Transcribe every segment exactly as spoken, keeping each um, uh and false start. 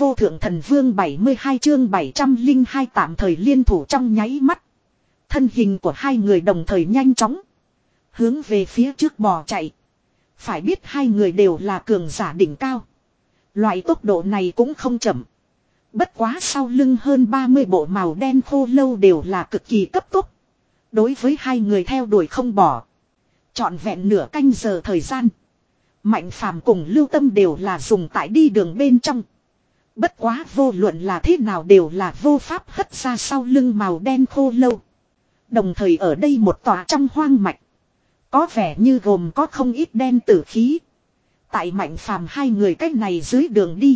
vô thượng thần vương bảy mươi hai chương bảy trăm linh hai tạm thời liên thủ trong nháy mắt. Thân hình của hai người đồng thời nhanh chóng. Hướng về phía trước bò chạy. Phải biết hai người đều là cường giả đỉnh cao. Loại tốc độ này cũng không chậm. Bất quá sau lưng hơn ba mươi bộ màu đen khô lâu đều là cực kỳ cấp tốc. Đối với hai người theo đuổi không bỏ. Trọn vẹn nửa canh giờ thời gian. Mạnh Phàm cùng Lưu Tâm đều là dùng tại đi đường bên trong. Bất quá vô luận là thế nào đều là vô pháp hất ra sau lưng màu đen khô lâu. Đồng thời ở đây một tòa trong hoang mạch. Có vẻ như gồm có không ít đen tử khí. Tại Mạnh Phàm hai người cách này dưới đường đi.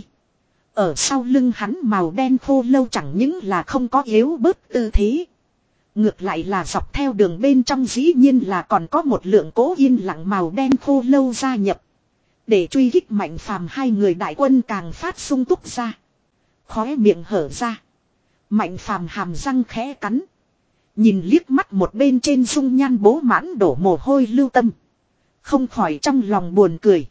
Ở sau lưng hắn màu đen khô lâu chẳng những là không có yếu bớt tư thế. Ngược lại là dọc theo đường bên trong dĩ nhiên là còn có một lượng cố yên lặng màu đen khô lâu gia nhập. Để truy kích Mạnh Phàm hai người đại quân càng phát sung túc ra. Khóe miệng hở ra. Mạnh Phàm hàm răng khẽ cắn. Nhìn liếc mắt một bên trên dung nhan bố mãn đổ mồ hôi Lưu Tâm. Không khỏi trong lòng buồn cười.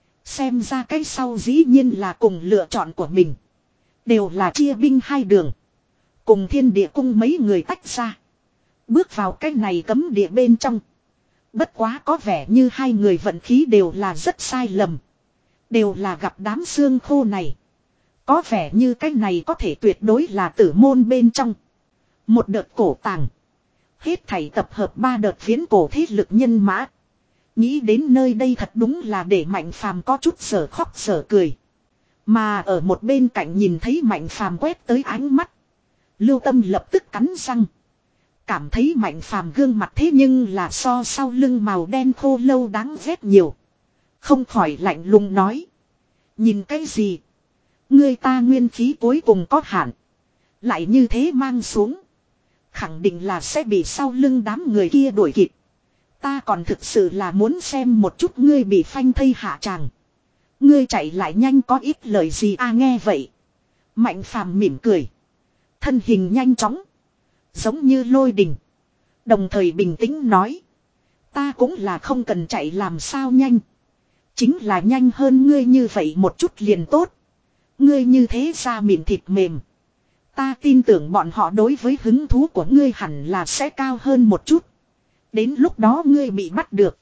Xem ra cái sau dĩ nhiên là cùng lựa chọn của mình. Đều là chia binh hai đường. Cùng Thiên Địa Cung mấy người tách ra. Bước vào cái này cấm địa bên trong. Bất quá có vẻ như hai người vận khí đều là rất sai lầm. Đều là gặp đám xương khô này. Có vẻ như cái này có thể tuyệt đối là tử môn bên trong. Một đợt cổ tàng. Hết thảy tập hợp ba đợt viễn cổ thế lực nhân mã. Nghĩ đến nơi đây thật đúng là để Mạnh Phàm có chút sở khóc sở cười. Mà ở một bên cạnh nhìn thấy Mạnh Phàm quét tới ánh mắt. Lưu Tâm lập tức cắn răng. Cảm thấy Mạnh Phàm gương mặt thế nhưng là so sau lưng màu đen khô lâu đáng ghét nhiều. Không khỏi lạnh lùng nói. Nhìn cái gì? Người ta nguyên khí cuối cùng có hạn. Lại như thế mang xuống. Khẳng định là sẽ bị sau lưng đám người kia đuổi kịp. Ta còn thực sự là muốn xem một chút ngươi bị phanh thây hạ tràng. Ngươi chạy lại nhanh có ít lời gì à nghe vậy. Mạnh Phàm mỉm cười. Thân hình nhanh chóng. Giống như lôi đình. Đồng thời bình tĩnh nói. Ta cũng là không cần chạy làm sao nhanh. Chính là nhanh hơn ngươi như vậy một chút liền tốt. Ngươi như thế ra mịn thịt mềm. Ta tin tưởng bọn họ đối với hứng thú của ngươi hẳn là sẽ cao hơn một chút. Đến lúc đó ngươi bị bắt được.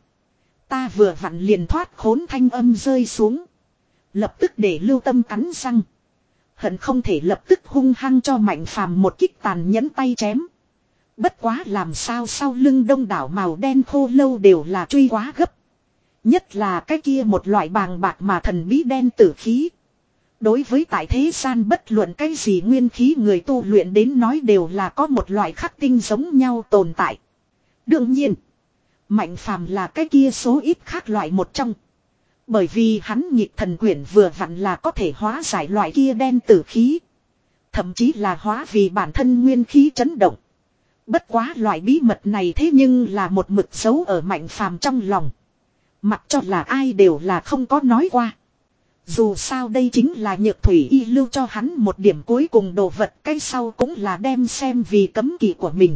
Ta vừa vặn liền thoát khốn thanh âm rơi xuống. Lập tức để Lưu Tâm cắn răng. Hận không thể lập tức hung hăng cho Mạnh Phàm một kích tàn nhẫn tay chém. Bất quá làm sao sau lưng đông đảo màu đen khô lâu đều là truy quá gấp. Nhất là cái kia một loại bàng bạc mà thần bí đen tử khí. Đối với tại thế gian bất luận cái gì nguyên khí người tu luyện đến nói đều là có một loại khắc tinh giống nhau tồn tại. Đương nhiên, Mạnh Phàm là cái kia số ít khác loại một trong. Bởi vì hắn nhịp thần quyển vừa vặn là có thể hóa giải loại kia đen tử khí. Thậm chí là hóa vì bản thân nguyên khí chấn động. Bất quá loại bí mật này thế nhưng là một mực giấu ở Mạnh Phàm trong lòng. Mặc cho là ai đều là không có nói qua. Dù sao đây chính là Nhược Thủy Y lưu cho hắn một điểm cuối cùng đồ vật, cái sau cũng là đem xem vì cấm kỵ của mình.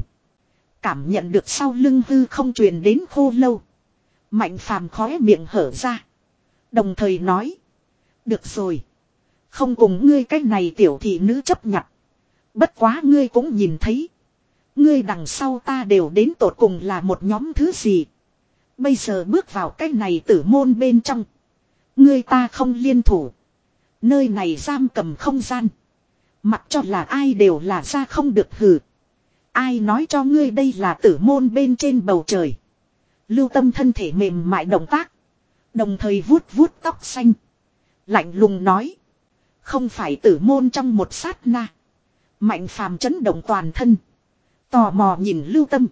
Cảm nhận được sau lưng hư không truyền đến khô lâu. Mạnh Phàm khóe miệng hở ra. Đồng thời nói. Được rồi. Không cùng ngươi cái này tiểu thị nữ chấp nhận. Bất quá ngươi cũng nhìn thấy. Ngươi đằng sau ta đều đến tột cùng là một nhóm thứ gì. Bây giờ bước vào cái này tử môn bên trong. Ngươi ta không liên thủ. Nơi này giam cầm không gian. Mặc cho là ai đều là ra không được hừ. Ai nói cho ngươi đây là tử môn bên trên bầu trời. Lưu Tâm thân thể mềm mại động tác. Đồng thời vuốt vuốt tóc xanh. Lạnh lùng nói. Không phải tử môn trong một sát na. Mạnh Phàm chấn động toàn thân. Tò mò nhìn Lưu Tâm.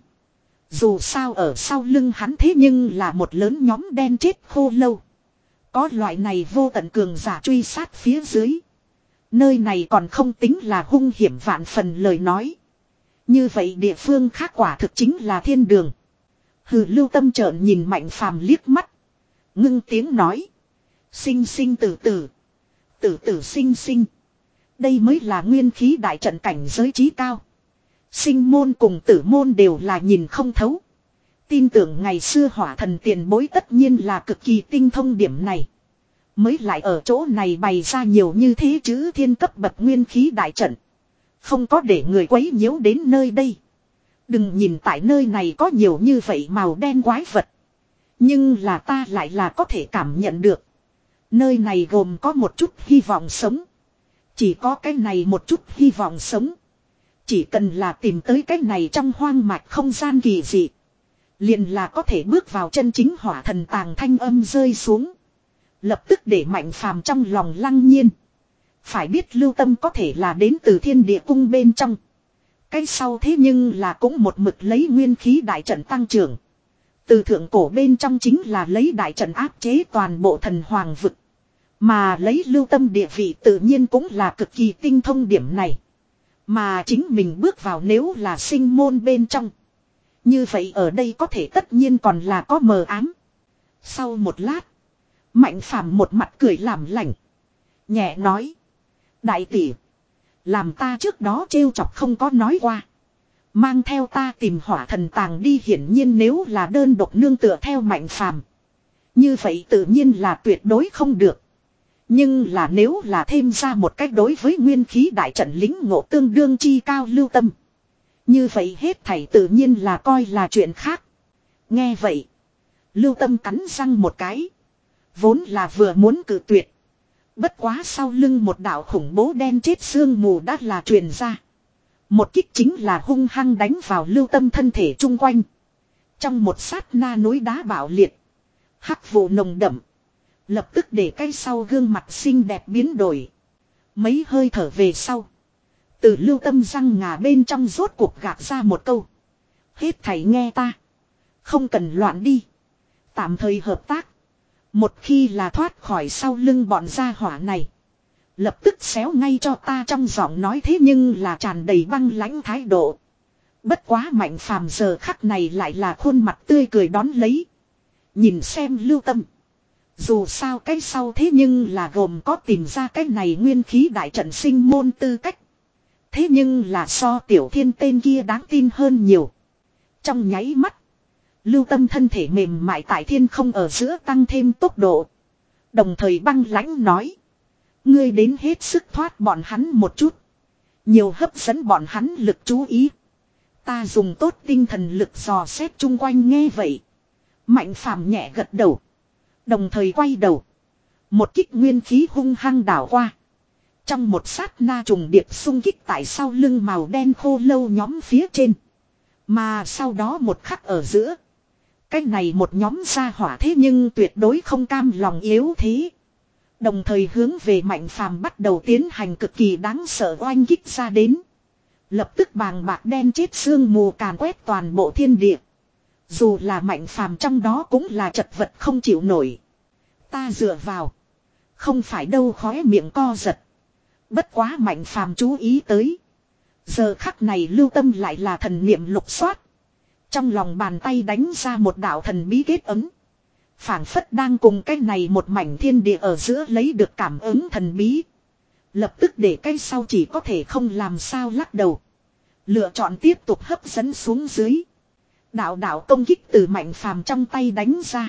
Dù sao ở sau lưng hắn thế nhưng là một lớn nhóm đen chết khô lâu. Có loại này vô tận cường giả truy sát phía dưới. Nơi này còn không tính là hung hiểm vạn phần lời nói. Như vậy địa phương khác quả thực chính là thiên đường. Hừ Lưu Tâm trợn nhìn Mạnh Phàm liếc mắt. Ngưng tiếng nói. Sinh sinh tử tử. Tử tử sinh sinh. Đây mới là nguyên khí đại trận cảnh giới trí cao. Sinh môn cùng tử môn đều là nhìn không thấu. Tin tưởng ngày xưa hỏa thần tiền bối tất nhiên là cực kỳ tinh thông điểm này. Mới lại ở chỗ này bày ra nhiều như thế chứ thiên cấp bậc nguyên khí đại trận. Không có để người quấy nhiễu đến nơi đây. Đừng nhìn tại nơi này có nhiều như vậy màu đen quái vật. Nhưng là ta lại là có thể cảm nhận được. Nơi này gồm có một chút hy vọng sống. Chỉ có cái này một chút hy vọng sống. Chỉ cần là tìm tới cái này trong hoang mạch không gian kỳ dị. Liền là có thể bước vào chân chính hỏa thần tàng thanh âm rơi xuống. Lập tức để Mạnh Phàm trong lòng lăng nhiên. Phải biết Lưu Tâm có thể là đến từ thiên địa cung bên trong. Cái sau thế nhưng là cũng một mực lấy nguyên khí đại trận tăng trưởng. Từ thượng cổ bên trong chính là lấy đại trận áp chế toàn bộ thần hoàng vực. Mà lấy Lưu Tâm địa vị tự nhiên cũng là cực kỳ tinh thông điểm này. Mà chính mình bước vào nếu là sinh môn bên trong. Như vậy ở đây có thể tất nhiên còn là có mờ ám. Sau một lát. Mạnh Phàm một mặt cười làm lành. Nhẹ nói. Đại tỷ. Làm ta trước đó trêu chọc không có nói qua. Mang theo ta tìm hỏa thần tàng đi, hiển nhiên nếu là đơn độc nương tựa theo Mạnh Phàm. Như vậy tự nhiên là tuyệt đối không được. Nhưng là nếu là thêm ra một cách đối với nguyên khí đại trận lính ngộ tương đương chi cao Lưu Tâm. Như vậy hết thảy tự nhiên là coi là chuyện khác. Nghe vậy. Lưu Tâm cắn răng một cái. Vốn là vừa muốn cự tuyệt. Bất quá sau lưng một đạo khủng bố đen chết sương mù đã là truyền ra. Một kích chính là hung hăng đánh vào Lưu Tâm thân thể chung quanh. Trong một sát na núi đá bạo liệt. Hắc vụ nồng đậm. Lập tức để cái sau gương mặt xinh đẹp biến đổi. Mấy hơi thở về sau. Từ Lưu Tâm răng ngà bên trong rốt cuộc gạt ra một câu. Hết thảy nghe ta. Không cần loạn đi. Tạm thời hợp tác. Một khi là thoát khỏi sau lưng bọn gia hỏa này. Lập tức xéo ngay cho ta, trong giọng nói thế nhưng là tràn đầy băng lãnh thái độ. Bất quá Mạnh Phàm giờ khắc này lại là khuôn mặt tươi cười đón lấy. Nhìn xem Lưu Tâm. Dù sao cái sau thế nhưng là gồm có tìm ra cái này nguyên khí đại trận sinh môn tư cách. Thế nhưng là so Tiểu Thiên tên kia đáng tin hơn nhiều. Trong nháy mắt. Lưu Tâm thân thể mềm mại tại thiên không ở giữa tăng thêm tốc độ. Đồng thời băng lãnh nói. Ngươi đến hết sức thoát bọn hắn một chút. Nhiều hấp dẫn bọn hắn lực chú ý. Ta dùng tốt tinh thần lực dò xét chung quanh nghe vậy. Mạnh Phàm nhẹ gật đầu. Đồng thời quay đầu. Một kích nguyên khí hung hăng đảo qua. Trong một sát na trùng điệp xung kích tại sau lưng màu đen khô lâu nhóm phía trên. Mà sau đó một khắc ở giữa. Cái này một nhóm ra hỏa thế nhưng tuyệt đối không cam lòng yếu thế. Đồng thời hướng về Mạnh Phàm bắt đầu tiến hành cực kỳ đáng sợ oanh kích ra đến. Lập tức bàng bạc đen chết sương mù càn quét toàn bộ thiên địa. Dù là Mạnh Phàm trong đó cũng là chật vật không chịu nổi. Ta dựa vào. Không phải đâu, khóe miệng co giật. Bất quá Mạnh Phàm chú ý tới. Giờ khắc này Lưu Tâm lại là thần niệm lục soát. Trong lòng bàn tay đánh ra một đạo thần bí kết ấn. Phảng phất đang cùng cái này một mảnh thiên địa ở giữa lấy được cảm ứng thần bí. Lập tức để cái sau chỉ có thể không làm sao lắc đầu. Lựa chọn tiếp tục hấp dẫn xuống dưới. Đạo đạo công kích từ Mạnh Phàm trong tay đánh ra.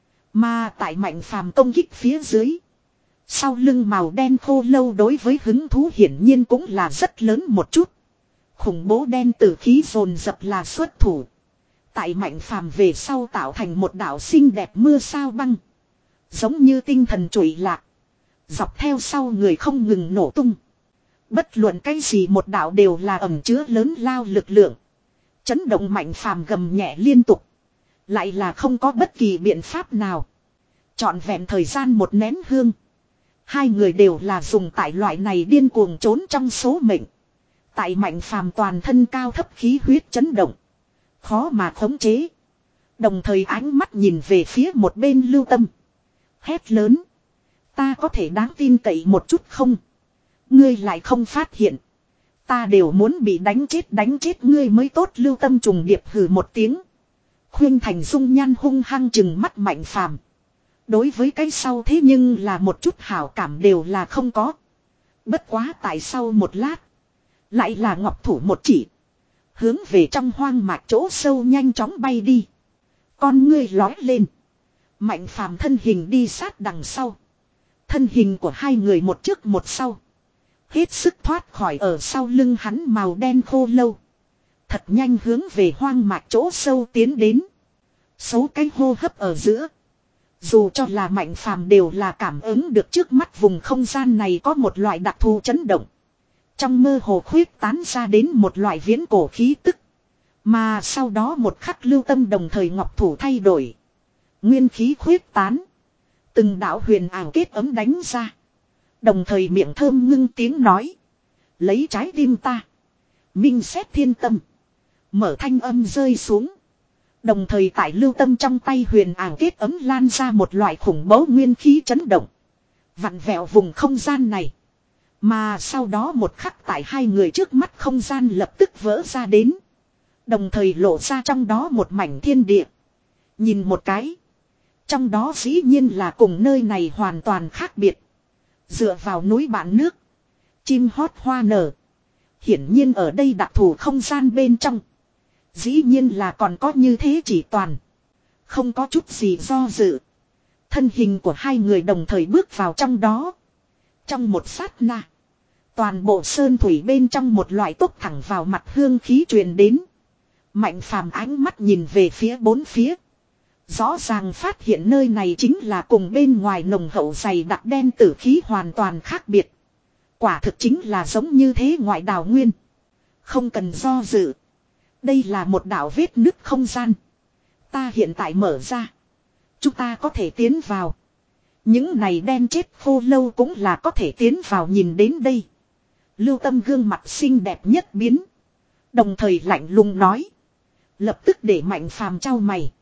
Mà tại Mạnh Phàm công kích phía dưới. Sau lưng màu đen khô lâu đối với hứng thú hiển nhiên cũng là rất lớn một chút. Khủng bố đen tử khí dồn dập là xuất thủ. Tại Mạnh Phàm về sau tạo thành một đạo xinh đẹp mưa sao băng. Giống như tinh thần trụy lạc. Dọc theo sau người không ngừng nổ tung. Bất luận cái gì một đạo đều là ẩn chứa lớn lao lực lượng. Chấn động Mạnh Phàm gầm nhẹ liên tục. Lại là không có bất kỳ biện pháp nào. Trọn vẹn thời gian một nén hương. Hai người đều là dùng tại loại này điên cuồng trốn trong số mệnh. Tại Mạnh Phàm toàn thân cao thấp khí huyết chấn động. Khó mà khống chế. Đồng thời ánh mắt nhìn về phía một bên Lưu Tâm. Hét lớn. Ta có thể đáng tin cậy một chút không? Ngươi lại không phát hiện. Ta đều muốn bị đánh chết đánh chết ngươi mới tốt. Lưu Tâm trùng điệp hừ một tiếng. Khuyên thành dung nhan hung hăng chừng mắt Mạnh Phàm. Đối với cái sau thế nhưng là một chút hảo cảm đều là không có. Bất quá tại sau một lát. Lại là ngọc thủ một chỉ. Hướng về trong hoang mạc chỗ sâu nhanh chóng bay đi. Con ngươi lói lên. Mạnh Phàm thân hình đi sát đằng sau. Thân hình của hai người một trước một sau. Hết sức thoát khỏi ở sau lưng hắn màu đen khô lâu. Thật nhanh hướng về hoang mạc chỗ sâu tiến đến. Số cái hô hấp ở giữa. Dù cho là Mạnh Phàm đều là cảm ứng được trước mắt vùng không gian này có một loại đặc thù chấn động. Trong mơ hồ khuyết tán ra đến một loại viễn cổ khí tức. Mà sau đó một khắc Lưu Tâm đồng thời ngọc thủ thay đổi. Nguyên khí khuyết tán. Từng đạo huyền ảo kết ấm đánh ra. Đồng thời miệng thơm ngưng tiếng nói. Lấy trái tim ta. Minh xét thiên tâm. Mở thanh âm rơi xuống. Đồng thời tại Lưu Tâm trong tay huyền ảo kết ấm lan ra một loại khủng bố nguyên khí chấn động. Vặn vẹo vùng không gian này. Mà sau đó một khắc tại hai người trước mắt không gian lập tức vỡ ra đến. Đồng thời lộ ra trong đó một mảnh thiên địa. Nhìn một cái. Trong đó dĩ nhiên là cùng nơi này hoàn toàn khác biệt. Dựa vào núi bạn nước. Chim hót hoa nở. Hiển nhiên ở đây đặc thù không gian bên trong. Dĩ nhiên là còn có như thế chỉ toàn. Không có chút gì do dự. Thân hình của hai người đồng thời bước vào trong đó. Trong một sát na. Toàn bộ sơn thủy bên trong một loại tốc thẳng vào mặt hương khí truyền đến. Mạnh Phàm ánh mắt nhìn về phía bốn phía. Rõ ràng phát hiện nơi này chính là cùng bên ngoài nồng hậu dày đặc đen tử khí hoàn toàn khác biệt. Quả thực chính là giống như thế ngoại đảo nguyên. Không cần do dự. Đây là một đảo vết nứt không gian. Ta hiện tại mở ra. Chúng ta có thể tiến vào. Những này đen chết khô lâu cũng là có thể tiến vào nhìn đến đây. Lưu Tâm gương mặt xinh đẹp nhất biến. Đồng thời lạnh lùng nói. Lập tức để Mạnh Phàm trao mày.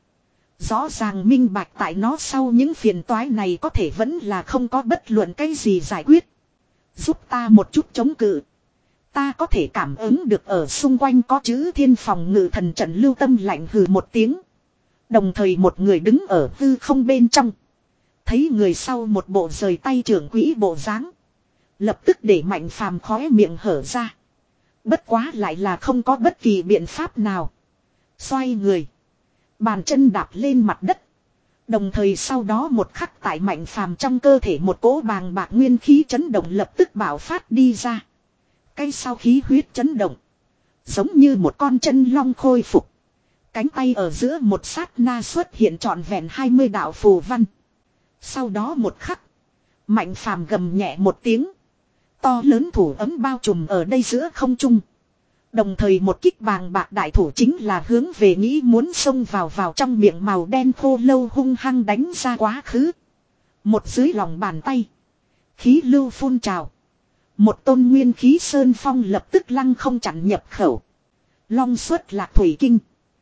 Rõ ràng minh bạch tại nó sau những phiền toái này có thể vẫn là không có bất luận cái gì giải quyết. Giúp ta một chút chống cự. Ta có thể cảm ứng được ở xung quanh có chữ thiên phòng ngự thần trận. Lưu Tâm lạnh hừ một tiếng. Đồng thời một người đứng ở hư không bên trong. Thấy người sau một bộ rời tay trưởng quỹ bộ dáng. Lập tức để Mạnh Phàm khóe miệng hở ra. Bất quá lại là không có bất kỳ biện pháp nào. Xoay người. Bàn chân đạp lên mặt đất. Đồng thời sau đó một khắc tại Mạnh Phàm trong cơ thể một cỗ bàng bạc nguyên khí chấn động lập tức bạo phát đi ra. Cái sau khí huyết chấn động. Giống như một con chân long khôi phục. Cánh tay ở giữa một sát na xuất hiện trọn vẹn hai mươi đạo phù văn. Sau đó một khắc. Mạnh Phàm gầm nhẹ một tiếng. To lớn thủ ấm bao trùm ở đây giữa không trung. Đồng thời một kích bàng bạc đại thủ chính là hướng về nghĩ muốn xông vào vào trong miệng màu đen khô lâu hung hăng đánh ra quá khứ. Một dưới lòng bàn tay. Khí lưu phun trào. Một tôn nguyên khí sơn phong lập tức lăng không chặn nhập khẩu. Long xuất lạc thủy kinh.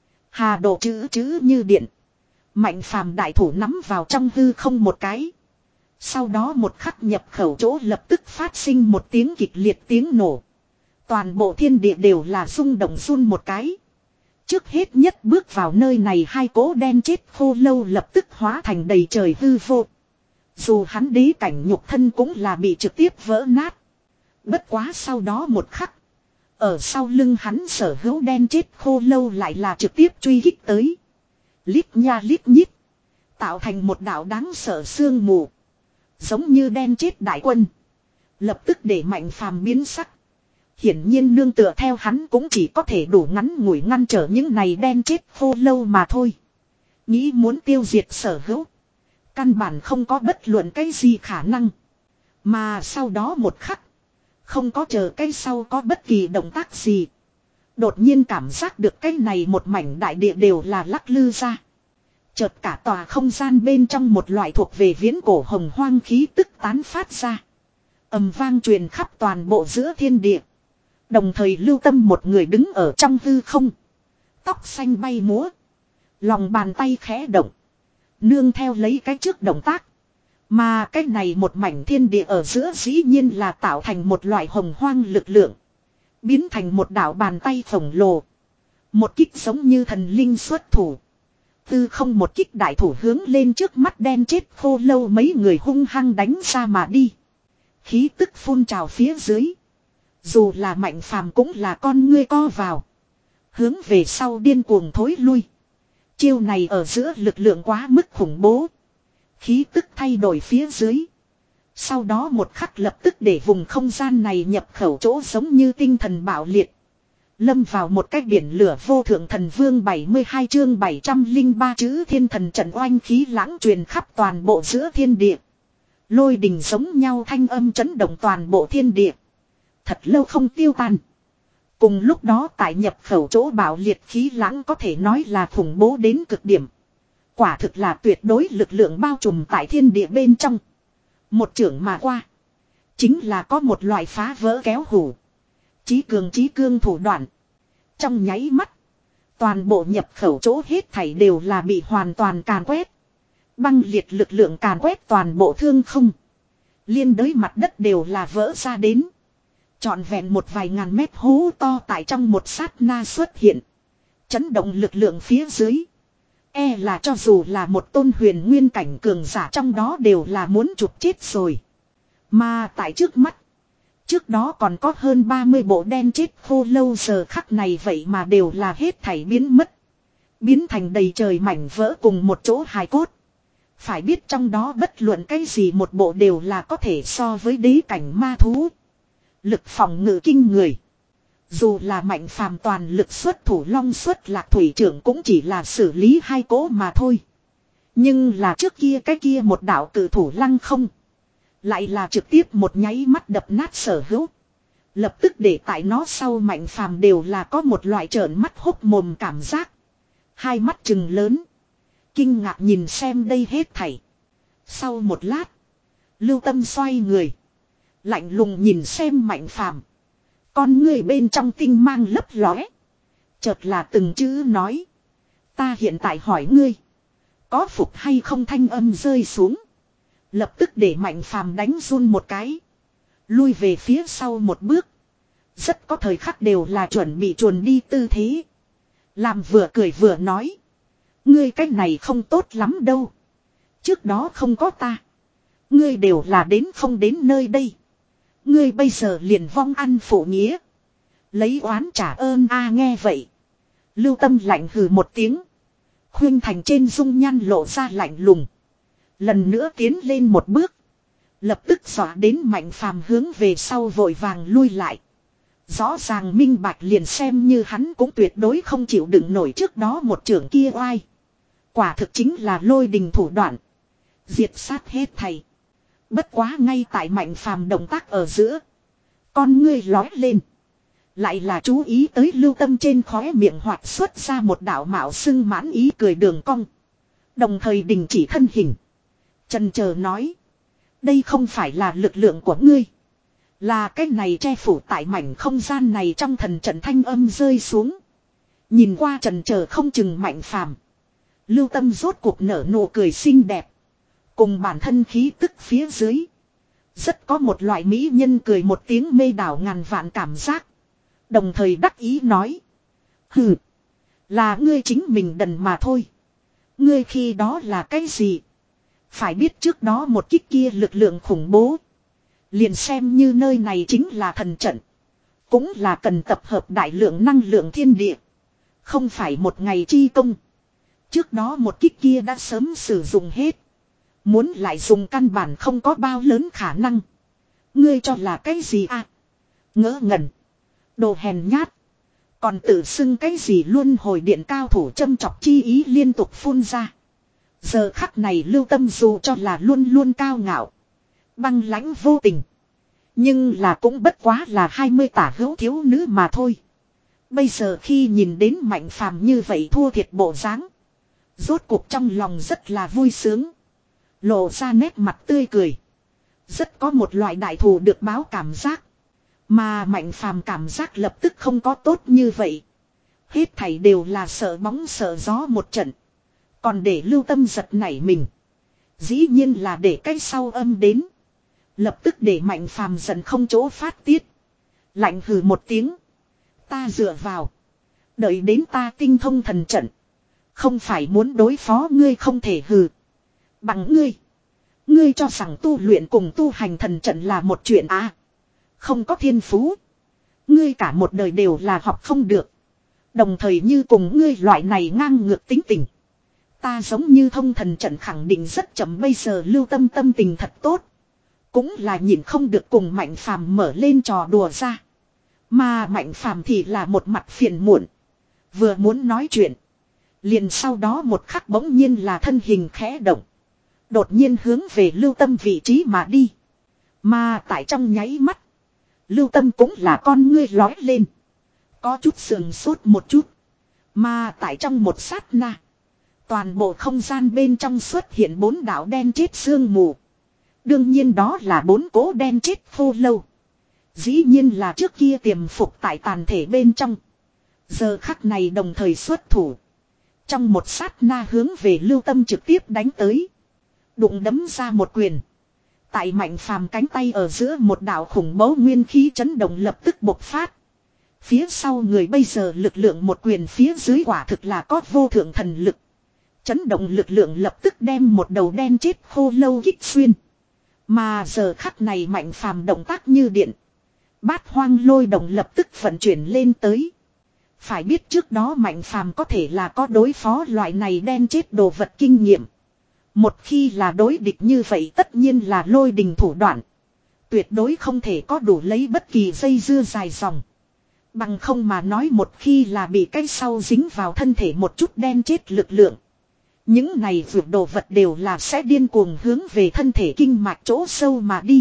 Hà độ chữ chữ như điện. Mạnh Phàm đại thủ nắm vào trong hư không một cái. Sau đó một khắc nhập khẩu chỗ lập tức phát sinh một tiếng kịch liệt tiếng nổ. Toàn bộ thiên địa đều là rung động run một cái. Trước hết nhất bước vào nơi này hai cỗ đen chết khô lâu lập tức hóa thành đầy trời hư vô. Dù hắn đế cảnh nhục thân cũng là bị trực tiếp vỡ nát. Bất quá sau đó một khắc. Ở sau lưng hắn sở hữu đen chết khô lâu lại là trực tiếp truy kích tới. Lít nha lít nhít. Tạo thành một đảo đáng sợ sương mù. Giống như đen chết đại quân. Lập tức để Mạnh Phàm biến sắc. Hiển nhiên nương tựa theo hắn cũng chỉ có thể đủ ngắn ngủi ngăn trở những này đen chết khô lâu mà thôi. Nghĩ muốn tiêu diệt sở hữu. Căn bản không có bất luận cái gì khả năng. Mà sau đó một khắc. Không có chờ cái sau có bất kỳ động tác gì. Đột nhiên cảm giác được cái này một mảnh đại địa đều là lắc lư ra. Chợt cả tòa không gian bên trong một loại thuộc về viễn cổ hồng hoang khí tức tán phát ra. Ầm vang truyền khắp toàn bộ giữa thiên địa. Đồng thời Lưu Tâm một người đứng ở trong hư không. Tóc xanh bay múa. Lòng bàn tay khẽ động. Nương theo lấy cái trước động tác. Mà cái này một mảnh thiên địa ở giữa dĩ nhiên là tạo thành một loại hồng hoang lực lượng. Biến thành một đảo bàn tay khổng lồ. Một kích giống như thần linh xuất thủ. Tư không một kích đại thủ hướng lên trước mắt đen chết khô lâu mấy người hung hăng đánh ra mà đi. Khí tức phun trào phía dưới. Dù là Mạnh Phàm cũng là con ngươi co vào. Hướng về sau điên cuồng thối lui. Chiêu này ở giữa lực lượng quá mức khủng bố. Khí tức thay đổi phía dưới. Sau đó một khắc lập tức để vùng không gian này nhập khẩu chỗ giống như tinh thần bạo liệt. Lâm vào một cái biển lửa vô thượng thần vương bảy mươi hai chương bảy trăm lẻ ba chữ thiên thần trận oanh khí lãng truyền khắp toàn bộ giữa thiên địa. Lôi đình giống nhau thanh âm chấn động toàn bộ thiên địa. Thật lâu không tiêu tan. Cùng lúc đó tại nhập khẩu chỗ bạo liệt khí lãng có thể nói là khủng bố đến cực điểm. Quả thực là tuyệt đối lực lượng bao trùm tại thiên địa bên trong. Một trưởng mà qua. Chính là có một loại phá vỡ kéo hủ. Chí cường chí cương thủ đoạn. Trong nháy mắt. Toàn bộ nhập khẩu chỗ hết thảy đều là bị hoàn toàn càn quét. Băng liệt lực lượng càn quét toàn bộ thương không. Liên đới mặt đất đều là vỡ ra đến. Trọn vẹn một vài ngàn mét hố to tại trong một sát na xuất hiện. Chấn động lực lượng phía dưới. E là cho dù là một tôn huyền nguyên cảnh cường giả trong đó đều là muốn chụp chết rồi. Mà tại trước mắt. Trước đó còn có hơn ba mươi bộ đen chết khô lâu giờ khắc này vậy mà đều là hết thảy biến mất. Biến thành đầy trời mảnh vỡ cùng một chỗ hài cốt. Phải biết trong đó bất luận cái gì một bộ đều là có thể so với đế cảnh ma thú. Lực phòng ngự kinh người. Dù là Mạnh Phàm toàn lực xuất thủ long xuất lạc thủy trưởng cũng chỉ là xử lý hai cỗ mà thôi. Nhưng là trước kia cái kia một đạo cử thủ lăng không. Lại là trực tiếp một nháy mắt đập nát sở hữu. Lập tức để tại nó sau Mạnh Phàm đều là có một loại trợn mắt hốc mồm cảm giác. Hai mắt trừng lớn. Kinh ngạc nhìn xem đây hết thảy. Sau một lát. Lưu Tâm xoay người. Lạnh lùng nhìn xem Mạnh Phàm. Con người bên trong tinh mang lấp lóe. Chợt là từng chữ nói. Ta hiện tại hỏi ngươi. Có phục hay không thanh âm rơi xuống. Lập tức để Mạnh Phàm đánh run một cái. Lui về phía sau một bước. Rất có thời khắc đều là chuẩn bị chuồn đi tư thế. Làm vừa cười vừa nói. Ngươi cách này không tốt lắm đâu. Trước đó không có ta. Ngươi đều là đến không đến nơi đây. Ngươi bây giờ liền vong ăn phụ nghĩa. Lấy oán trả ơn a nghe vậy. Lưu Tâm lạnh hừ một tiếng. Khuyên thành trên dung nhan lộ ra lạnh lùng. Lần nữa tiến lên một bước. Lập tức dọa đến Mạnh Phàm hướng về sau vội vàng lui lại. Rõ ràng minh bạch liền xem như hắn cũng tuyệt đối không chịu đựng nổi trước đó một trưởng kia oai. Quả thực chính là lôi đình thủ đoạn. Diệt sát hết thầy. Bất quá ngay tại Mạnh Phàm động tác ở giữa. Con ngươi lói lên. Lại là chú ý tới Lưu Tâm trên khóe miệng hoạt xuất ra một đạo mạo xưng mãn ý cười đường cong. Đồng thời đình chỉ thân hình. Chần chờ nói. Đây không phải là lực lượng của ngươi. Là cái này che phủ tại mảnh không gian này trong thần trận thanh âm rơi xuống. Nhìn qua chần chờ không chừng Mạnh Phàm. Lưu Tâm rốt cuộc nở nụ cười xinh đẹp. Cùng bản thân khí tức phía dưới. Rất có một loại mỹ nhân cười một tiếng mê đảo ngàn vạn cảm giác. Đồng thời đắc ý nói. Hừ. Là ngươi chính mình đần mà thôi. Ngươi khi đó là cái gì? Phải biết trước đó một kích kia lực lượng khủng bố. Liền xem như nơi này chính là thần trận. Cũng là cần tập hợp đại lượng năng lượng thiên địa. Không phải một ngày chi công. Trước đó một kích kia đã sớm sử dụng hết. Muốn lại dùng căn bản không có bao lớn khả năng. Ngươi cho là cái gì à? Ngỡ ngẩn. Đồ hèn nhát. Còn tự xưng cái gì luôn hồi điện cao thủ châm chọc chi ý liên tục phun ra. Giờ khắc này Lưu Tâm dù cho là luôn luôn cao ngạo. Băng lãnh vô tình. Nhưng là cũng bất quá là hai mươi tả hữu thiếu nữ mà thôi. Bây giờ khi nhìn đến Mạnh Phàm như vậy thua thiệt bộ dáng. Rốt cuộc trong lòng rất là vui sướng. Lộ ra nét mặt tươi cười. Rất có một loại đại thù được báo cảm giác. Mà Mạnh Phàm cảm giác lập tức không có tốt như vậy. Hết thảy đều là sợ bóng sợ gió một trận. Còn để Lưu Tâm giật nảy mình. Dĩ nhiên là để cái sau âm đến. Lập tức để Mạnh Phàm giận không chỗ phát tiết. Lạnh hừ một tiếng. Ta dựa vào. Đợi đến ta tinh thông thần trận. Không phải muốn đối phó ngươi không thể hừ. Bằng ngươi. Ngươi cho rằng tu luyện cùng tu hành thần trận là một chuyện à. Không có thiên phú. Ngươi cả một đời đều là học không được. Đồng thời như cùng ngươi loại này ngang ngược tính tình. Ta giống như thông thần trận khẳng định rất chậm bây giờ Lưu Tâm tâm tình thật tốt. cũng là nhìn không được cùng Mạnh Phàm mở lên trò đùa ra. Mà Mạnh Phàm thì là một mặt phiền muộn. Vừa muốn nói chuyện. Liền sau đó một khắc bỗng nhiên là thân hình khẽ động. Đột nhiên hướng về Lưu Tâm vị trí mà đi. Mà tại trong nháy mắt. Lưu Tâm cũng là con ngươi lói lên. Có chút sườn sốt một chút. Mà tại trong một sát na. Toàn bộ không gian bên trong xuất hiện bốn đạo đen chết sương mù. Đương nhiên đó là bốn cố đen chết khô lâu. Dĩ nhiên là trước kia tiềm phục tại tàn thể bên trong. Giờ khắc này đồng thời xuất thủ. Trong một sát na hướng về Lưu Tâm trực tiếp đánh tới. Đụng đấm ra một quyền. Tại Mạnh Phàm cánh tay ở giữa một đạo khủng bố nguyên khí chấn động lập tức bộc phát. Phía sau người bây giờ lực lượng một quyền phía dưới quả thực là có vô thượng thần lực. Chấn động lực lượng lập tức đem một đầu đen chết khô lâu kích xuyên. Mà giờ khắc này Mạnh Phàm động tác như điện. Bát hoang lôi động lập tức vận chuyển lên tới. Phải biết trước đó Mạnh Phàm có thể là có đối phó loại này đen chết đồ vật kinh nghiệm. Một khi là đối địch như vậy tất nhiên là lôi đình thủ đoạn. Tuyệt đối không thể có đủ lấy bất kỳ dây dưa dài dòng. Bằng không mà nói một khi là bị cái sau dính vào thân thể một chút đen chết lực lượng. Những này vượt đồ vật đều là sẽ điên cuồng hướng về thân thể kinh mạch chỗ sâu mà đi.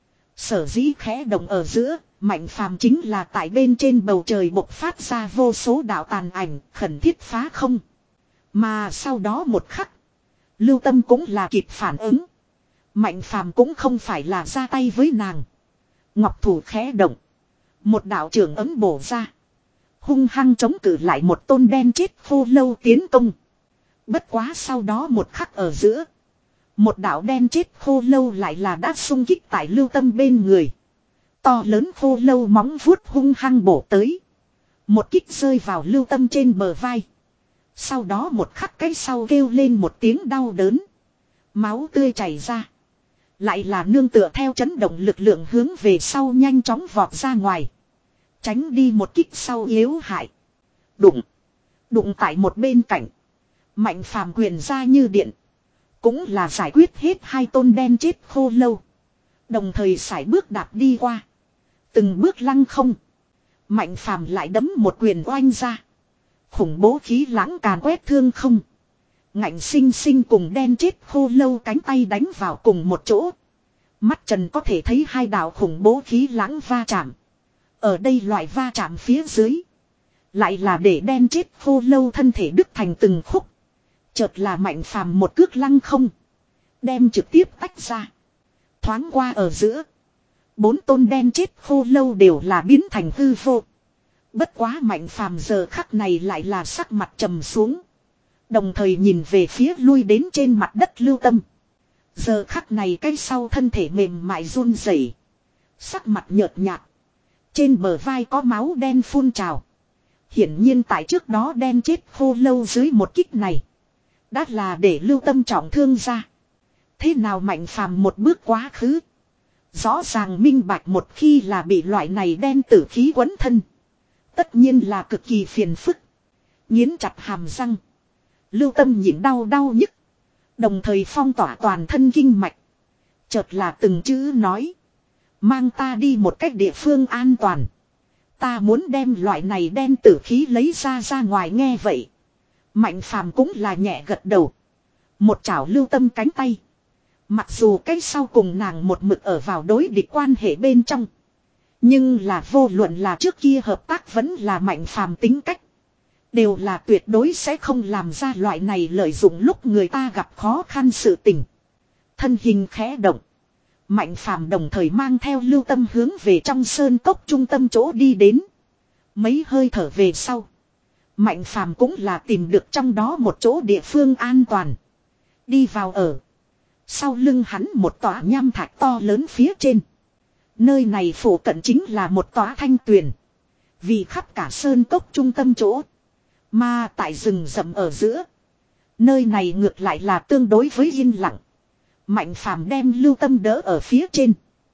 Sở dĩ khẽ động ở giữa, Mạnh Phàm chính là tại bên trên bầu trời bộc phát ra vô số đạo tàn ảnh, khẩn thiết phá không. Mà sau đó một khắc, Lưu Tâm cũng là kịp phản ứng. Mạnh Phàm cũng không phải là ra tay với nàng. Ngọc thủ khẽ động. Một đạo trưởng ấm bổ ra. Hung hăng chống cự lại một tôn đen chết khô lâu tiến công. Bất quá sau đó một khắc ở giữa. Một đạo đen chết khô lâu lại là đã xung kích tại Lưu Tâm bên người. To lớn khô lâu móng vuốt hung hăng bổ tới. Một kích rơi vào Lưu Tâm trên bờ vai. Sau đó một khắc cái sau kêu lên một tiếng đau đớn. Máu tươi chảy ra. Lại là nương tựa theo chấn động lực lượng hướng về sau nhanh chóng vọt ra ngoài. Tránh đi một kích sau yếu hại. Đụng. Đụng tại một bên cạnh. Mạnh Phàm quyền ra như điện. Cũng là giải quyết hết hai tôn đen chết khô lâu. Đồng thời sải bước đạp đi qua. Từng bước lăng không. Mạnh Phàm lại đấm một quyền oanh ra. Khủng bố khí lãng càn quét thương không. Ngạnh sinh sinh cùng đen chết khô lâu cánh tay đánh vào cùng một chỗ. Mắt trần có thể thấy hai đạo khủng bố khí lãng va chạm. Ở đây loại va chạm phía dưới. Lại là để đen chết khô lâu thân thể đứt thành từng khúc. Chợt là Mạnh Phàm một cước lăng không. Đem trực tiếp tách ra. Thoáng qua ở giữa. Bốn tôn đen chết khô lâu đều là biến thành hư vô. Bất quá Mạnh Phàm giờ khắc này lại là sắc mặt trầm xuống. Đồng thời nhìn về phía lui đến trên mặt đất Lưu Tâm. Giờ khắc này cái sau thân thể mềm mại run rẩy, sắc mặt nhợt nhạt. Trên bờ vai có máu đen phun trào. Hiển nhiên tại trước đó đen chết khô lâu dưới một kích này. Đã là để Lưu Tâm trọng thương ra. Thế nào Mạnh Phàm một bước quá khứ. Rõ ràng minh bạch một khi là bị loại này đen tử khí quấn thân. Tất nhiên là cực kỳ phiền phức. Nghiến chặt hàm răng. Lưu Tâm nhịn đau đau nhức. Đồng thời phong tỏa toàn thân kinh mạch. Chợt là từng chữ nói. Mang ta đi một cách địa phương an toàn. Ta muốn đem loại này đen tử khí lấy ra ra ngoài nghe vậy. Mạnh Phàm cũng là nhẹ gật đầu. Một chảo Lưu Tâm cánh tay. Mặc dù cái sau cùng nàng một mực ở vào đối địch quan hệ bên trong. Nhưng là vô luận là trước kia hợp tác vẫn là Mạnh Phàm tính cách. Đều là tuyệt đối sẽ không làm ra loại này lợi dụng lúc người ta gặp khó khăn sự tình. Thân hình khẽ động. Mạnh Phàm đồng thời mang theo Lưu Tâm hướng về trong sơn cốc trung tâm chỗ đi đến. Mấy hơi thở về sau. Mạnh Phàm cũng là tìm được trong đó một chỗ địa phương an toàn. Đi vào ở. Sau lưng hắn một tòa nham thạch to lớn phía trên. Nơi này phủ cận chính là một tòa thanh tuyền. Vì khắp cả sơn cốc trung tâm chỗ. Mà tại rừng rậm ở giữa. Nơi này ngược lại là tương đối với yên lặng. Mạnh Phàm đem Lưu Tâm đỡ ở phía trên.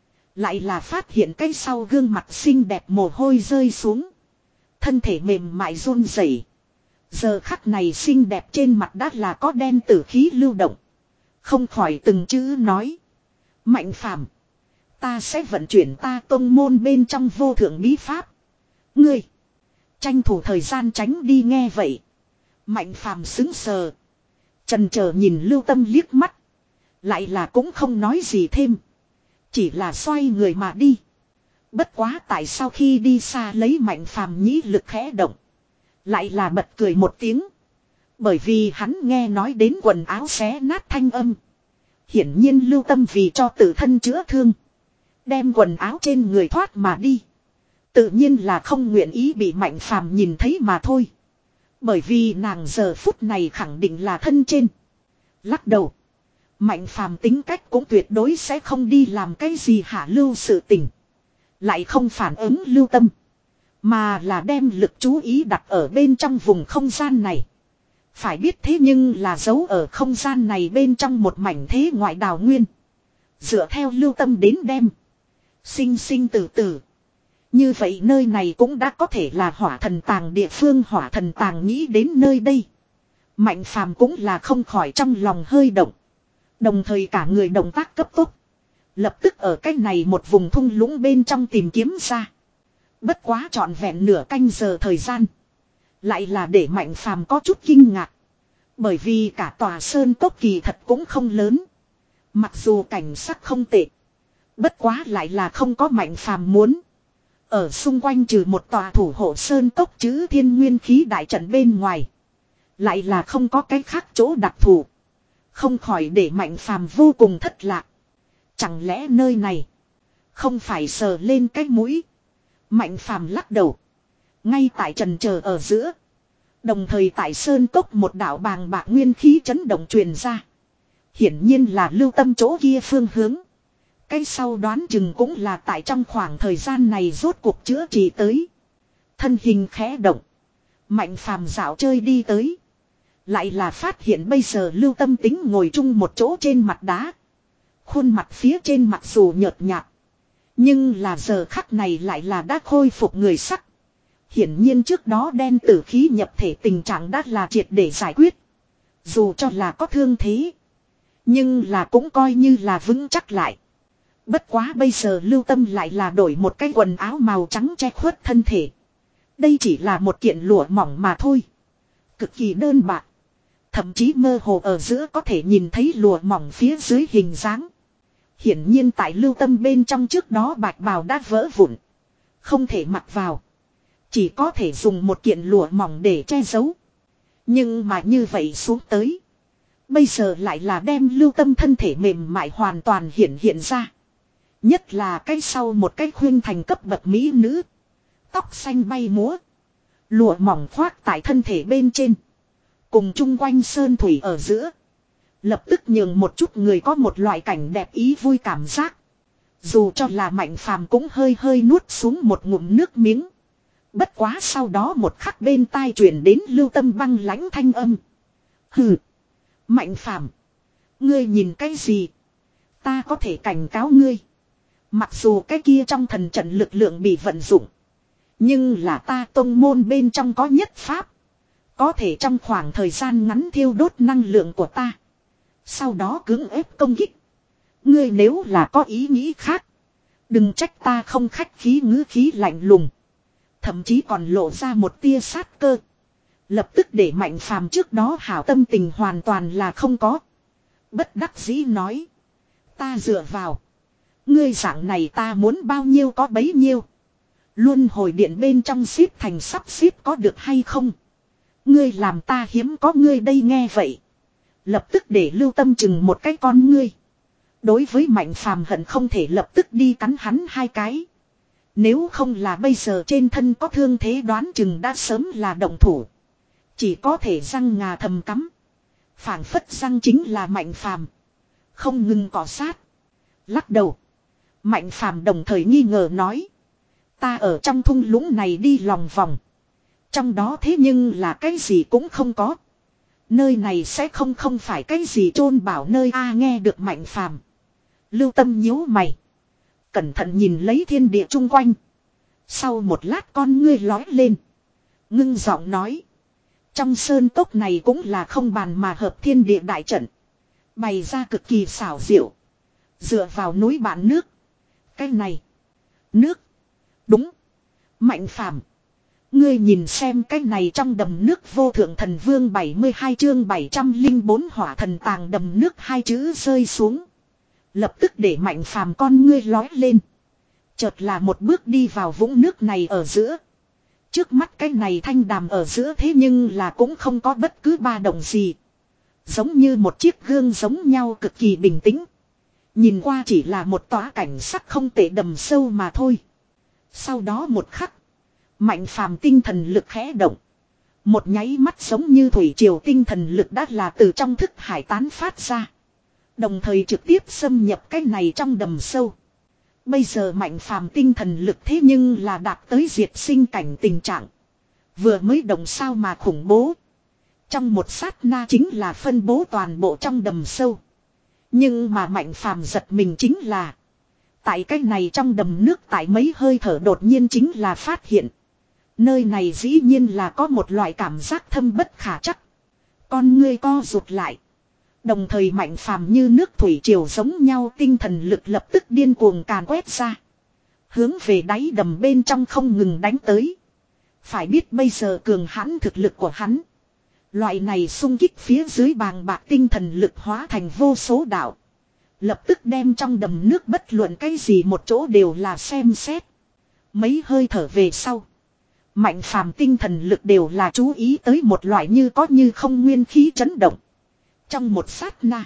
Lại là phát hiện cái sau gương mặt xinh đẹp mồ hôi rơi xuống. Thân thể mềm mại run rẩy. Giờ khắc này xinh đẹp trên mặt đã là có đen tử khí lưu động. Không khỏi từng chữ nói. Mạnh Phàm, Ta sẽ vận chuyển ta tông môn bên trong vô thượng bí pháp. Ngươi. Tranh thủ thời gian tránh đi nghe vậy. Mạnh phàm xứng sờ. Chần chờ nhìn Lưu Tâm liếc mắt. Lại là cũng không nói gì thêm. Chỉ là xoay người mà đi. Bất quá tại sau khi đi xa lấy Mạnh phàm nhĩ lực khẽ động. Lại là bật cười một tiếng. Bởi vì hắn nghe nói đến quần áo xé nát thanh âm. Hiển nhiên Lưu Tâm vì cho tự thân chữa thương. Đem quần áo trên người thoát mà đi. Tự nhiên là không nguyện ý bị Mạnh phàm nhìn thấy mà thôi. Bởi vì nàng giờ phút này khẳng định là thân trên. Lắc đầu. Mạnh phàm tính cách cũng tuyệt đối sẽ không đi làm cái gì hạ lưu sự tình. Lại không phản ứng Lưu Tâm. Mà là đem lực chú ý đặt ở bên trong vùng không gian này. Phải biết thế nhưng là giấu ở không gian này bên trong một mảnh thế ngoại đào nguyên. Dựa theo Lưu Tâm đến đem. Sinh sinh tử tử. Như vậy nơi này cũng đã có thể là hỏa thần tàng địa phương. Hỏa thần tàng nghĩ đến nơi đây. Mạnh phàm cũng là không khỏi trong lòng hơi động. Đồng thời cả người động tác cấp tốc. Lập tức ở cách này một vùng thung lũng bên trong tìm kiếm ra. Bất quá trọn vẹn nửa canh giờ thời gian. Lại là để Mạnh phàm có chút kinh ngạc. Bởi vì cả tòa sơn cốc kỳ thật cũng không lớn. Mặc dù cảnh sắc không tệ. Bất quá lại là không có Mạnh phàm muốn. Ở xung quanh trừ một tòa thủ hộ sơn cốc chữ thiên nguyên khí đại trận bên ngoài. Lại là không có cái khác chỗ đặc thù. Không khỏi để Mạnh phàm vô cùng thất lạc. Chẳng lẽ nơi này không phải sờ lên cái mũi. Mạnh phàm lắc đầu. Ngay tại trần chờ ở giữa. Đồng thời tại sơn cốc một đạo bàng bạc nguyên khí chấn động truyền ra. Hiển nhiên là Lưu Tâm chỗ kia phương hướng. Cái sau đoán chừng cũng là tại trong khoảng thời gian này rốt cuộc chữa trị tới. Thân hình khẽ động. Mạnh phàm dạo chơi đi tới. Lại là phát hiện bây giờ Lưu Tâm tính ngồi chung một chỗ trên mặt đá. Khuôn mặt phía trên mặc dù nhợt nhạt. Nhưng là giờ khắc này lại là đã khôi phục người sắc. Hiển nhiên trước đó đen tử khí nhập thể tình trạng đã là triệt để giải quyết. Dù cho là có thương thế. Nhưng là cũng coi như là vững chắc lại. Bất quá bây giờ Lưu Tâm lại là đổi một cái quần áo màu trắng che khuất thân thể. Đây chỉ là một kiện lụa mỏng mà thôi. Cực kỳ đơn bạc. Thậm chí mơ hồ ở giữa có thể nhìn thấy lụa mỏng phía dưới hình dáng. Hiển nhiên tại Lưu Tâm bên trong trước đó bạch bào đã vỡ vụn. Không thể mặc vào. Chỉ có thể dùng một kiện lụa mỏng để che giấu. Nhưng mà như vậy xuống tới. Bây giờ lại là đem Lưu Tâm thân thể mềm mại hoàn toàn hiện hiện ra. Nhất là cái sau một cái khuyên thành cấp bậc mỹ nữ. Tóc xanh bay múa. Lụa mỏng khoác tại thân thể bên trên. Cùng chung quanh sơn thủy ở giữa. Lập tức nhường một chút người có một loại cảnh đẹp ý vui cảm giác. Dù cho là Mạnh phàm cũng hơi hơi nuốt xuống một ngụm nước miếng. Bất quá sau đó một khắc bên tai truyền đến Lưu Tâm băng lãnh thanh âm. Hừ. Mạnh phàm. Ngươi nhìn cái gì? Ta có thể cảnh cáo ngươi. Mặc dù cái kia trong thần trận lực lượng bị vận dụng. Nhưng là ta tông môn bên trong có nhất pháp. Có thể trong khoảng thời gian ngắn thiêu đốt năng lượng của ta. Sau đó cưỡng ép công kích. Ngươi nếu là có ý nghĩ khác. Đừng trách ta không khách khí ngữ khí lạnh lùng. Thậm chí còn lộ ra một tia sát cơ. Lập tức để Mạnh phàm trước đó hảo tâm tình hoàn toàn là không có. Bất đắc dĩ nói. Ta dựa vào. Ngươi dạng này ta muốn bao nhiêu có bấy nhiêu. Luôn hồi điện bên trong xếp thành sắp xếp có được hay không. Ngươi làm ta hiếm có ngươi đây nghe vậy. Lập tức để Lưu Tâm chừng một cái con ngươi. Đối với Mạnh phàm hận không thể lập tức đi cắn hắn hai cái. Nếu không là bây giờ trên thân có thương thế đoán chừng đã sớm là động thủ. Chỉ có thể răng ngà thầm cắm. Phảng phất răng chính là Mạnh phàm. Không ngừng cọ sát. Lắc đầu. Mạnh phàm đồng thời nghi ngờ nói. Ta ở trong thung lũng này đi lòng vòng. Trong đó thế nhưng là cái gì cũng không có. Nơi này sẽ không không phải cái gì chôn bảo nơi a nghe được Mạnh phàm. Lưu Tâm nhíu mày. Cẩn thận nhìn lấy thiên địa chung quanh. Sau một lát con ngươi lói lên. Ngưng giọng nói. Trong sơn cốc này cũng là không bàn mà hợp thiên địa đại trận. Bày ra cực kỳ xảo diệu. Dựa vào núi bạn nước. Cái này. Nước. Đúng. Mạnh phàm. Ngươi nhìn xem cái này trong đầm nước vô thượng thần vương bảy mươi hai chương bảy trăm linh bốn hỏa thần tàng đầm nước hai chữ rơi xuống. Lập tức để Mạnh phàm con ngươi lói lên. Chợt là một bước đi vào vũng nước này ở giữa. Trước mắt cái này thanh đàm ở giữa thế nhưng là cũng không có bất cứ ba động gì. Giống như một chiếc gương giống nhau cực kỳ bình tĩnh. Nhìn qua chỉ là một tòa cảnh sắc không tệ đầm sâu mà thôi. Sau đó một khắc. Mạnh phàm tinh thần lực khẽ động. Một nháy mắt giống như thủy triều tinh thần lực đã là từ trong thức hải tán phát ra. Đồng thời trực tiếp xâm nhập cái này trong đầm sâu. Bây giờ Mạnh phàm tinh thần lực thế nhưng là đạt tới diệt sinh cảnh tình trạng. Vừa mới động sao mà khủng bố. Trong một sát na chính là phân bố toàn bộ trong đầm sâu. Nhưng mà Mạnh phàm giật mình chính là. Tại cái này trong đầm nước tại mấy hơi thở đột nhiên chính là phát hiện. Nơi này dĩ nhiên là có một loại cảm giác thâm bất khả chắc. Con ngươi co rụt lại. Đồng thời Mạnh phàm như nước thủy triều giống nhau tinh thần lực lập tức điên cuồng càn quét ra. Hướng về đáy đầm bên trong không ngừng đánh tới. Phải biết bây giờ cường hãn thực lực của hắn. Loại này xung kích phía dưới bàng bạc tinh thần lực hóa thành vô số đạo. Lập tức đem trong đầm nước bất luận cái gì một chỗ đều là xem xét. Mấy hơi thở về sau. Mạnh phàm tinh thần lực đều là chú ý tới một loại như có như không nguyên khí chấn động. Trong một sát na.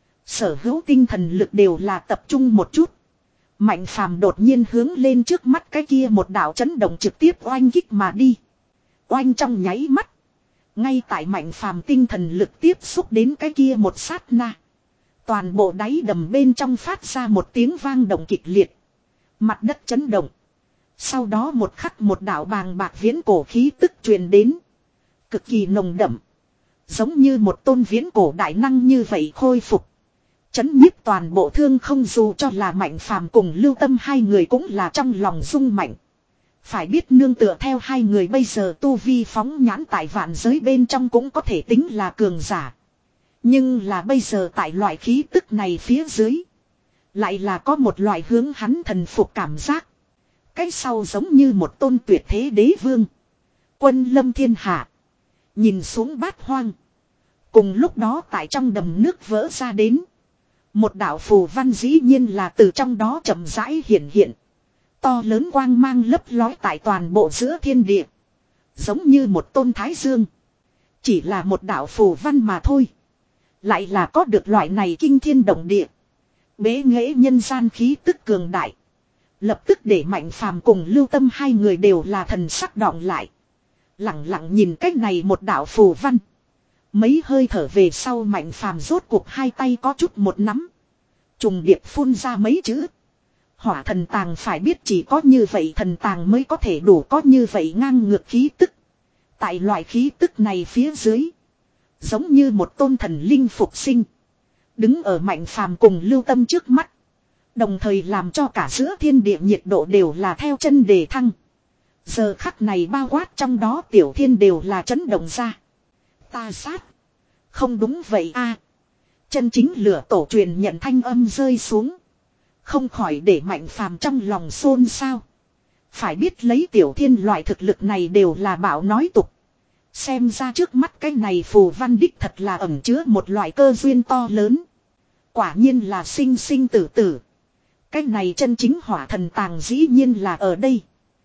Sở hữu tinh thần lực đều là tập trung một chút. Mạnh phàm đột nhiên hướng lên trước mắt cái kia một đạo chấn động trực tiếp oanh kích mà đi. Oanh trong nháy mắt. Ngay tại Mạnh phàm tinh thần lực tiếp xúc đến cái kia một sát na. Toàn bộ đáy đầm bên trong phát ra một tiếng vang động kịch liệt. Mặt đất chấn động. Sau đó một khắc một đạo bàng bạc viễn cổ khí tức truyền đến. Cực kỳ nồng đậm. Giống như một tôn viễn cổ đại năng như vậy khôi phục. Chấn nhiếp toàn bộ thương không dù cho là Mạnh phàm cùng Lưu Tâm hai người cũng là trong lòng rung mạnh. Phải biết nương tựa theo hai người bây giờ tu vi phóng nhãn tại vạn giới bên trong cũng có thể tính là cường giả. Nhưng là bây giờ tại loại khí tức này phía dưới. Lại là có một loại hướng hắn thần phục cảm giác. Cái sau giống như một tôn tuyệt thế đế vương. Quân lâm thiên hạ. Nhìn xuống bát hoang. Cùng lúc đó tại trong đầm nước vỡ ra đến. Một đạo phù văn dĩ nhiên là từ trong đó chậm rãi hiện hiện. To lớn quang mang lấp lói tại toàn bộ giữa thiên địa. Giống như một tôn thái dương. Chỉ là một đạo phù văn mà thôi. Lại là có được loại này kinh thiên động địa. Bế nghệ nhân gian khí tức cường đại. Lập tức để Mạnh phàm cùng Lưu Tâm hai người đều là thần sắc đọng lại. Lặng lặng nhìn cách này một đạo phù văn. Mấy hơi thở về sau Mạnh phàm rốt cuộc hai tay có chút một nắm. Trùng điệp phun ra mấy chữ. Hỏa thần tàng phải biết chỉ có như vậy thần tàng mới có thể đủ có như vậy ngang ngược khí tức. Tại loại khí tức này phía dưới. Giống như một tôn thần linh phục sinh. Đứng ở Mạnh phàm cùng Lưu Tâm trước mắt. Đồng thời làm cho cả giữa thiên địa nhiệt độ đều là theo chân đề thăng. Giờ khắc này bao quát trong đó tiểu thiên đều là chấn động ra. Ta sát. Không đúng vậy a. Chân chính lửa tổ truyền nhận thanh âm rơi xuống. Không khỏi để Mạnh phàm trong lòng xôn xao. Phải biết lấy tiểu thiên loại thực lực này đều là bảo nói tục. Xem ra trước mắt cái này phù văn đích thật là ẩn chứa một loại cơ duyên to lớn. Quả nhiên là sinh sinh tử tử. Cái này chân chính hỏa thần tàng dĩ nhiên là ở đây.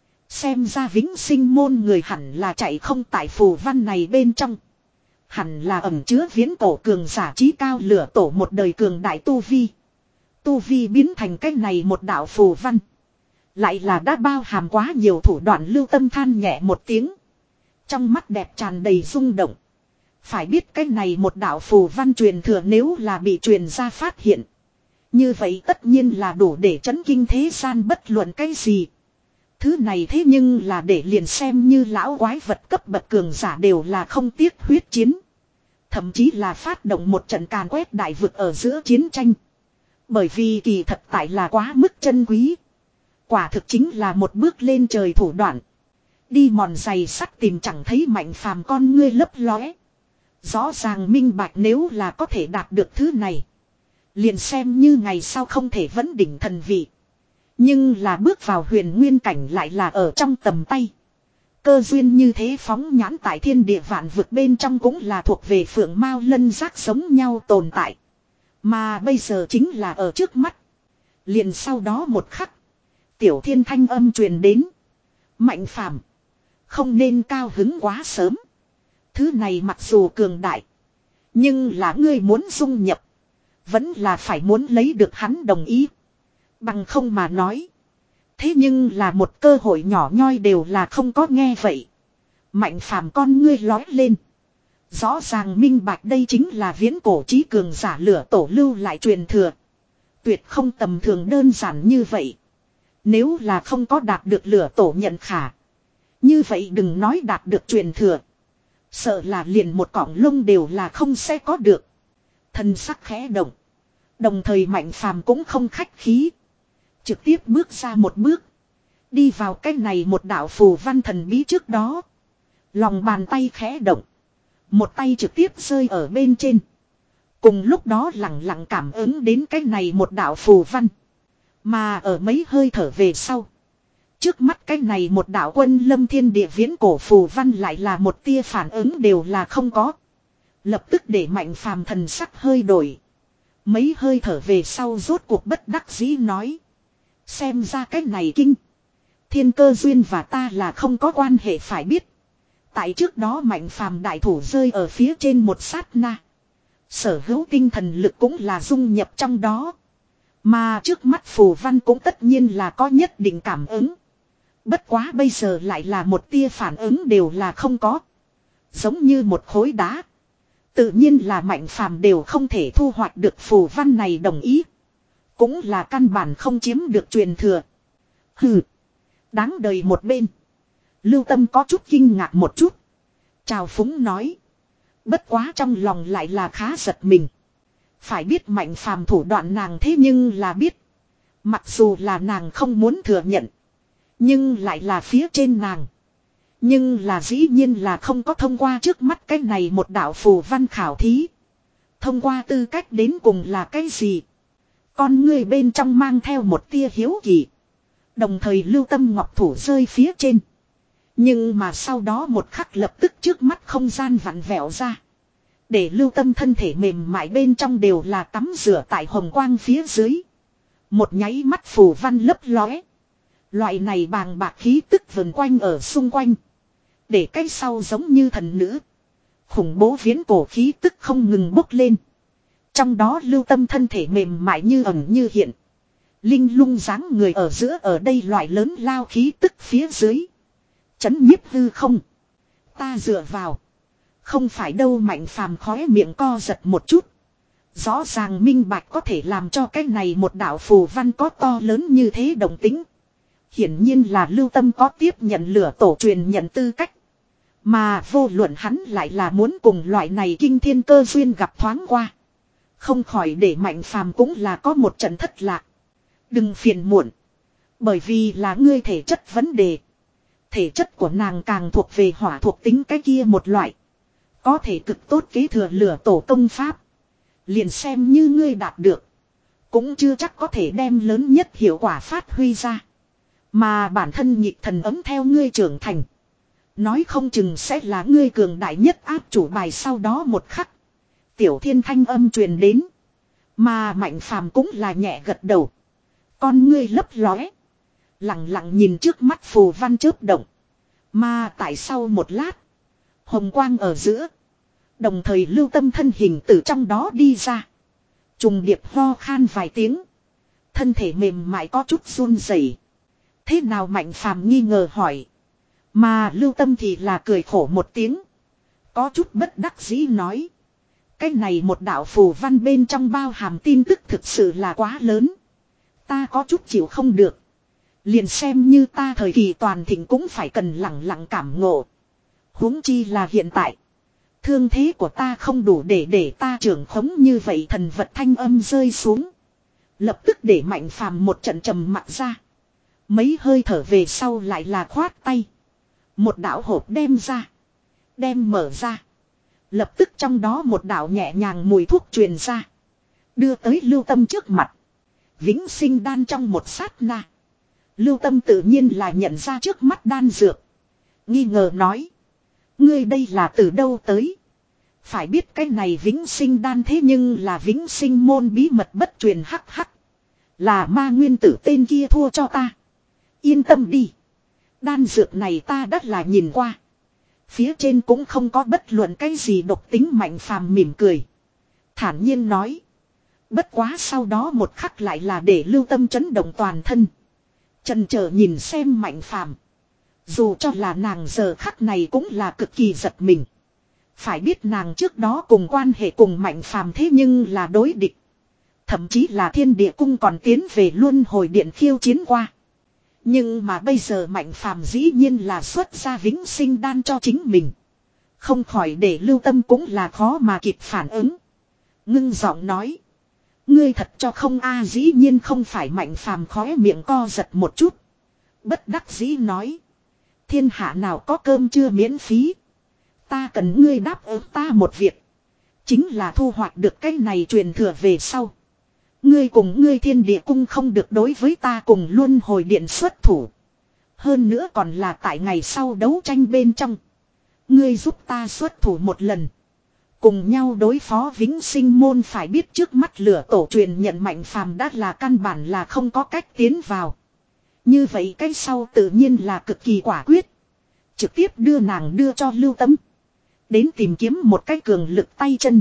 Xem ra vĩnh sinh môn người hẳn là chạy không tại phù văn này bên trong. Hẳn là ẩn chứa viễn cổ cường giả trí cao lửa tổ một đời cường đại tu vi. Tu vi biến thành cái này một đạo phù văn. Lại là đã bao hàm quá nhiều thủ đoạn. Lưu Tâm than nhẹ một tiếng. Trong mắt đẹp tràn đầy rung động. Phải biết cái này một đạo phù văn truyền thừa nếu là bị truyền ra phát hiện. Như vậy tất nhiên là đủ để chấn kinh thế gian bất luận cái gì. Thứ này thế nhưng là để liền xem như lão quái vật cấp bậc cường giả đều là không tiếc huyết chiến. Thậm chí là phát động một trận càn quét đại vực ở giữa chiến tranh. Bởi vì kỳ thật tại là quá mức chân quý. Quả thực chính là một bước lên trời thủ đoạn. Đi mòn giày sắt tìm chẳng thấy Mạnh phàm con ngươi lấp lóe. Rõ ràng minh bạch nếu là có thể đạt được thứ này. Liền xem như ngày sau không thể vấn đỉnh thần vị. Nhưng là bước vào huyền nguyên cảnh lại là ở trong tầm tay. Cơ duyên như thế phóng nhãn tại thiên địa vạn vực bên trong cũng là thuộc về phượng mao lân giác giống nhau tồn tại. Mà bây giờ chính là ở trước mắt. Liền sau đó một khắc. Tiểu thiên thanh âm truyền đến. Mạnh phàm. Không nên cao hứng quá sớm. Thứ này mặc dù cường đại. Nhưng là ngươi muốn dung nhập. Vẫn là phải muốn lấy được hắn đồng ý. Bằng không mà nói. Thế nhưng là một cơ hội nhỏ nhoi đều là không có nghe vậy. Mạnh phàm con ngươi lói lên. Rõ ràng minh bạch đây chính là viễn cổ trí cường giả lửa tổ lưu lại truyền thừa. Tuyệt không tầm thường đơn giản như vậy. Nếu là không có đạt được lửa tổ nhận khả. Như vậy đừng nói đạt được truyền thừa. Sợ là liền một cọng lông đều là không sẽ có được. Thần sắc khẽ động. Đồng thời mạnh phàm cũng không khách khí. Trực tiếp bước ra một bước. Đi vào cái này một đạo phù văn thần bí trước đó. Lòng bàn tay khẽ động. Một tay trực tiếp rơi ở bên trên. Cùng lúc đó lặng lặng cảm ứng đến cái này một đạo phù văn. Mà ở mấy hơi thở về sau. Trước mắt cái này một đạo quân lâm thiên địa viễn cổ phù văn lại là một tia phản ứng đều là không có. Lập tức để mạnh phàm thần sắc hơi đổi. Mấy hơi thở về sau rốt cuộc bất đắc dĩ nói. Xem ra cái này kinh. Thiên cơ duyên và ta là không có quan hệ phải biết. Tại trước đó mạnh phàm đại thủ rơi ở phía trên một sát na. Sở hữu tinh thần lực cũng là dung nhập trong đó. Mà trước mắt phù văn cũng tất nhiên là có nhất định cảm ứng. Bất quá bây giờ lại là một tia phản ứng đều là không có. Giống như một khối đá. Tự nhiên là mạnh phàm đều không thể thu hoạch được phù văn này đồng ý. Cũng là căn bản không chiếm được truyền thừa. Hừ. Đáng đời một bên. Lưu Tâm có chút kinh ngạc một chút. Chào phúng nói. Bất quá trong lòng lại là khá giật mình. Phải biết mạnh phàm thủ đoạn nàng thế nhưng là biết. Mặc dù là nàng không muốn thừa nhận. Nhưng lại là phía trên nàng. Nhưng là dĩ nhiên là không có thông qua trước mắt cái này một đạo phù văn khảo thí. Thông qua tư cách đến cùng là cái gì? Con người bên trong mang theo một tia hiếu kỳ. Đồng thời Lưu Tâm ngọc thủ rơi phía trên. Nhưng mà sau đó một khắc lập tức trước mắt không gian vặn vẹo ra. Để Lưu Tâm thân thể mềm mại bên trong đều là tắm rửa tại hồng quang phía dưới. Một nháy mắt phù văn lấp lóe. Loại này bàng bạc khí tức vần quanh ở xung quanh. Để cái sau giống như thần nữ. Khủng bố viễn cổ khí tức không ngừng bốc lên. Trong đó Lưu Tâm thân thể mềm mại như ẩn như hiện. Linh lung dáng người ở giữa ở đây loại lớn lao khí tức phía dưới. Chấn nhiếp hư không. Ta dựa vào. Không phải đâu mạnh phàm khóe miệng co giật một chút. Rõ ràng minh bạch có thể làm cho cái này một đạo phù văn có to lớn như thế đồng tính. Hiển nhiên là Lưu Tâm có tiếp nhận lửa tổ truyền nhận tư cách. Mà vô luận hắn lại là muốn cùng loại này kinh thiên cơ duyên gặp thoáng qua. Không khỏi để mạnh phàm cũng là có một trận thất lạc. Đừng phiền muộn. Bởi vì là ngươi thể chất vấn đề. Thể chất của nàng càng thuộc về hỏa thuộc tính cái kia một loại. Có thể cực tốt kế thừa lửa tổ công pháp. Liền xem như ngươi đạt được. Cũng chưa chắc có thể đem lớn nhất hiệu quả phát huy ra. Mà bản thân nhịp thần ấm theo ngươi trưởng thành. Nói không chừng sẽ là ngươi cường đại nhất áp chủ bài sau đó một khắc. Tiểu thiên thanh âm truyền đến. Mà mạnh phàm cũng là nhẹ gật đầu. Con ngươi lấp lóe. Lặng lặng nhìn trước mắt phù văn chớp động. Mà tại sau một lát. Hồng quang ở giữa. Đồng thời Lưu Tâm thân hình từ trong đó đi ra. Trùng điệp ho khan vài tiếng. Thân thể mềm mại có chút run rẩy. Thế nào mạnh phàm nghi ngờ hỏi. Mà Lưu Tâm thì là cười khổ một tiếng. Có chút bất đắc dĩ nói. Cái này một đạo phù văn bên trong bao hàm tin tức thực sự là quá lớn. Ta có chút chịu không được. Liền xem như ta thời kỳ toàn thịnh cũng phải cần lặng lặng cảm ngộ. Huống chi là hiện tại. Thương thế của ta không đủ để để ta trưởng khống như vậy thần vật thanh âm rơi xuống. Lập tức để mạnh phàm một trận trầm mặc ra. Mấy hơi thở về sau lại là khoát tay. Một đạo hộp đem ra. Đem mở ra. Lập tức trong đó một đạo nhẹ nhàng mùi thuốc truyền ra. Đưa tới Lưu Tâm trước mặt. Vĩnh sinh đan trong một sát na. Lưu Tâm tự nhiên là nhận ra trước mắt đan dược. Nghi ngờ nói. Ngươi đây là từ đâu tới? Phải biết cái này vĩnh sinh đan thế nhưng là vĩnh sinh môn bí mật bất truyền hắc hắc. Là ma nguyên tử tên kia thua cho ta. Yên tâm đi. Đan dược này ta đã là nhìn qua. Phía trên cũng không có bất luận cái gì độc tính. Mạnh phàm mỉm cười. Thản nhiên nói. Bất quá sau đó một khắc lại là để Lưu Tâm chấn động toàn thân. Chần chờ nhìn xem Mạnh phàm. Dù cho là nàng giờ khắc này cũng là cực kỳ giật mình. Phải biết nàng trước đó cùng quan hệ cùng Mạnh phàm thế nhưng là đối địch. Thậm chí là Thiên Địa Cung còn tiến về luân hồi điện khiêu chiến qua. Nhưng mà bây giờ Mạnh phàm dĩ nhiên là xuất ra vĩnh sinh đan cho chính mình. Không khỏi để Lưu Tâm cũng là khó mà kịp phản ứng. Ngưng giọng nói. Ngươi thật cho không a dĩ nhiên không phải Mạnh phàm khóe miệng co giật một chút. Bất đắc dĩ nói. Thiên hạ nào có cơm chưa miễn phí. Ta cần ngươi đáp ứng ta một việc. Chính là thu hoạch được cái này truyền thừa về sau. Ngươi cùng ngươi Thiên Địa Cung không được đối với ta cùng luân hồi điện xuất thủ. Hơn nữa còn là tại ngày sau đấu tranh bên trong. Ngươi giúp ta xuất thủ một lần. Cùng nhau đối phó vĩnh sinh môn. Phải biết trước mắt lửa tổ truyền nhận Mạnh phàm đã là căn bản là không có cách tiến vào. Như vậy cái sau tự nhiên là cực kỳ quả quyết. Trực tiếp đưa nàng đưa cho Lưu Tâm. Đến tìm kiếm một cái cường lực tay chân.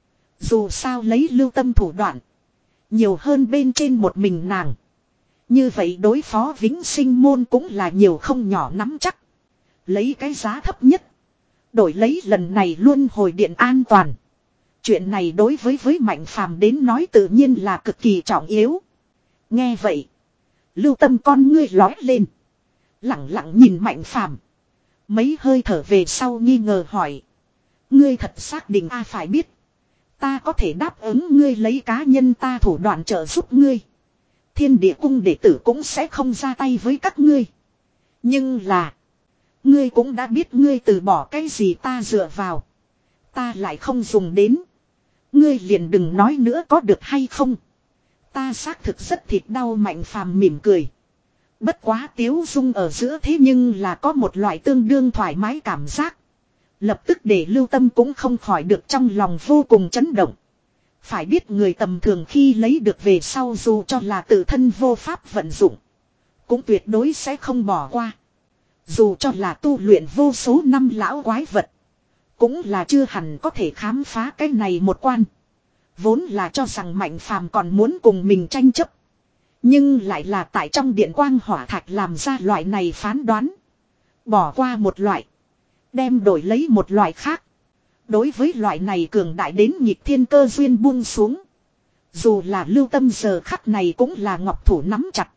Dù sao lấy Lưu Tâm thủ đoạn. Nhiều hơn bên trên một mình nàng. Như vậy đối phó vĩnh sinh môn cũng là nhiều không nhỏ nắm chắc. Lấy cái giá thấp nhất. Đổi lấy lần này luôn hồi điện an toàn. Chuyện này đối với với Mạnh phàm đến nói tự nhiên là cực kỳ trọng yếu. Nghe vậy. Lưu Tâm con ngươi lói lên. Lặng lặng nhìn Mạnh phàm. Mấy hơi thở về sau nghi ngờ hỏi. Ngươi thật xác định a phải biết. Ta có thể đáp ứng ngươi lấy cá nhân ta thủ đoạn trợ giúp ngươi. Thiên Địa Cung đệ tử cũng sẽ không ra tay với các ngươi. Nhưng là. Ngươi cũng đã biết ngươi từ bỏ cái gì ta dựa vào. Ta lại không dùng đến. Ngươi liền đừng nói nữa có được hay không. Ta xác thực rất thịt đau. Mạnh phàm mỉm cười. Bất quá tiếu dung ở giữa thế nhưng là có một loại tương đương thoải mái cảm giác. Lập tức để Lưu Tâm cũng không khỏi được trong lòng vô cùng chấn động. Phải biết người tầm thường khi lấy được về sau dù cho là tự thân vô pháp vận dụng. Cũng tuyệt đối sẽ không bỏ qua. Dù cho là tu luyện vô số năm lão quái vật. Cũng là chưa hẳn có thể khám phá cái này một quan. Vốn là cho rằng Mạnh phàm còn muốn cùng mình tranh chấp. Nhưng lại là tại trong điện quang hỏa thạch làm ra loại này phán đoán. Bỏ qua một loại. Đem đổi lấy một loại khác. Đối với loại này cường đại đến nhịp thiên cơ duyên buông xuống. Dù là Lưu Tâm giờ khắc này cũng là ngọc thủ nắm chặt.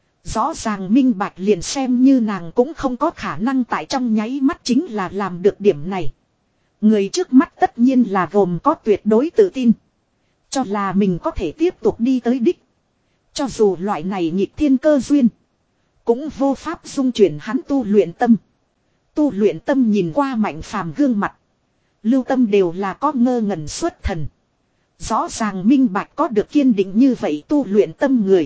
Rõ ràng minh bạch liền xem như nàng cũng không có khả năng tại trong nháy mắt chính là làm được điểm này. Người trước mắt tất nhiên là gồm có tuyệt đối tự tin. Cho là mình có thể tiếp tục đi tới đích. Cho dù loại này nhịp thiên cơ duyên. Cũng vô pháp dung chuyển hắn tu luyện tâm. Tu luyện tâm nhìn qua Mạnh phàm gương mặt. Lưu Tâm đều là có ngơ ngẩn xuất thần. Rõ ràng minh bạch có được kiên định như vậy tu luyện tâm người.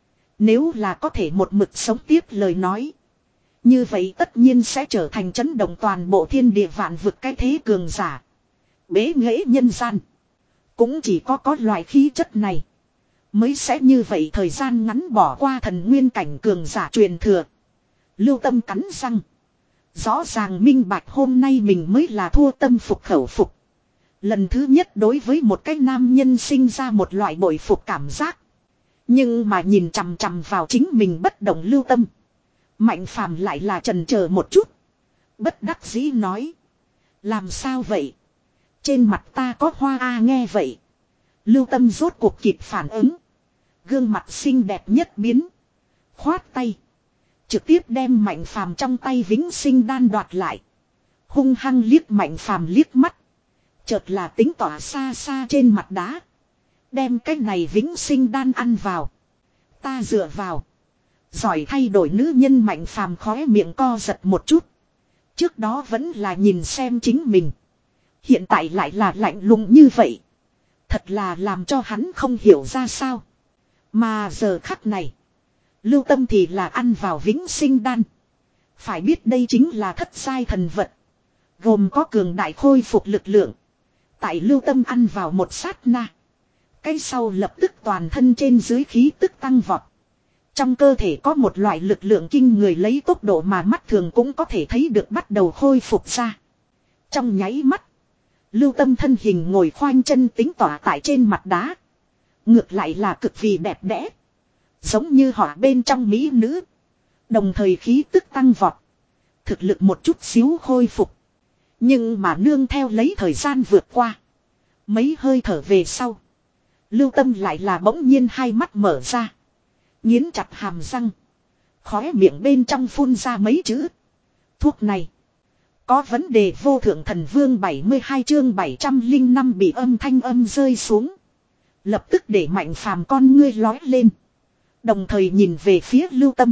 Nếu là có thể một mực sống tiếp lời nói. Như vậy tất nhiên sẽ trở thành chấn động toàn bộ thiên địa vạn vực cái thế cường giả. Bế nghệ nhân gian. Cũng chỉ có có loại khí chất này. Mới sẽ như vậy thời gian ngắn bỏ qua thần nguyên cảnh cường giả truyền thừa. Lưu Tâm cắn răng. Rõ ràng minh bạch hôm nay mình mới là thua tâm phục khẩu phục. Lần thứ nhất đối với một cái nam nhân sinh ra một loại bội phục cảm giác. Nhưng mà nhìn chằm chằm vào chính mình bất động Lưu Tâm. Mạnh phàm lại là chần chờ một chút. Bất đắc dĩ nói. Làm sao vậy? Trên mặt ta có hoa a nghe vậy. Lưu Tâm rốt cuộc kịp phản ứng. Gương mặt xinh đẹp nhất biến. Khoát tay. Trực tiếp đem Mạnh phàm trong tay vĩnh sinh đan đoạt lại. Hung hăng liếc Mạnh phàm liếc mắt. Chợt là tính tỏa xa xa trên mặt đá. Đem cái này vĩnh sinh đan ăn vào. Ta dựa vào. Giỏi thay đổi nữ nhân Mạnh phàm khóe miệng co giật một chút. Trước đó vẫn là nhìn xem chính mình. Hiện tại lại là lạnh lùng như vậy. Thật là làm cho hắn không hiểu ra sao. Mà giờ khắc này. Lưu Tâm thì là ăn vào vĩnh sinh đan. Phải biết đây chính là thất giai thần vật. Gồm có cường đại khôi phục lực lượng. Tại Lưu Tâm ăn vào một sát na. Cái sau lập tức toàn thân trên dưới khí tức tăng vọt. Trong cơ thể có một loại lực lượng kinh người lấy tốc độ mà mắt thường cũng có thể thấy được bắt đầu khôi phục ra. Trong nháy mắt. Lưu Tâm thân hình ngồi khoanh chân tính tỏa tại trên mặt đá. Ngược lại là cực kỳ đẹp đẽ. Giống như họ bên trong mỹ nữ. Đồng thời khí tức tăng vọt. Thực lực một chút xíu khôi phục. Nhưng mà nương theo lấy thời gian vượt qua. Mấy hơi thở về sau. Lưu Tâm lại là bỗng nhiên hai mắt mở ra. Nghiến chặt hàm răng. Khóe miệng bên trong phun ra mấy chữ. Thuốc này. Có vấn đề vô thượng thần vương bảy mươi hai chương bảy trăm lẻ năm bị âm thanh âm rơi xuống. Lập tức để Mạnh Phàm con ngươi lói lên. Đồng thời nhìn về phía Lưu Tâm.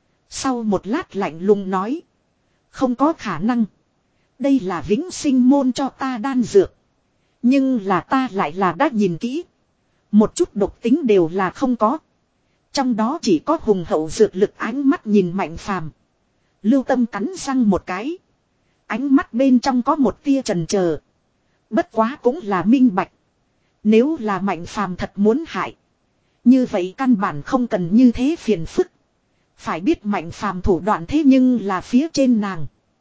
Sau một lát lạnh lùng nói. Không có khả năng. Đây là vĩnh sinh môn cho ta đan dược. Nhưng là ta lại là đã nhìn kỹ. Một chút độc tính đều là không có. Trong đó chỉ có hùng hậu dược lực. Ánh mắt nhìn Mạnh Phàm. Lưu Tâm cắn răng một cái. Ánh mắt bên trong có một tia chần chờ. Bất quá cũng là minh bạch. Nếu là Mạnh Phàm thật muốn hại. Như vậy căn bản không cần như thế phiền phức. Phải biết Mạnh Phàm thủ đoạn thế nhưng là phía trên nàng.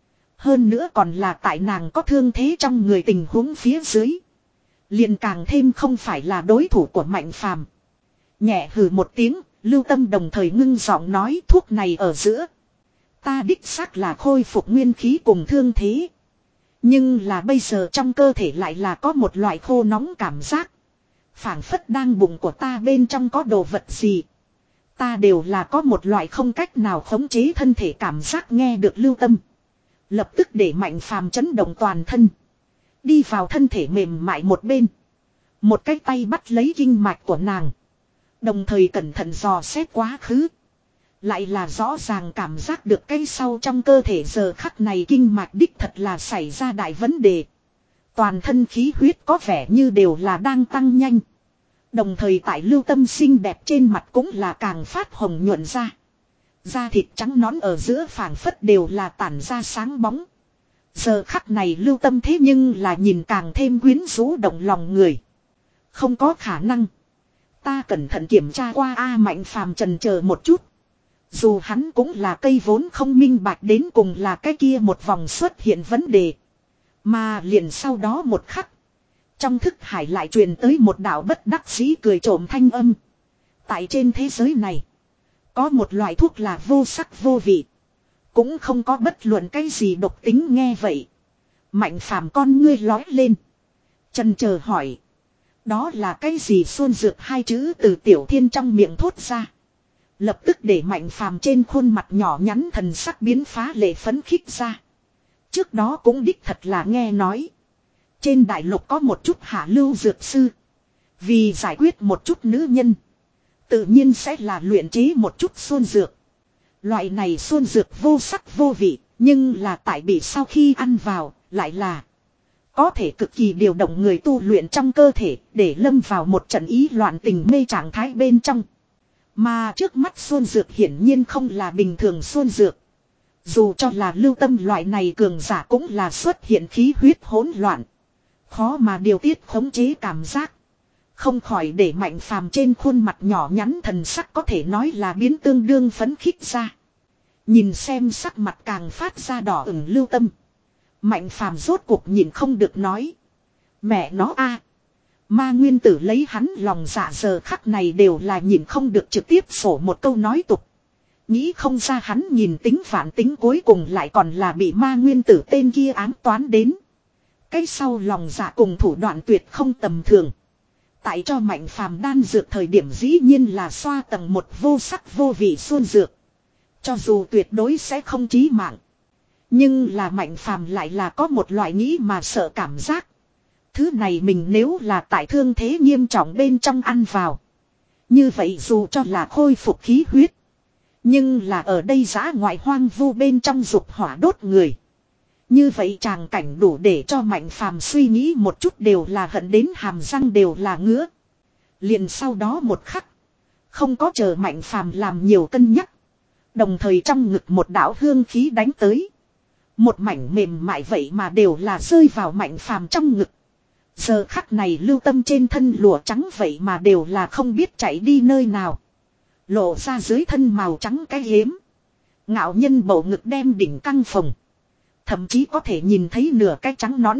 Hơn nữa còn là tại nàng có thương thế trong người tình huống phía dưới. Liền càng thêm không phải là đối thủ của Mạnh Phàm. Nhẹ hừ một tiếng, Lưu Tâm đồng thời ngưng giọng nói thuốc này ở giữa. Ta đích xác là khôi phục nguyên khí cùng thương thế. Nhưng là bây giờ trong cơ thể lại là có một loại khô nóng cảm giác. Phảng phất đang bụng của ta bên trong có đồ vật gì. Ta đều là có một loại không cách nào khống chế thân thể cảm giác nghe được Lưu Tâm. Lập tức để Mạnh Phàm chấn động toàn thân. Đi vào thân thể mềm mại một bên. Một cái tay bắt lấy kinh mạch của nàng. Đồng thời cẩn thận dò xét quá khứ. Lại là rõ ràng cảm giác được cái sau trong cơ thể giờ khắc này kinh mạch đích thật là xảy ra đại vấn đề. Toàn thân khí huyết có vẻ như đều là đang tăng nhanh. Đồng thời tại Lưu Tâm xinh đẹp trên mặt cũng là càng phát hồng nhuận ra. Da thịt trắng nõn ở giữa phảng phất đều là tản ra sáng bóng. Giờ khắc này Lưu Tâm thế nhưng là nhìn càng thêm quyến rũ động lòng người. Không có khả năng. Ta cẩn thận kiểm tra qua A Mạnh Phàm chần chờ một chút. Dù hắn cũng là cây vốn không minh bạch đến cùng là cái kia một vòng xuất hiện vấn đề. Mà liền sau đó một khắc. Trong thức hải lại truyền tới một đạo bất đắc dĩ cười trộm thanh âm. Tại trên thế giới này. Có một loại thuốc là vô sắc vô vị. Cũng không có bất luận cái gì độc tính nghe vậy. Mạnh Phàm con ngươi lói lên. Chần chờ hỏi. Đó là cái gì xuân dược hai chữ từ Tiểu Thiên trong miệng thốt ra. Lập tức để Mạnh Phàm trên khuôn mặt nhỏ nhắn thần sắc biến phá lệ phấn khích ra. Trước đó cũng đích thật là nghe nói. Trên đại lục có một chút hạ lưu dược sư. Vì giải quyết một chút nữ nhân. Tự nhiên sẽ là luyện chế một chút xuân dược. Loại này xuân dược vô sắc vô vị. Nhưng là tại bị sau khi ăn vào lại là. Có thể cực kỳ điều động người tu luyện trong cơ thể. Để lâm vào một trận ý loạn tình mê trạng thái bên trong. Mà trước mắt xuân dược hiển nhiên không là bình thường xuân dược. Dù cho là Lưu Tâm loại này cường giả cũng là xuất hiện khí huyết hỗn loạn. Khó mà điều tiết khống chế cảm giác. Không khỏi để Mạnh Phàm trên khuôn mặt nhỏ nhắn thần sắc có thể nói là biến tương đương phấn khích ra. Nhìn xem sắc mặt càng phát ra đỏ ửng Lưu Tâm. Mạnh Phàm rốt cuộc nhìn không được nói. Mẹ nó a, Ma nguyên tử lấy hắn lòng dạ giờ khắc này đều là nhìn không được trực tiếp sổ một câu nói tục. Nghĩ không ra hắn nhìn tính phản tính cuối cùng lại còn là bị ma nguyên tử tên kia ám toán đến. Cái sau lòng dạ cùng thủ đoạn tuyệt không tầm thường. Tại cho Mạnh Phàm đan dược thời điểm dĩ nhiên là xoa tầng một vô sắc vô vị xuân dược. Cho dù tuyệt đối sẽ không chí mạng. Nhưng là Mạnh Phàm lại là có một loại nghĩ mà sợ cảm giác. Thứ này mình nếu là tại thương thế nghiêm trọng bên trong ăn vào. Như vậy dù cho là khôi phục khí huyết. Nhưng là ở đây giã ngoại hoang vu bên trong dục hỏa đốt người. Như vậy tràng cảnh đủ để cho Mạnh Phàm suy nghĩ một chút đều là hận đến hàm răng đều là ngứa. Liền sau đó một khắc. Không có chờ Mạnh Phàm làm nhiều cân nhắc. Đồng thời trong ngực một đạo hương khí đánh tới. Một mảnh mềm mại vậy mà đều là rơi vào Mạnh Phàm trong ngực. Giờ khắc này Lưu Tâm trên thân lụa trắng vậy mà đều là không biết chạy đi nơi nào. Lộ ra dưới thân màu trắng cái hiếm. Ngạo nhân bầu ngực đem đỉnh căng phồng. Thậm chí có thể nhìn thấy nửa cái trắng nõn.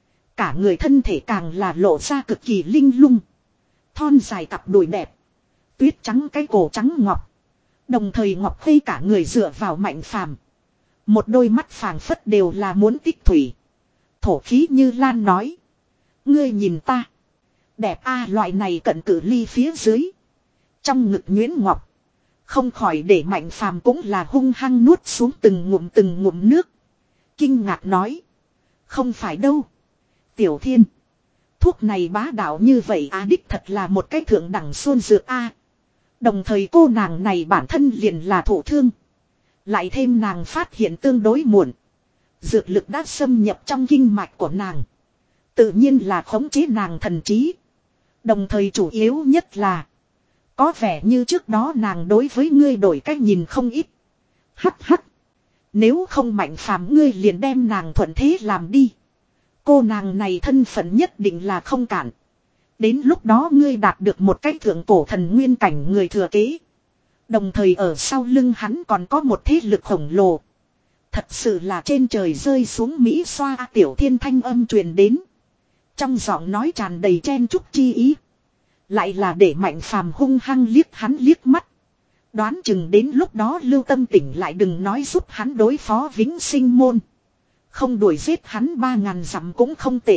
Cả người thân thể càng là lộ ra cực kỳ linh lung. Thon dài cặp đùi đẹp. Tuyết trắng cái cổ trắng ngọc. Đồng thời ngọc khê cả người dựa vào Mạnh Phàm. Một đôi mắt phảng phất đều là muốn tích thủy. Thổ khí như lan nói. Ngươi nhìn ta. Đẹp a loại này cận cử ly phía dưới. Trong ngực Nguyễn Ngọc. Không khỏi để Mạnh Phàm cũng là hung hăng nuốt xuống từng ngụm từng ngụm nước. Kinh ngạc nói. Không phải đâu. Tiểu Thiên. Thuốc này bá đạo như vậy á đích thật là một cái thượng đẳng xuân dược a. Đồng thời cô nàng này bản thân liền là thổ thương. Lại thêm nàng phát hiện tương đối muộn. Dược lực đã xâm nhập trong kinh mạch của nàng. Tự nhiên là khống chế nàng thần trí. Đồng thời chủ yếu nhất là. Có vẻ như trước đó nàng đối với ngươi đổi cách nhìn không ít. Hắc hắc. Nếu không Mạnh Phàm ngươi liền đem nàng thuận thế làm đi. Cô nàng này thân phận nhất định là không cản. Đến lúc đó ngươi đạt được một cái thượng cổ thần nguyên cảnh người thừa kế. Đồng thời ở sau lưng hắn còn có một thế lực khổng lồ. Thật sự là trên trời rơi xuống Mỹ xoa Tiểu Thiên thanh âm truyền đến. Trong giọng nói tràn đầy chen chúc chi ý. Lại là để Mạnh Phàm hung hăng liếc hắn liếc mắt. Đoán chừng đến lúc đó Lưu Tâm tỉnh lại đừng nói giúp hắn đối phó Vĩnh Sinh môn. Không đuổi giết hắn ba ngàn dặm cũng không tệ.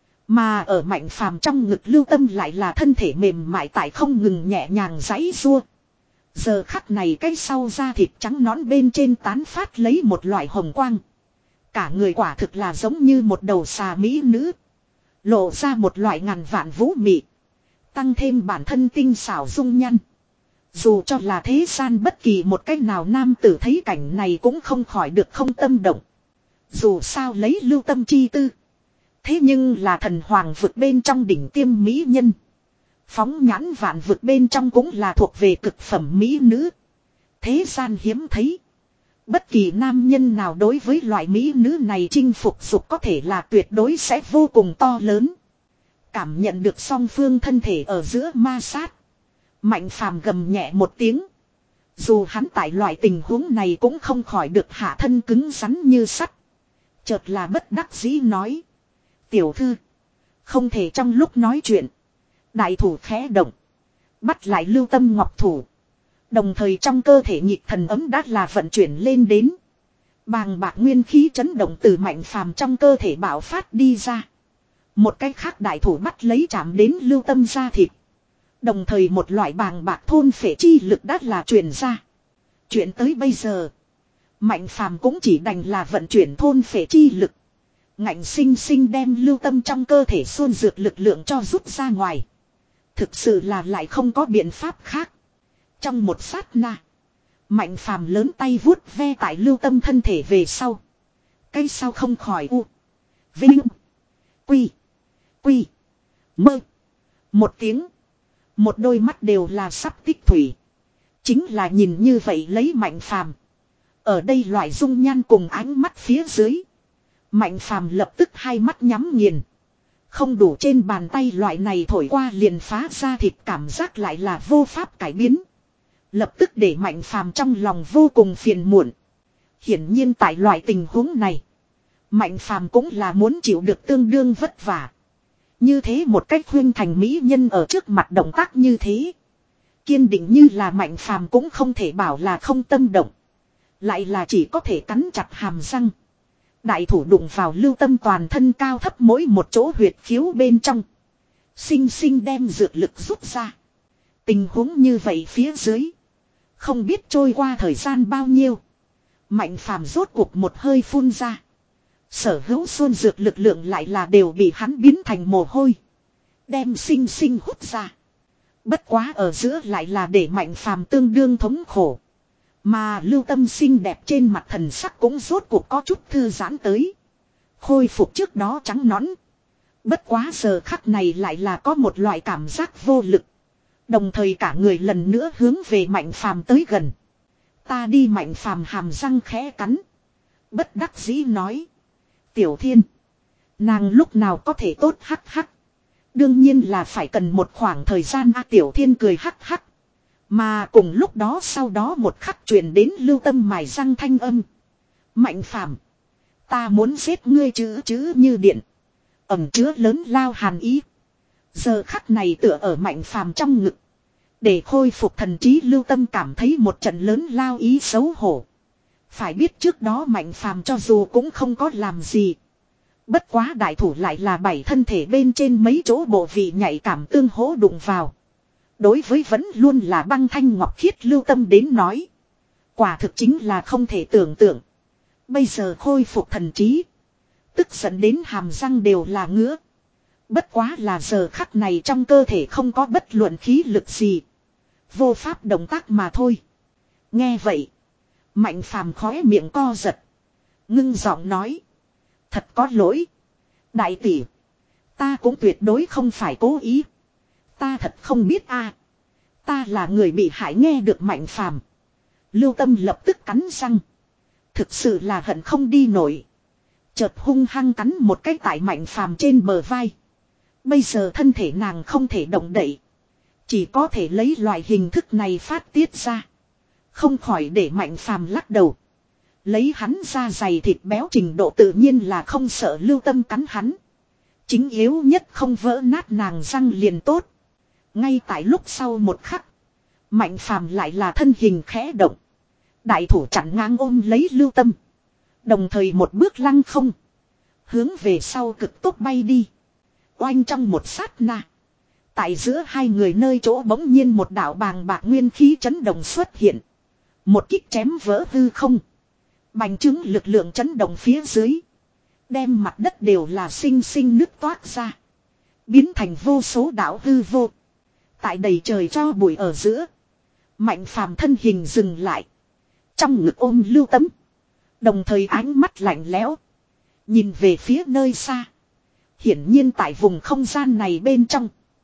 Mà ở Mạnh Phàm trong ngực Lưu Tâm lại là thân thể mềm mại tại không ngừng nhẹ nhàng giãy giụa. Giờ khắc này cái sau da thịt trắng nõn bên trên tán phát lấy một loại hồng quang. Cả người quả thực là giống như một đầu xà mỹ nữ. Lộ ra một loại ngàn vạn vũ mị. Tăng thêm bản thân tinh xảo dung nhan. Dù cho là thế gian bất kỳ một cách nào nam tử thấy cảnh này cũng không khỏi được không tâm động. Dù sao lấy Lưu Tâm chi tư. Thế nhưng là thần hoàng vực bên trong đỉnh tiêm mỹ nhân. Phóng nhãn vạn vực bên trong cũng là thuộc về cực phẩm mỹ nữ. Thế gian hiếm thấy. Bất kỳ nam nhân nào đối với loại mỹ nữ này chinh phục dục có thể là tuyệt đối sẽ vô cùng to lớn. Cảm nhận được song phương thân thể ở giữa ma sát. Mạnh Phàm gầm nhẹ một tiếng. Dù hắn tại loại tình huống này cũng không khỏi được hạ thân cứng rắn như sắt. Chợt là bất đắc dĩ nói. Tiểu thư. Không thể trong lúc nói chuyện. Đại thủ khẽ động. Bắt lại Lưu Tâm ngọc thủ. Đồng thời trong cơ thể nhịp thần ấm đã là vận chuyển lên đến. Bàng bạc nguyên khí chấn động từ Mạnh Phàm trong cơ thể bạo phát đi ra. Một cái khác đại thủ bắt lấy chạm đến Lưu Tâm da thịt. Đồng thời một loại bàng bạc thôn phệ chi lực đã là truyền ra. Chuyện tới bây giờ. Mạnh Phàm cũng chỉ đành là vận chuyển thôn phệ chi lực. Ngạnh sinh sinh đem Lưu Tâm trong cơ thể xuân dược lực lượng cho rút ra ngoài. Thực sự là lại không có biện pháp khác. Trong một sát na. Mạnh Phàm lớn tay vuốt ve tại Lưu Tâm thân thể về sau. Cây sau không khỏi u. Vinh. Quy. Quy. Mơ. Một tiếng. Một đôi mắt đều là sắp tích thủy. Chính là nhìn như vậy lấy Mạnh Phàm. Ở đây loại dung nhan cùng ánh mắt phía dưới. Mạnh Phàm lập tức hai mắt nhắm nghiền. Không đủ trên bàn tay loại này thổi qua liền phá ra thịt cảm giác lại là vô pháp cải biến. Lập tức để Mạnh Phàm trong lòng vô cùng phiền muộn. Hiển nhiên tại loại tình huống này. Mạnh Phàm cũng là muốn chịu được tương đương vất vả. Như thế một cách khuyên thành mỹ nhân ở trước mặt động tác như thế. Kiên định như là Mạnh Phàm cũng không thể bảo là không tâm động. Lại là chỉ có thể cắn chặt hàm răng. Đại thủ đụng vào Lưu Tâm toàn thân cao thấp mỗi một chỗ huyệt khiếu bên trong. Sinh sinh đem dược lực rút ra. Tình huống như vậy phía dưới. Không biết trôi qua thời gian bao nhiêu. Mạnh Phàm rốt cuộc một hơi phun ra. Sở hữu xuân dược lực lượng lại là đều bị hắn biến thành mồ hôi. Đem sinh sinh hút ra. Bất quá ở giữa lại là để Mạnh Phàm tương đương thống khổ. Mà Lưu Tâm xinh đẹp trên mặt thần sắc cũng rốt cuộc có chút thư giãn tới. Khôi phục trước đó trắng nõn. Bất quá giờ khắc này lại là có một loại cảm giác vô lực. Đồng thời cả người lần nữa hướng về Mạnh Phàm tới gần. Ta đi. Mạnh Phàm hàm răng khẽ cắn. Bất đắc dĩ nói. Tiểu Thiên. Nàng lúc nào có thể tốt hắc hắc. Đương nhiên là phải cần một khoảng thời gian. A Tiểu Thiên cười hắc hắc. Mà cùng lúc đó sau đó một khắc truyền đến Lưu Tâm mài răng thanh âm. Mạnh Phàm. Ta muốn giết ngươi chữ chữ như điện. Ẩm chứa lớn lao hàn ý. Giờ khắc này tựa ở Mạnh Phàm trong ngực. Để khôi phục thần trí Lưu Tâm cảm thấy một trận lớn lao ý xấu hổ. Phải biết trước đó Mạnh Phàm cho dù cũng không có làm gì. Bất quá đại thủ lại là bảy thân thể bên trên mấy chỗ bộ vị nhạy cảm tương hỗ đụng vào. Đối với vẫn luôn là băng thanh ngọc khiết Lưu Tâm đến nói. Quả thực chính là không thể tưởng tượng. Bây giờ khôi phục thần trí. Tức giận đến hàm răng đều là ngứa. Bất quá là giờ khắc này trong cơ thể không có bất luận khí lực gì. Vô pháp động tác mà thôi. Nghe vậy. Mạnh Phàm khóe miệng co giật. Ngưng giọng nói. Thật có lỗi. Đại tỷ. Ta cũng tuyệt đối không phải cố ý. Ta thật không biết a. Ta là người bị hại. Nghe được Mạnh Phàm. Lưu Tâm lập tức cắn răng. Thực sự là hận không đi nổi. Chợt hung hăng cắn một cái tại Mạnh Phàm trên bờ vai. Bây giờ thân thể nàng không thể động đậy. Chỉ có thể lấy loại hình thức này phát tiết ra. Không khỏi để Mạnh Phàm lắc đầu. Lấy hắn ra dày thịt béo trình độ tự nhiên là không sợ Lưu Tâm cắn hắn. Chính yếu nhất không vỡ nát nàng răng liền tốt. Ngay tại lúc sau một khắc. Mạnh Phàm lại là thân hình khẽ động. Đại thủ chặn ngang ôm lấy Lưu Tâm. Đồng thời một bước lăng không. Hướng về sau cực tốc bay đi. Oanh trong một sát na. Tại giữa hai người nơi chỗ bỗng nhiên một đạo bàng bạc nguyên khí chấn động xuất hiện. Một kích chém vỡ hư không. Bành trướng lực lượng chấn động phía dưới. Đem mặt đất đều là sinh sinh nứt toát ra. Biến thành vô số đạo hư vô. Tại đầy trời cho bụi ở giữa. Mạnh Phàm thân hình dừng lại. Trong ngực ôm Lưu Tâm. Đồng thời ánh mắt lạnh lẽo. Nhìn về phía nơi xa. Hiển nhiên tại vùng không gian này bên trong.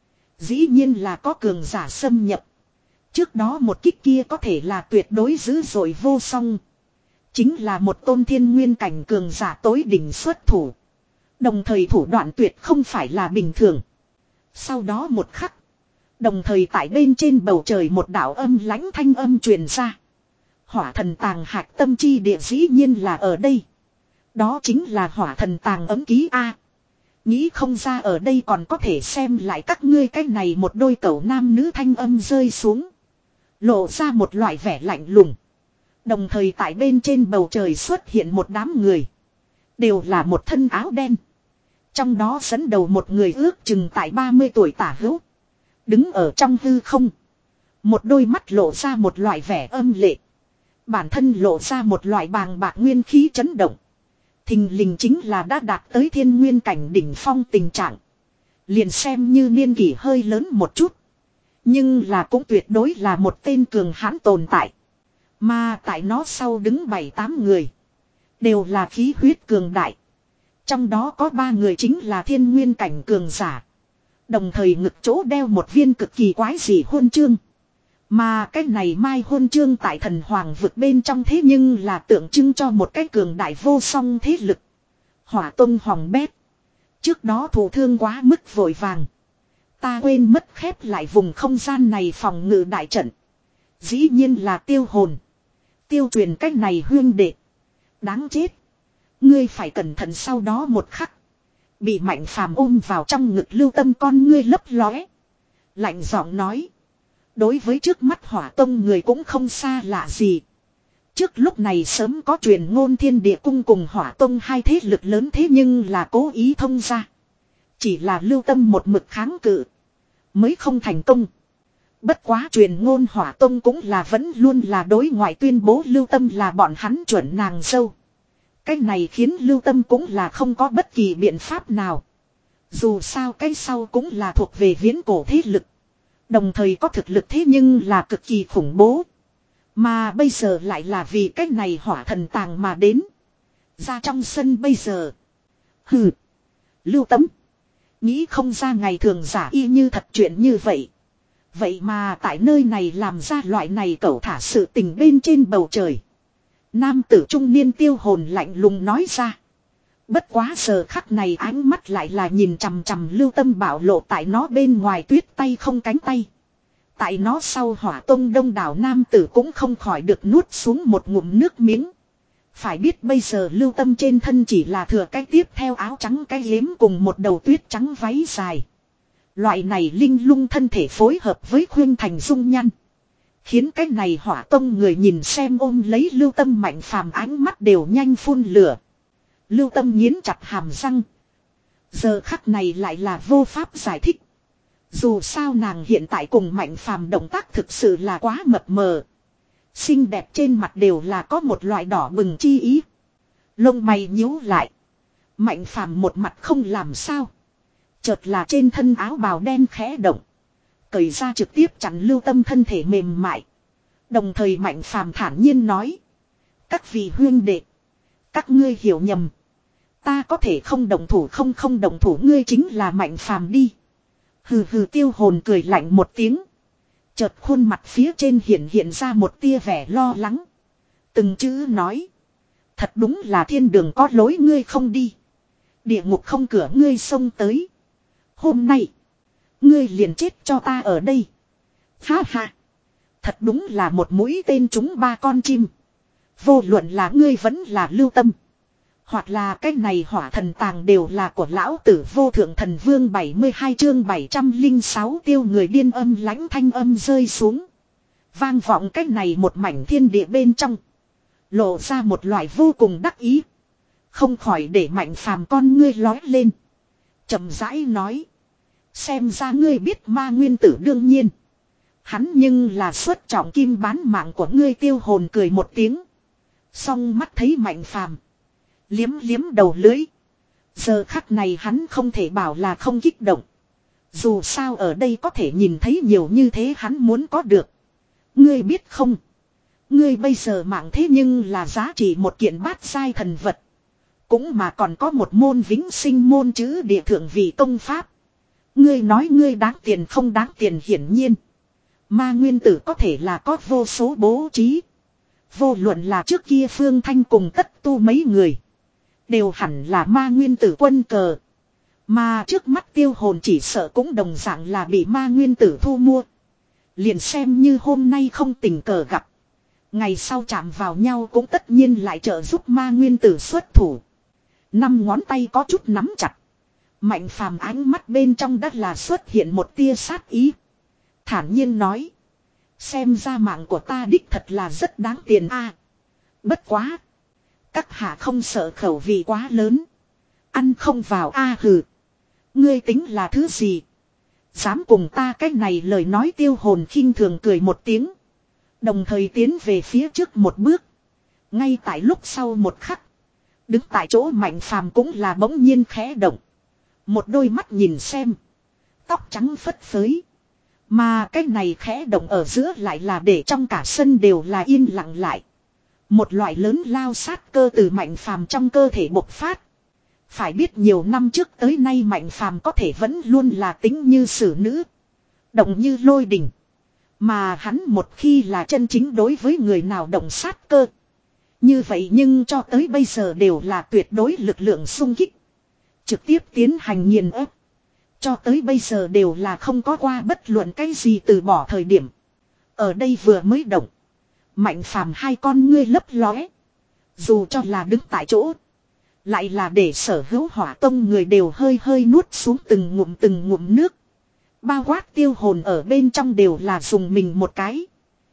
Dĩ nhiên là có cường giả xâm nhập. Trước đó một kích kia có thể là tuyệt đối dữ dội vô song. Chính là một tôn thiên nguyên cảnh cường giả tối đỉnh xuất thủ. Đồng thời thủ đoạn tuyệt không phải là bình thường. Sau đó một khắc. Đồng thời tại bên trên bầu trời một đạo âm lãnh thanh âm truyền ra. Hỏa thần tàng hạc tâm chi địa dĩ nhiên là ở đây. Đó chính là hỏa thần tàng ấm ký A. Nghĩ không ra ở đây còn có thể xem lại các ngươi cái này một đôi cẩu nam nữ thanh âm rơi xuống. Lộ ra một loại vẻ lạnh lùng. Đồng thời tại bên trên bầu trời xuất hiện một đám người. Đều là một thân áo đen. Trong đó dẫn đầu một người ước chừng tại ba mươi tuổi tả hữu. Đứng ở trong hư không. Một đôi mắt lộ ra một loại vẻ âm lệ. Bản thân lộ ra một loại bàng bạc nguyên khí chấn động. Thình lình chính là đã đạt tới thiên nguyên cảnh đỉnh phong tình trạng. Liền xem như niên kỷ hơi lớn một chút. Nhưng là cũng tuyệt đối là một tên cường hãn tồn tại. Mà tại nó sau đứng bảy tám người. Đều là khí huyết cường đại. Trong đó có ba người chính là thiên nguyên cảnh cường giả. Đồng thời ngực chỗ đeo một viên cực kỳ quái dị huân chương. Mà cái này mai huân chương tại thần hoàng vực bên trong thế nhưng là tượng trưng cho một cái cường đại vô song thế lực. Hỏa tông hoàng bét. Trước đó thụ thương quá mức vội vàng. Ta quên mất khép lại vùng không gian này phòng ngự đại trận. Dĩ nhiên là tiêu hồn. Tiêu truyền cách này huyên đệ. Đáng chết. Ngươi phải cẩn thận sau đó một khắc. Bị Mạnh Phàm ôm vào trong ngực Lưu Tâm con ngươi lấp lóe. Lạnh giọng nói. Đối với trước mắt hỏa tông người cũng không xa lạ gì. Trước lúc này sớm có truyền ngôn thiên địa cung cùng hỏa tông hai thế lực lớn thế nhưng là cố ý thông ra. Chỉ là Lưu Tâm một mực kháng cự. Mới không thành công. Bất quá truyền ngôn hỏa tông cũng là vẫn luôn là đối ngoại tuyên bố Lưu Tâm là bọn hắn chuẩn nàng dâu. Cái này khiến Lưu Tâm cũng là không có bất kỳ biện pháp nào. Dù sao cái sau cũng là thuộc về viễn cổ thế lực. Đồng thời có thực lực thế nhưng là cực kỳ khủng bố. Mà bây giờ lại là vì cái này hỏa thần tàng mà đến. Ra trong sân bây giờ. Hừ. Lưu Tâm. Nghĩ không ra ngày thường giả y như thật chuyện như vậy. Vậy mà tại nơi này làm ra loại này cẩu thả sự tình bên trên bầu trời. Nam tử trung niên tiêu hồn lạnh lùng nói ra. Bất quá giờ khắc này ánh mắt lại là nhìn chằm chằm Lưu Tâm bảo lộ tại nó bên ngoài tuyết tay không cánh tay. Tại nó sau hỏa tông đông đảo nam tử cũng không khỏi được nuốt xuống một ngụm nước miếng. Phải biết bây giờ Lưu Tâm trên thân chỉ là thừa cái tiếp theo áo trắng cái yếm cùng một đầu tuyết trắng váy dài. Loại này linh lung thân thể phối hợp với khuyên thành dung nhăn. Khiến cái này hỏa tông người nhìn xem ôm lấy Lưu Tâm mạnh phàm ánh mắt đều nhanh phun lửa. Lưu Tâm nghiến chặt hàm răng. Giờ khắc này lại là vô pháp giải thích. Dù sao nàng hiện tại cùng mạnh phàm động tác thực sự là quá mập mờ. Xinh đẹp trên mặt đều là có một loại đỏ bừng chi ý. Lông mày nhíu lại. Mạnh phàm một mặt không làm sao. Chợt là trên thân áo bào đen khẽ động. Cởi ra trực tiếp chặn Lưu Tâm thân thể mềm mại. Đồng thời mạnh phàm thản nhiên nói. Các vị huyên đệ. Các ngươi hiểu nhầm. Ta có thể không đồng thủ không không đồng thủ ngươi chính là mạnh phàm đi. Hừ hừ tiêu hồn cười lạnh một tiếng. Chợt khuôn mặt phía trên hiện hiện ra một tia vẻ lo lắng. Từng chữ nói. Thật đúng là thiên đường có lối ngươi không đi. Địa ngục không cửa ngươi xông tới. Hôm nay. Ngươi liền chết cho ta ở đây. Ha ha. Thật đúng là một mũi tên trúng ba con chim. Vô luận là ngươi vẫn là Lưu Tâm. Hoặc là cái này hỏa thần tàng đều là của lão tử vô thượng thần vương bảy mươi hai chương bảy trăm lẻ sáu tiêu người điên âm lãnh thanh âm rơi xuống. Vang vọng cái này một mảnh thiên địa bên trong. Lộ ra một loại vô cùng đắc ý. Không khỏi để mạnh phàm con ngươi lói lên. Chậm rãi nói. Xem ra ngươi biết ma nguyên tử đương nhiên. Hắn nhưng là xuất trọng kim bán mạng của ngươi tiêu hồn cười một tiếng. Song mắt thấy mạnh phàm. Liếm liếm đầu lưới. Giờ khắc này hắn không thể bảo là không kích động. Dù sao ở đây có thể nhìn thấy nhiều như thế hắn muốn có được. Ngươi biết không? Ngươi bây giờ mạng thế nhưng là giá trị một kiện bát sai thần vật. Cũng mà còn có một môn vĩnh sinh môn chữ địa thượng vị công pháp. Ngươi nói ngươi đáng tiền không đáng tiền hiển nhiên. Ma nguyên tử có thể là có vô số bố trí. Vô luận là trước kia Phương Thanh cùng tất tu mấy người. Đều hẳn là ma nguyên tử quân cờ. Mà trước mắt tiêu hồn chỉ sợ cũng đồng dạng là bị ma nguyên tử thu mua. Liền xem như hôm nay không tình cờ gặp. Ngày sau chạm vào nhau cũng tất nhiên lại trợ giúp ma nguyên tử xuất thủ. Năm ngón tay có chút nắm chặt. Mạnh phàm ánh mắt bên trong đất là xuất hiện một tia sát ý. Thản nhiên nói. Xem ra mạng của ta đích thật là rất đáng tiền a. Bất quá. Các hạ không sợ khẩu vị quá lớn. Ăn không vào a hừ. Ngươi tính là thứ gì? Dám cùng ta cái này lời nói tiêu hồn khinh thường cười một tiếng. Đồng thời tiến về phía trước một bước. Ngay tại lúc sau một khắc. Đứng tại chỗ mạnh phàm cũng là bỗng nhiên khẽ động. Một đôi mắt nhìn xem. Tóc trắng phất phới. Mà cái này khẽ động ở giữa lại là để trong cả sân đều là yên lặng lại. Một loại lớn lao sát cơ từ mạnh phàm trong cơ thể bộc phát. Phải biết nhiều năm trước tới nay mạnh phàm có thể vẫn luôn là tính như xử nữ. Động như lôi đình. Mà hắn một khi là chân chính đối với người nào động sát cơ. Như vậy nhưng cho tới bây giờ đều là tuyệt đối lực lượng xung kích. Trực tiếp tiến hành nghiền ép. Cho tới bây giờ đều là không có qua bất luận cái gì từ bỏ thời điểm. Ở đây vừa mới động. Mạnh phàm hai con ngươi lấp lóe. Dù cho là đứng tại chỗ. Lại là để sở hữu hỏa tông người đều hơi hơi nuốt xuống từng ngụm từng ngụm nước. Bao quát tiêu hồn ở bên trong đều là dùng mình một cái.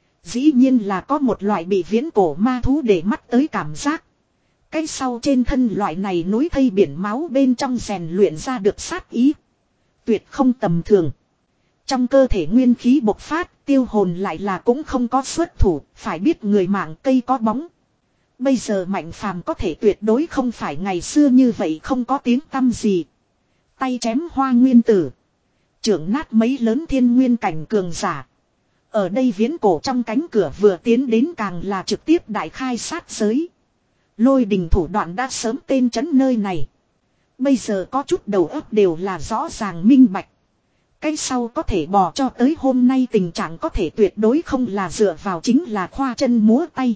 Dĩ nhiên là có một loại bị viễn cổ ma thú để mắt tới cảm giác. Cái sau trên thân loại này núi thây biển máu bên trong rèn luyện ra được sát ý. Tuyệt không tầm thường. Trong cơ thể nguyên khí bộc phát, tiêu hồn lại là cũng không có xuất thủ, phải biết người mạng cây có bóng. Bây giờ mạnh phàm có thể tuyệt đối không phải ngày xưa như vậy không có tiếng tăm gì. Tay chém hoa nguyên tử. Trưởng nát mấy lớn thiên nguyên cảnh cường giả. Ở đây viễn cổ trong cánh cửa vừa tiến đến càng là trực tiếp đại khai sát giới. Lôi đình thủ đoạn đã sớm tên chấn nơi này. Bây giờ có chút đầu óc đều là rõ ràng minh bạch. Cái sau có thể bò cho tới hôm nay tình trạng có thể tuyệt đối không là dựa vào chính là khoa chân múa tay.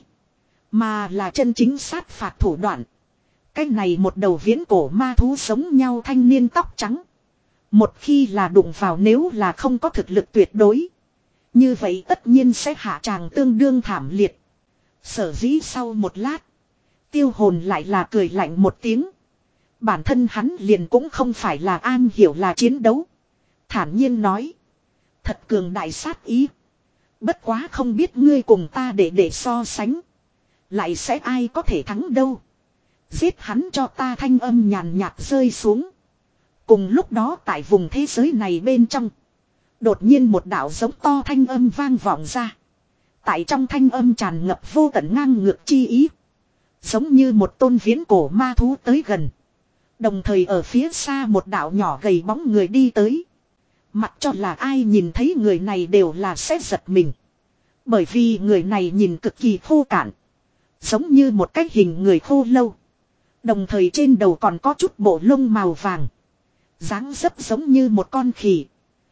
Mà là chân chính sát phạt thủ đoạn. Cái này một đầu viễn cổ ma thú giống nhau thanh niên tóc trắng. Một khi là đụng vào nếu là không có thực lực tuyệt đối. Như vậy tất nhiên sẽ hạ tràng tương đương thảm liệt. Sở dĩ sau một lát. Tiêu hồn lại là cười lạnh một tiếng. Bản thân hắn liền cũng không phải là an hiểu là chiến đấu. Thản nhiên nói. Thật cường đại sát ý. Bất quá không biết ngươi cùng ta để để so sánh. Lại sẽ ai có thể thắng đâu. Giết hắn cho ta, thanh âm nhàn nhạt rơi xuống. Cùng lúc đó tại vùng thế giới này bên trong. Đột nhiên một đạo giống to thanh âm vang vọng ra. Tại trong thanh âm tràn ngập vô tận ngang ngược chi ý. Giống như một tôn viễn cổ ma thú tới gần. Đồng thời ở phía xa một đạo nhỏ gầy bóng người đi tới. Mặc cho là ai nhìn thấy người này đều là sẽ giật mình. Bởi vì người này nhìn cực kỳ khô cạn. Giống như một cái hình người khô lâu. Đồng thời trên đầu còn có chút bộ lông màu vàng. Dáng dấp giống như một con khỉ.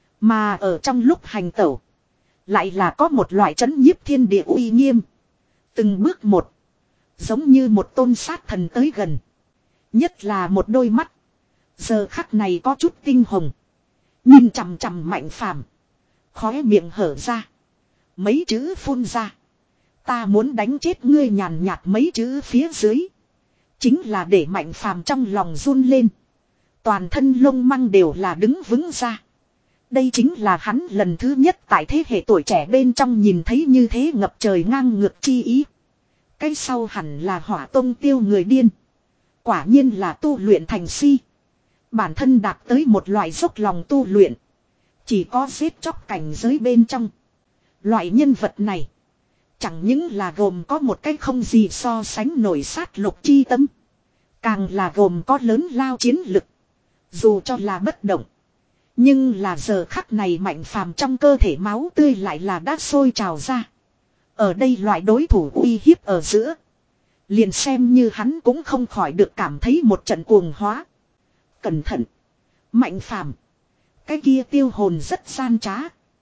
Mà ở trong lúc hành tẩu. Lại là có một loại trấn nhiếp thiên địa uy nghiêm. Từng bước một. Giống như một tôn sát thần tới gần. Nhất là một đôi mắt. Giờ khắc này có chút tinh hồng. Nhìn chằm chằm Mạnh Phàm. Khóe miệng hở ra. Mấy chữ phun ra. Ta muốn đánh chết ngươi, nhàn nhạt mấy chữ phía dưới. Chính là để Mạnh Phàm trong lòng run lên. Toàn thân lông măng đều là đứng vững ra. Đây chính là hắn lần thứ nhất tại thế hệ tuổi trẻ bên trong nhìn thấy như thế ngập trời ngang ngược chi ý. Cái sau hẳn là Hỏa Tông Tiêu người điên. Quả nhiên là tu luyện thành si. Bản thân đạt tới một loại dốc lòng tu luyện. Chỉ có giết chóc cảnh giới bên trong. Loại nhân vật này. Chẳng những là gồm có một cái không gì so sánh nổi sát lục chi tâm. Càng là gồm có lớn lao chiến lực. Dù cho là bất động. Nhưng là giờ khắc này Mạnh Phàm trong cơ thể máu tươi lại là đã sôi trào ra. Ở đây loại đối thủ uy hiếp ở giữa. Liền xem như hắn cũng không khỏi được cảm thấy một trận cuồng hóa. Cẩn thận. Mạnh Phàm. Cái kia Tiêu hồn rất gian trá.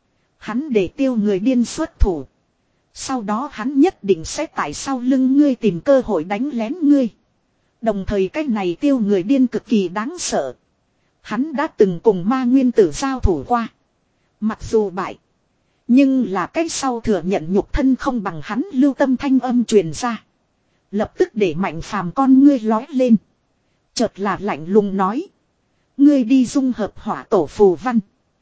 Hắn để Tiêu người điên xuất thủ. Sau đó hắn nhất định sẽ tại sau lưng ngươi tìm cơ hội đánh lén ngươi. Đồng thời cái này Tiêu người điên cực kỳ đáng sợ. Hắn đã từng cùng ma nguyên tử giao thủ qua. Mặc dù bại. Nhưng là cái sau thừa nhận nhục thân không bằng hắn, lưu tâm thanh âm truyền ra. Lập tức để Mạnh Phàm con ngươi lói lên. Chợt là lạnh lùng nói. Ngươi đi dung hợp hỏa tổ phù văn.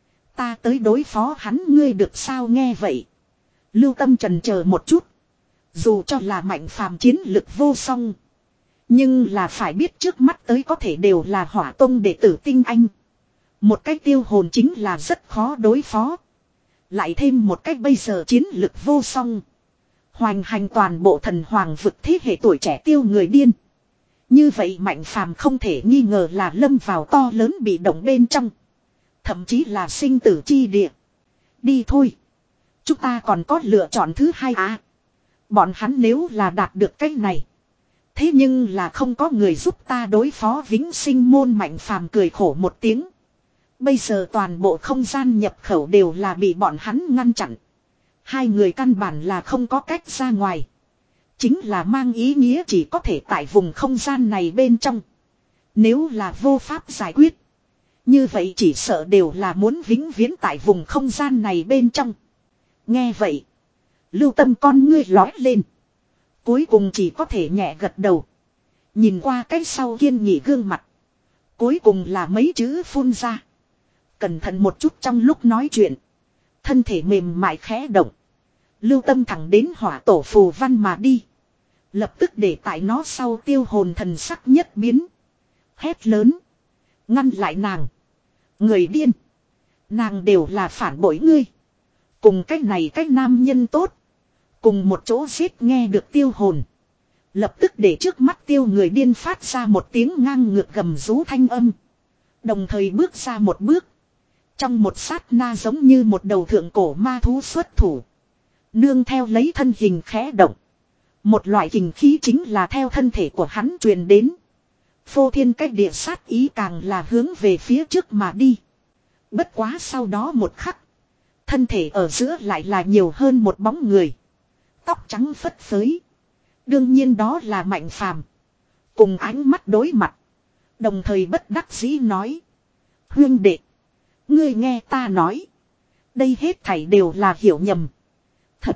Ta tới đối phó hắn, ngươi được sao? Nghe vậy. Lưu tâm trần chờ một chút. Dù cho là Mạnh Phàm chiến lực vô song. Nhưng là phải biết trước mắt tới có thể đều là Hỏa Tông đệ tử tinh anh. Một cái Tiêu hồn chính là rất khó đối phó. Lại thêm một cách bây giờ chiến lực vô song. Hoành hành toàn bộ thần hoàng vực thế hệ tuổi trẻ Tiêu người điên. Như vậy Mạnh Phàm không thể nghi ngờ là lâm vào to lớn bị động bên trong. Thậm chí là sinh tử chi địa. Đi thôi. Chúng ta còn có lựa chọn thứ hai à. Bọn hắn nếu là đạt được cái này. Thế nhưng là không có người giúp ta đối phó vĩnh sinh môn. Mạnh Phàm cười khổ một tiếng. Bây giờ toàn bộ không gian nhập khẩu đều là bị bọn hắn ngăn chặn. Hai người căn bản là không có cách ra ngoài. Chính là mang ý nghĩa chỉ có thể tại vùng không gian này bên trong. Nếu là vô pháp giải quyết. Như vậy chỉ sợ đều là muốn vĩnh viễn tại vùng không gian này bên trong. Nghe vậy. Lưu tâm con ngươi lói lên. Cuối cùng chỉ có thể nhẹ gật đầu. Nhìn qua cái sau kiên nghị gương mặt. Cuối cùng là mấy chữ phun ra. Cẩn thận một chút trong lúc nói chuyện. Thân thể mềm mại khẽ động. Lưu tâm thẳng đến hỏa tổ phù văn mà đi. Lập tức để tại nó sau Tiêu hồn thần sắc nhất biến. Hét lớn. Ngăn lại nàng. Người điên. Nàng đều là phản bội ngươi. Cùng cách này cách nam nhân tốt. Cùng một chỗ giết. Nghe được Tiêu hồn. Lập tức để trước mắt Tiêu người điên phát ra một tiếng ngang ngược gầm rú thanh âm. Đồng thời bước ra một bước. Trong một sát na giống như một đầu thượng cổ ma thú xuất thủ. Nương theo lấy thân hình khẽ động. Một loại kình khí chính là theo thân thể của hắn truyền đến. Phô thiên cách địa sát ý càng là hướng về phía trước mà đi. Bất quá sau đó một khắc. Thân thể ở giữa lại là nhiều hơn một bóng người. Tóc trắng phất phới. Đương nhiên đó là Mạnh Phàm. Cùng ánh mắt đối mặt. Đồng thời bất đắc dĩ nói. Huynh đệ. Ngươi nghe ta nói. Đây hết thảy đều là hiểu nhầm. Thật.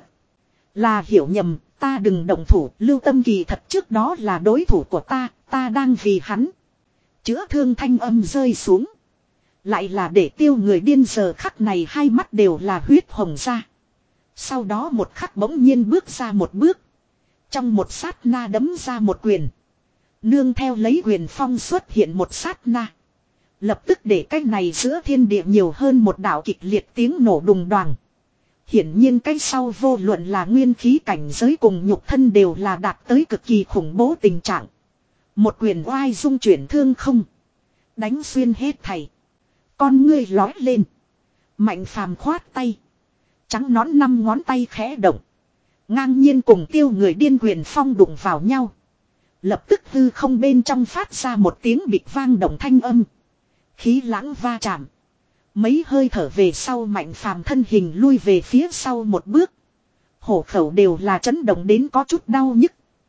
Là hiểu nhầm. Ta đừng động thủ. Lưu Tâm Kỳ thật trước đó là đối thủ của ta. Ta đang vì hắn. Chữa thương thanh âm rơi xuống. Lại là để tiêu người điên giờ khắc này hai mắt đều là huyết hồng ra. Sau đó một khắc bỗng nhiên bước ra một bước. Trong một sát na đấm ra một quyền. Nương theo lấy quyền phong xuất hiện một sát na. Lập tức để cái này giữa thiên địa nhiều hơn một đạo kịch liệt tiếng nổ đùng đoàng. Hiển nhiên cái sau vô luận là nguyên khí cảnh giới cùng nhục thân đều là đạt tới cực kỳ khủng bố tình trạng. Một quyền oai dung chuyển thương không. Đánh xuyên hết thảy. Con ngươi lói lên. Mạnh Phàm khoát tay. Trắng nón năm ngón tay khẽ động. Ngang nhiên cùng tiêu người điên quyền phong đụng vào nhau. Lập tức hư không bên trong phát ra một tiếng bịch vang động thanh âm. Khí lãng va chạm. Mấy hơi thở về sau Mạnh Phàm thân hình lui về phía sau một bước. Hổ khẩu đều là chấn động đến có chút đau nhức.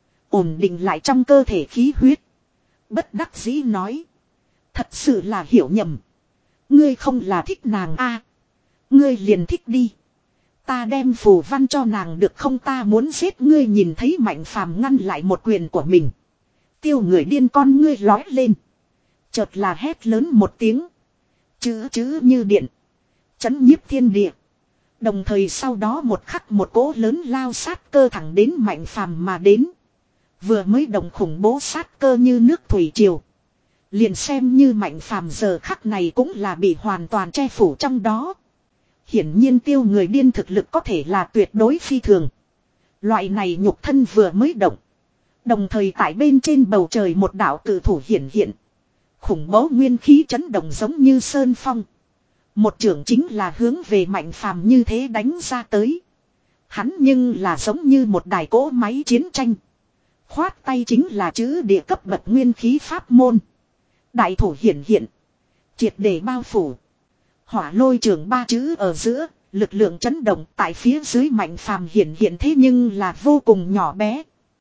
Ổn định lại trong cơ thể khí huyết. Bất đắc dĩ nói. Thật sự là hiểu nhầm. Ngươi không là thích nàng a? Ngươi liền thích đi. Ta đem phù văn cho nàng được không, ta muốn giết ngươi. Nhìn thấy Mạnh Phàm ngăn lại một quyền của mình. Tiêu người điên con ngươi lói lên. Chợt là hét lớn một tiếng. Chữ chữ như điện. Chấn nhiếp thiên địa. Đồng thời sau đó một khắc một cỗ lớn lao sát cơ thẳng đến Mạnh Phàm mà đến. Vừa mới đồng khủng bố sát cơ như nước thủy triều. Liền xem như Mạnh Phàm giờ khắc này cũng là bị hoàn toàn che phủ trong đó. Hiển nhiên tiêu người điên thực lực có thể là tuyệt đối phi thường. Loại này nhục thân vừa mới động. Đồng thời tại bên trên bầu trời một đạo cự thủ hiển hiện. Khủng bố nguyên khí chấn động giống như sơn phong. Một trưởng chính là hướng về Mạnh Phàm như thế đánh ra tới. Hắn nhưng là giống như một đài cỗ máy chiến tranh. Khoát tay chính là chữ địa cấp bậc nguyên khí pháp môn. Đại thủ hiển hiện. Triệt để bao phủ. Hỏa lôi trường ba chữ ở giữa. Lực lượng chấn động tại phía dưới Mạnh Phàm hiển hiện thế nhưng là vô cùng nhỏ bé.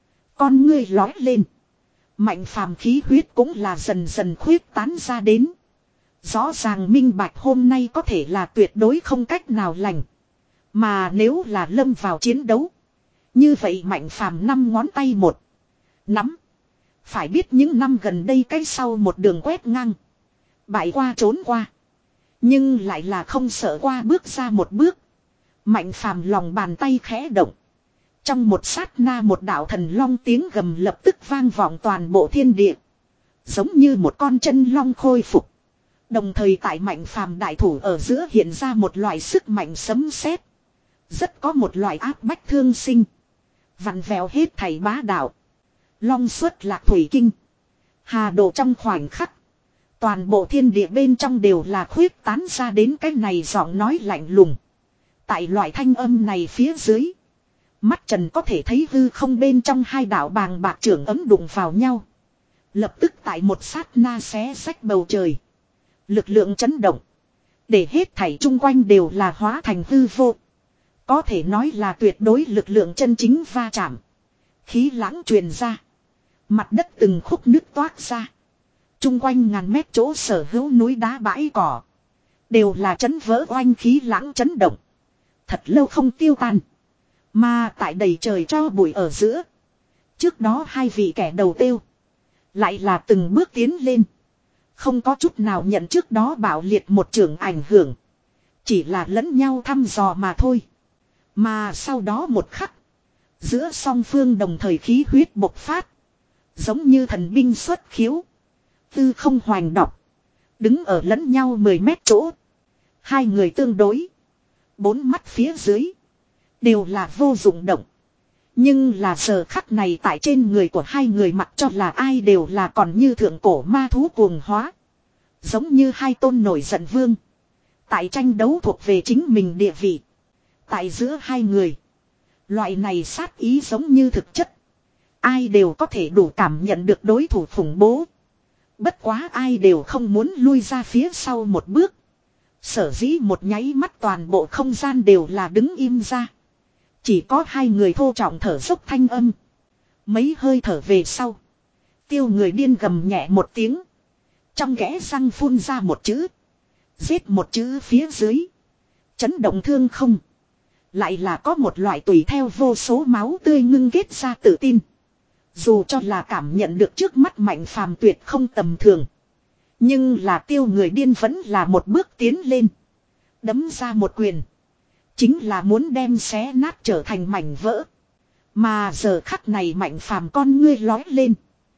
Con ngươi lói lên. Mạnh Phàm khí huyết cũng là dần dần khuyết tán ra đến. Rõ ràng minh bạch hôm nay có thể là tuyệt đối không cách nào lành. Mà nếu là lâm vào chiến đấu. Như vậy Mạnh Phàm năm ngón tay một. Nắm. Phải biết những năm gần đây cái sau một đường quét ngang. Bại qua trốn qua. Nhưng lại là không sợ qua bước ra một bước. Mạnh Phàm lòng bàn tay khẽ động. Trong một sát na một đạo thần long tiếng gầm lập tức vang vọng toàn bộ thiên địa. Giống như một con chân long khôi phục. Đồng thời tại Mạnh Phàm đại thủ ở giữa hiện ra một loại sức mạnh sấm sét. Rất có một loại áp bách thương sinh. Vặn vẹo hết thảy bá đạo. Long xuất lạc thủy kinh. Hà độ trong khoảnh khắc. Toàn bộ thiên địa bên trong đều là khuyết tán ra đến cái này giọng nói lạnh lùng. Tại loại thanh âm này phía dưới. Mắt trần có thể thấy hư không bên trong hai đạo bàng bạc trưởng ấm đụng vào nhau. Lập tức tại một sát na xé rách bầu trời. Lực lượng chấn động. Để hết thảy chung quanh đều là hóa thành hư vô. Có thể nói là tuyệt đối lực lượng chân chính va chạm. Khí lãng truyền ra. Mặt đất từng khúc nước toát ra. Chung quanh ngàn mét chỗ sở hữu núi đá bãi cỏ. Đều là chấn vỡ oanh khí lãng chấn động. Thật lâu không tiêu tan. Mà tại đầy trời cho bụi ở giữa. Trước đó hai vị kẻ đầu tiêu. Lại là từng bước tiến lên. Không có chút nào nhận trước đó bạo liệt một trường ảnh hưởng. Chỉ là lẫn nhau thăm dò mà thôi. Mà sau đó một khắc. Giữa song phương đồng thời khí huyết bộc phát. Giống như thần binh xuất khiếu. Tư không hoành đọc. Đứng ở lẫn nhau mười mét chỗ. Hai người tương đối. Bốn mắt phía dưới. Đều là vô dụng động. Nhưng là giờ khắc này tại trên người của hai người mặc cho là ai đều là còn như thượng cổ ma thú cuồng hóa. Giống như hai tôn nổi giận vương. Tại tranh đấu thuộc về chính mình địa vị. Tại giữa hai người. Loại này sát ý giống như thực chất. Ai đều có thể đủ cảm nhận được đối thủ khủng bố. Bất quá ai đều không muốn lui ra phía sau một bước. Sở dĩ một nháy mắt toàn bộ không gian đều là đứng im ra. Chỉ có hai người thô trọng thở dốc thanh âm. Mấy hơi thở về sau. Tiêu người điên gầm nhẹ một tiếng. Trong kẽ răng phun ra một chữ. Giết một chữ phía dưới. Chấn động thương không. Lại là có một loại tùy theo vô số máu tươi ngưng kết ra tự tin. Dù cho là cảm nhận được trước mắt Mạnh Phàm tuyệt không tầm thường. Nhưng là tiêu người điên vẫn là một bước tiến lên. Đấm ra một quyền. Chính là muốn đem xé nát trở thành mảnh vỡ. Mà giờ khắc này Mạnh Phàm con ngươi lói lên.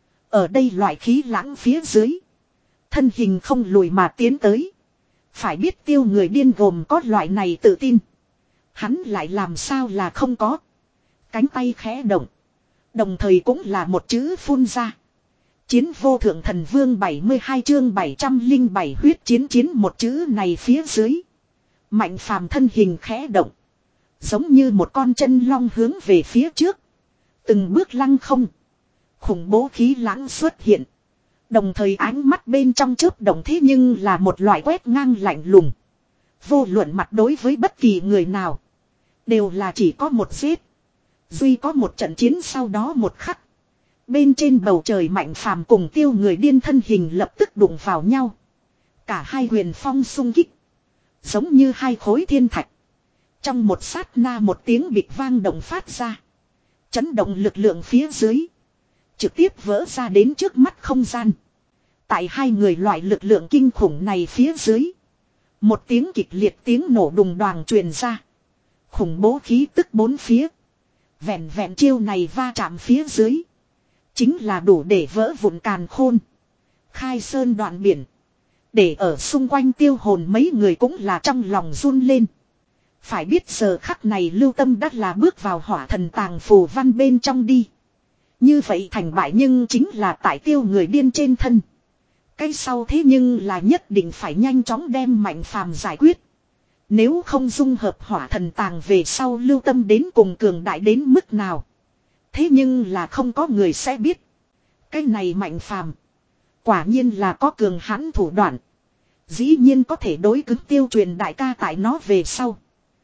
Ở đây loại khí lãng phía dưới. Thân hình không lùi mà tiến tới. Phải biết tiêu người điên gồm có loại này tự tin. Hắn lại làm sao là không có. Cánh tay khẽ động. Đồng thời cũng là một chữ phun ra. Chiến vô thượng thần vương bảy mươi hai chương bảy trăm lẻ bảy huyết chiến chiến một chữ này phía dưới. Mạnh Phàm thân hình khẽ động. Giống như một con chân long hướng về phía trước. Từng bước lăng không. Khủng bố khí lãng xuất hiện. Đồng thời ánh mắt bên trong chớp động thế nhưng là một loại quét ngang lạnh lùng. Vô luận mặt đối với bất kỳ người nào. Đều là chỉ có một giết. Duy có một trận chiến sau đó một khắc. Bên trên bầu trời Mạnh Phàm cùng tiêu người điên thân hình lập tức đụng vào nhau. Cả hai huyền phong xung kích. Giống như hai khối thiên thạch. Trong một sát na một tiếng bịch vang động phát ra. Chấn động lực lượng phía dưới. Trực tiếp vỡ ra đến trước mắt không gian. Tại hai người loại lực lượng kinh khủng này phía dưới. Một tiếng kịch liệt tiếng nổ đùng đoàng truyền ra. Khủng bố khí tức bốn phía. Vẹn vẹn chiêu này va chạm phía dưới. Chính là đủ để vỡ vụn càn khôn. Khai sơn đoạn biển. Để ở xung quanh tiêu hồn mấy người cũng là trong lòng run lên. Phải biết giờ khắc này Lưu Tâm đã là bước vào hỏa thần tàng phù văn bên trong đi. Như vậy thành bại nhưng chính là tại tiêu người điên trên thân. Cái sau thế nhưng là nhất định phải nhanh chóng đem Mạnh Phàm giải quyết. Nếu không dung hợp hỏa thần tàng về sau Lưu Tâm đến cùng cường đại đến mức nào. Thế nhưng là không có người sẽ biết. Cái này Mạnh Phàm quả nhiên là có cường hãn thủ đoạn. Dĩ nhiên có thể đối cứng tiêu truyền đại ca tại nó về sau.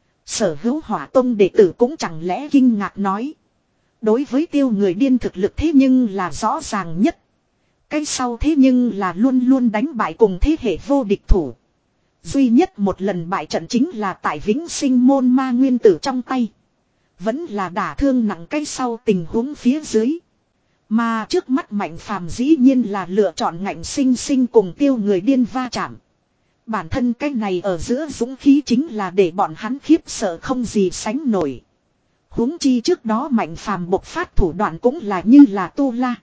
Sở hữu hỏa tông đệ tử cũng chẳng lẽ kinh ngạc nói. Đối với tiêu người điên thực lực thế nhưng là rõ ràng nhất. Cái sau thế nhưng là luôn luôn đánh bại cùng thế hệ vô địch thủ. Duy nhất một lần bại trận chính là tại Vĩnh Sinh môn ma nguyên tử trong tay. Vẫn là đả thương nặng cái sau tình huống phía dưới. Mà trước mắt Mạnh Phàm dĩ nhiên là lựa chọn ngạnh sinh sinh cùng tiêu người điên va chạm. Bản thân cái này ở giữa dũng khí chính là để bọn hắn khiếp sợ không gì sánh nổi. Huống chi trước đó Mạnh Phàm bộc phát thủ đoạn cũng là như là tu la.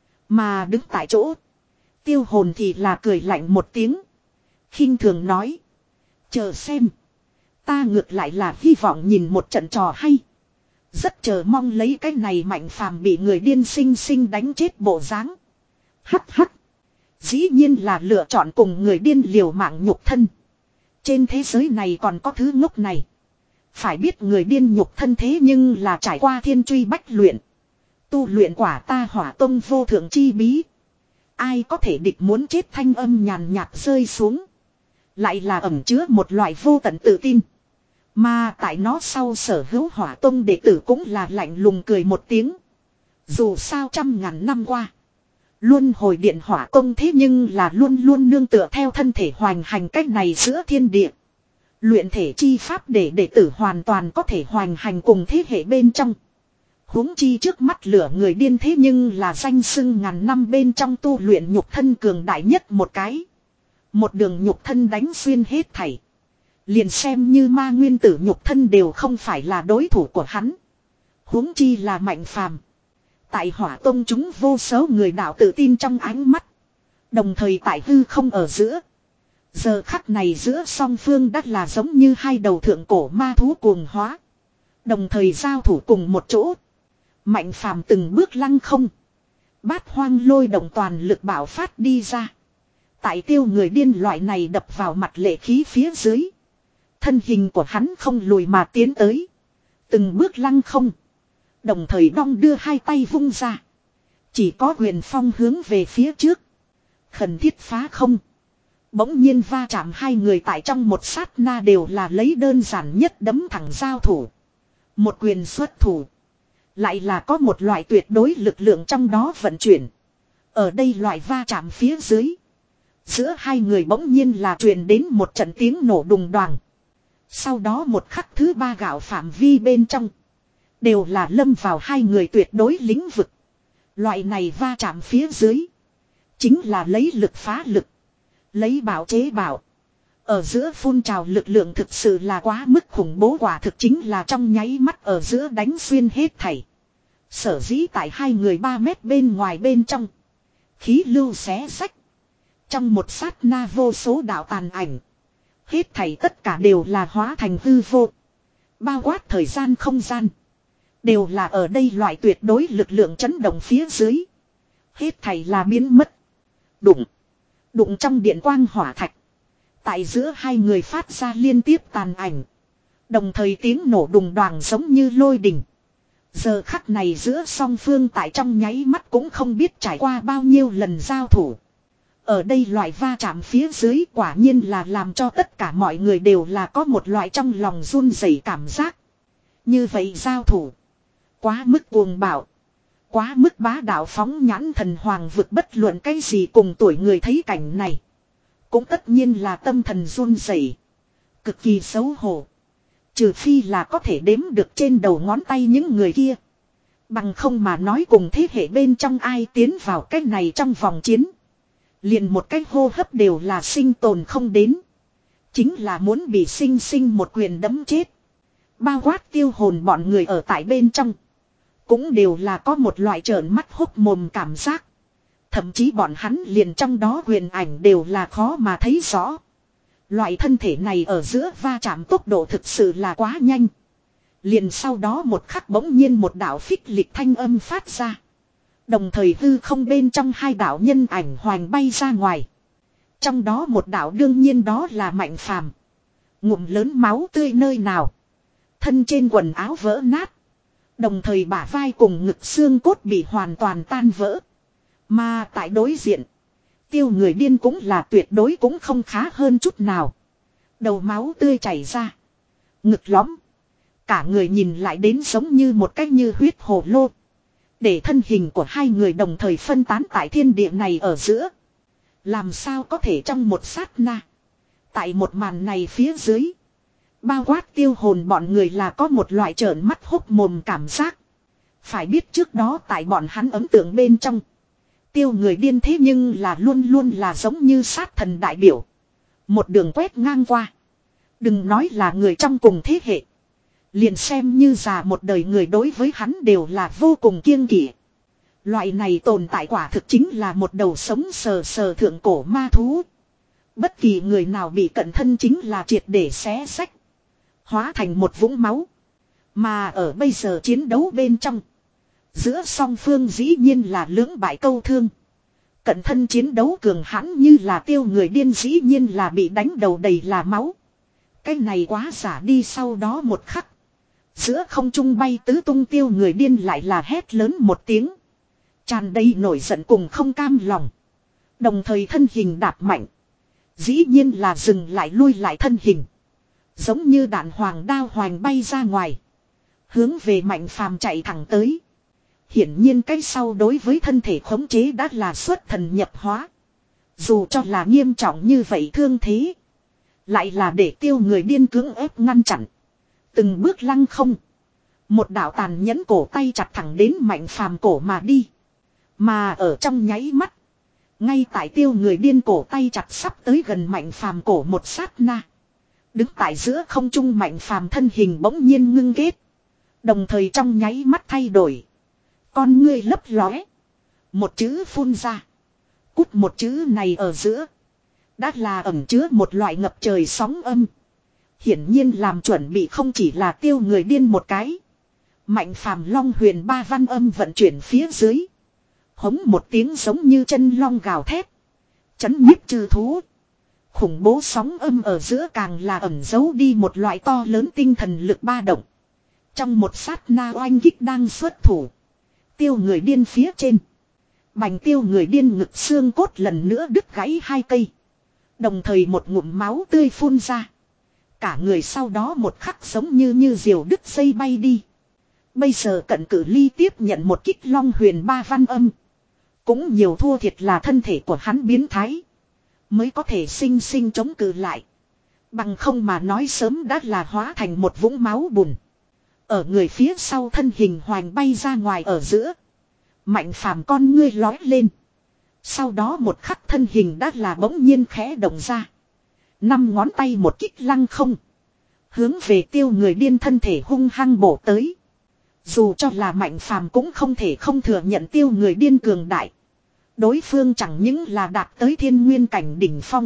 Mà đứng tại chỗ. Tiêu hồn thì là cười lạnh một tiếng. Khinh thường nói. Chờ xem. Ta ngược lại là hy vọng nhìn một trận trò hay. Rất chờ mong lấy cái này Mạnh Phàm bị người điên sinh sinh đánh chết bộ dáng. Hắc hắc. Dĩ nhiên là lựa chọn cùng người điên liều mạng nhục thân. Trên thế giới này còn có thứ ngốc này. Phải biết người điên nhục thân thế nhưng là trải qua thiên truy bách luyện. Tu luyện quả ta hỏa tông vô thượng chi bí. Ai có thể địch muốn chết thanh âm nhàn nhạt rơi xuống. Lại là ẩn chứa một loại vô tận tự tin. Mà tại nó sau sở hữu hỏa tông đệ tử cũng là lạnh lùng cười một tiếng. Dù sao trăm ngàn năm qua. Luân hồi điện hỏa tông thế nhưng là luôn luôn nương tựa theo thân thể hoành hành cách này giữa thiên địa. Luyện thể chi pháp để đệ tử hoàn toàn có thể hoành hành cùng thế hệ bên trong. Huống chi trước mắt lửa người điên thế nhưng là danh xưng ngàn năm bên trong tu luyện nhục thân cường đại nhất một cái. Một đường nhục thân đánh xuyên hết thảy. Liền xem như ma nguyên tử nhục thân đều không phải là đối thủ của hắn. Huống chi là Mạnh Phàm. Tại hỏa tông chúng vô số người đạo tự tin trong ánh mắt. Đồng thời tại hư không ở giữa. Giờ khắc này giữa song phương đắt là giống như hai đầu thượng cổ ma thú cuồng hóa. Đồng thời giao thủ cùng một chỗ. Mạnh Phàm từng bước lăng không. Bát hoang lôi động toàn lực bảo phát đi ra. Tại tiêu người điên loại này đập vào mặt lệ khí phía dưới. Thân hình của hắn không lùi mà tiến tới. Từng bước lăng không. Đồng thời đong đưa hai tay vung ra. Chỉ có huyền phong hướng về phía trước. Khẩn thiết phá không. Bỗng nhiên va chạm hai người tại trong một sát na đều là lấy đơn giản nhất đấm thẳng giao thủ. Một quyền xuất thủ. Lại là có một loại tuyệt đối lực lượng trong đó vận chuyển. Ở đây loại va chạm phía dưới. Giữa hai người bỗng nhiên là truyền đến một trận tiếng nổ đùng đoàng. Sau đó một khắc thứ ba gạo phạm vi bên trong. Đều là lâm vào hai người tuyệt đối lĩnh vực. Loại này va chạm phía dưới. Chính là lấy lực phá lực. Lấy bảo chế bảo. Ở giữa phun trào lực lượng thực sự là quá mức khủng bố, quả thực chính là trong nháy mắt ở giữa đánh xuyên hết thảy. Sở dĩ tại hai người ba mét bên ngoài bên trong. Khí lưu xé sách. Trong một sát na vô số đạo tàn ảnh. Hết thảy tất cả đều là hóa thành hư vô. Bao quát thời gian không gian. Đều là ở đây loại tuyệt đối lực lượng chấn động phía dưới. Hết thảy là biến mất. Đụng. Đụng trong điện quang hỏa thạch. Tại giữa hai người phát ra liên tiếp tàn ảnh. Đồng thời tiếng nổ đùng đoàng giống như lôi đình. Giờ khắc này giữa song phương tại trong nháy mắt cũng không biết trải qua bao nhiêu lần giao thủ. Ở đây loại va chạm phía dưới quả nhiên là làm cho tất cả mọi người đều là có một loại trong lòng run rẩy cảm giác. Như vậy giao thủ. Quá mức cuồng bạo. Quá mức bá đạo, phóng nhãn thần hoàng vực bất luận cái gì cùng tuổi người thấy cảnh này. Cũng tất nhiên là tâm thần run rẩy, cực kỳ xấu hổ. Trừ phi là có thể đếm được trên đầu ngón tay những người kia. Bằng không mà nói cùng thế hệ bên trong ai tiến vào cái này trong vòng chiến. Liền một cái hô hấp đều là sinh tồn không đến. Chính là muốn bị sinh sinh một quyền đấm chết. Bao quát tiêu hồn bọn người ở tại bên trong. Cũng đều là có một loại trợn mắt hốc mồm cảm giác. Thậm chí bọn hắn liền trong đó huyền ảnh đều là khó mà thấy rõ. Loại thân thể này ở giữa va chạm tốc độ thực sự là quá nhanh. Liền sau đó một khắc bỗng nhiên một đạo phích lịch thanh âm phát ra. Đồng thời hư không bên trong hai đạo nhân ảnh hoành bay ra ngoài. Trong đó một đạo đương nhiên đó là Mạnh Phàm. Ngụm lớn máu tươi nơi nào. Thân trên quần áo vỡ nát. Đồng thời bả vai cùng ngực xương cốt bị hoàn toàn tan vỡ. Mà tại đối diện. Tiêu người điên cũng là tuyệt đối cũng không khá hơn chút nào. Đầu máu tươi chảy ra. Ngực lõm. Cả người nhìn lại đến giống như một cách như huyết hồ lô. Để thân hình của hai người đồng thời phân tán tại thiên địa này ở giữa. Làm sao có thể trong một sát na. Tại một màn này phía dưới. Bao quát tiêu hồn bọn người là có một loại trợn mắt hốc mồm cảm giác. Phải biết trước đó tại bọn hắn ấn tượng bên trong. Tiêu người điên thế nhưng là luôn luôn là giống như sát thần đại biểu. Một đường quét ngang qua. Đừng nói là người trong cùng thế hệ. Liền xem như già một đời người đối với hắn đều là vô cùng kiêng kỵ. Loại này tồn tại quả thực chính là một đầu sống sờ sờ thượng cổ ma thú. Bất kỳ người nào bị cận thân chính là triệt để xé sách. Hóa thành một vũng máu. Mà ở bây giờ chiến đấu bên trong. Giữa song phương dĩ nhiên là lưỡng bại câu thương. Cận thân chiến đấu cường hãn như là tiêu người điên dĩ nhiên là bị đánh đầu đầy là máu. Cái này quá giả đi, sau đó một khắc. Giữa không trung bay tứ tung tiêu người điên lại là hét lớn một tiếng. Tràn đầy nổi giận cùng không cam lòng. Đồng thời thân hình đạp mạnh. Dĩ nhiên là dừng lại lui lại thân hình. Giống như đạn hoàng đao hoành bay ra ngoài. Hướng về Mạnh Phàm chạy thẳng tới. Hiển nhiên cái sau đối với thân thể khống chế đã là xuất thần nhập hóa. Dù cho là nghiêm trọng như vậy thương thế. Lại là để tiêu người điên cưỡng ép ngăn chặn. Từng bước lăng không. Một đạo tàn nhẫn cổ tay chặt thẳng đến Mạnh Phàm cổ mà đi. Mà ở trong nháy mắt. Ngay tại tiêu người điên cổ tay chặt sắp tới gần Mạnh Phàm cổ một sát na. Đứng tại giữa không trung Mạnh Phàm thân hình bỗng nhiên ngưng kết. Đồng thời trong nháy mắt thay đổi. Con ngươi lấp lóe. Một chữ phun ra. Cút một chữ này ở giữa. Đã là ẩn chứa một loại ngập trời sóng âm. Hiển nhiên làm chuẩn bị không chỉ là tiêu người điên một cái. Mạnh Phàm long huyền ba văn âm vận chuyển phía dưới. Hống một tiếng giống như chân long gào thét. Chấn nhiếp chư thú. Khủng bố sóng âm ở giữa càng là ẩn giấu đi một loại to lớn tinh thần lực ba động. Trong một sát na oanh kích đang xuất thủ. Tiêu người điên phía trên. Bành tiêu người điên ngực xương cốt lần nữa đứt gãy hai cây. Đồng thời một ngụm máu tươi phun ra. Cả người sau đó một khắc giống như như diều đứt dây bay đi. Bây giờ cận cử ly tiếp nhận một kích long huyền ba văn âm. Cũng nhiều thua thiệt là thân thể của hắn biến thái. Mới có thể sinh sinh chống cự lại. Bằng không mà nói sớm đã là hóa thành một vũng máu bùn. Ở người phía sau thân hình hoành bay ra ngoài ở giữa. Mạnh phàm con ngươi lói lên. Sau đó một khắc thân hình đã là bỗng nhiên khẽ động ra. Năm ngón tay một kích lăng không. Hướng về tiêu người điên thân thể hung hăng bổ tới. Dù cho là mạnh phàm cũng không thể không thừa nhận tiêu người điên cường đại. Đối phương chẳng những là đạt tới thiên nguyên cảnh đỉnh phong.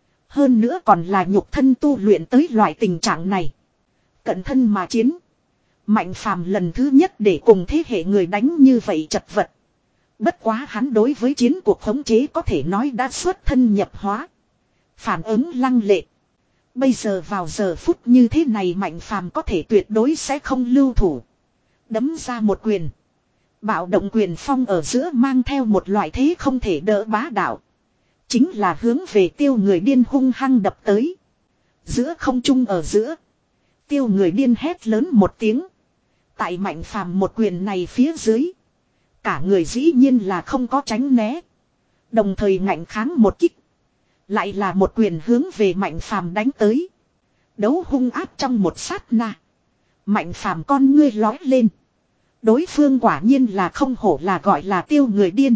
Hơn nữa còn là nhục thân tu luyện tới loại tình trạng này. Cận thân mà chiến. Mạnh phàm lần thứ nhất để cùng thế hệ người đánh như vậy chật vật. Bất quá hắn đối với chiến cuộc khống chế có thể nói đã xuất thân nhập hóa. Phản ứng lăng lệ. Bây giờ vào giờ phút như thế này mạnh phàm có thể tuyệt đối sẽ không lưu thủ. Đấm ra một quyền. Bạo động quyền phong ở giữa mang theo một loại thế không thể đỡ bá đạo. Chính là hướng về tiêu người điên hung hăng đập tới. Giữa không trung ở giữa. Tiêu người điên hét lớn một tiếng. Tại mạnh phàm một quyền này phía dưới. Cả người dĩ nhiên là không có tránh né. Đồng thời ngạnh kháng một kích. Lại là một quyền hướng về mạnh phàm đánh tới. Đấu hung áp trong một sát na. Mạnh phàm con ngươi lói lên. Đối phương quả nhiên là không hổ là gọi là tiêu người điên.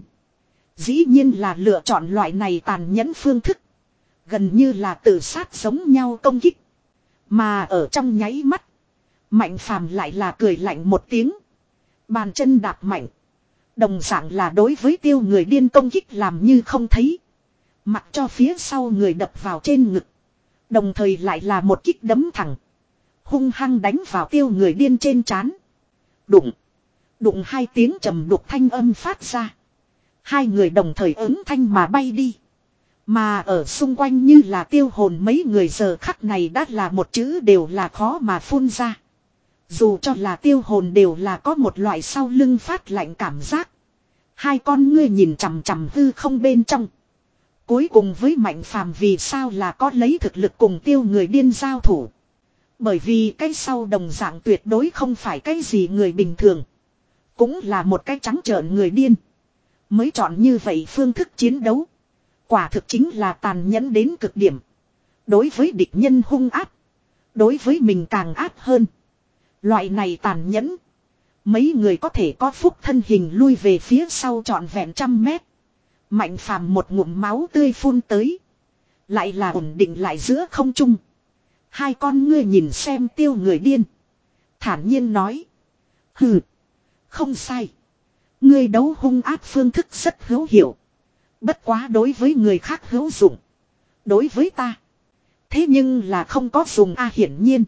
Dĩ nhiên là lựa chọn loại này tàn nhẫn phương thức. Gần như là tự sát giống nhau công kích. Mà ở trong nháy mắt. Mạnh phàm lại là cười lạnh một tiếng. Bàn chân đạp mạnh. Đồng dạng là đối với tiêu người điên công kích làm như không thấy. Mặc cho phía sau người đập vào trên ngực. Đồng thời lại là một kích đấm thẳng. Hung hăng đánh vào tiêu người điên trên trán. Đụng. Đụng hai tiếng trầm đục thanh âm phát ra. Hai người đồng thời ứng thanh mà bay đi. Mà ở xung quanh như là tiêu hồn mấy người giờ khắc này đã là một chữ đều là khó mà phun ra. Dù cho là tiêu hồn đều là có một loại sau lưng phát lạnh cảm giác. Hai con ngươi nhìn chằm chằm hư không bên trong. Cuối cùng với mạnh phàm vì sao là có lấy thực lực cùng tiêu người điên giao thủ. Bởi vì cái sau đồng dạng tuyệt đối không phải cái gì người bình thường. Cũng là một cái trắng trợn người điên. Mới chọn như vậy phương thức chiến đấu. Quả thực chính là tàn nhẫn đến cực điểm. Đối với địch nhân hung ác. Đối với mình càng ác hơn. Loại này tàn nhẫn. Mấy người có thể có phúc thân hình lui về phía sau trọn vẹn trăm mét. Mạnh phàm một ngụm máu tươi phun tới. Lại là ổn định lại giữa không trung. Hai con ngươi nhìn xem tiêu người điên. Thản nhiên nói. Hừ. Không sai. Ngươi đấu hung ác phương thức rất hữu hiệu. Bất quá đối với người khác hữu dụng. Đối với ta. Thế nhưng là không có dùng a hiển nhiên.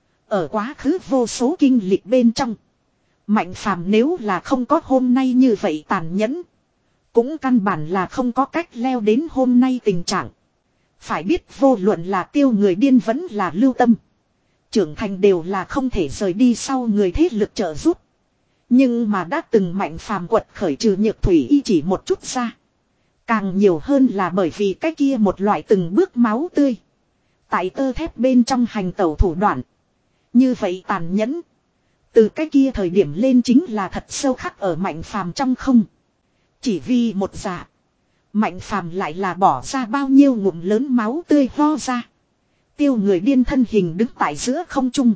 Ở quá khứ vô số kinh lịch bên trong. Mạnh phàm nếu là không có hôm nay như vậy tàn nhẫn. Cũng căn bản là không có cách leo đến hôm nay tình trạng. Phải biết vô luận là tiêu người điên vẫn là lưu tâm. Trưởng thành đều là không thể rời đi sau người thế lực trợ giúp. Nhưng mà đã từng mạnh phàm quật khởi trừ nhược thủy y chỉ một chút ra. Càng nhiều hơn là bởi vì cái kia một loại từng bước máu tươi. Tại tơ thép bên trong hành tẩu thủ đoạn. Như vậy tàn nhẫn. Từ cái kia thời điểm lên chính là thật sâu khắc ở mạnh phàm trong không. Chỉ vì một dạ. Mạnh phàm lại là bỏ ra bao nhiêu ngụm lớn máu tươi ho ra. Tiêu người điên thân hình đứng tại giữa không trung.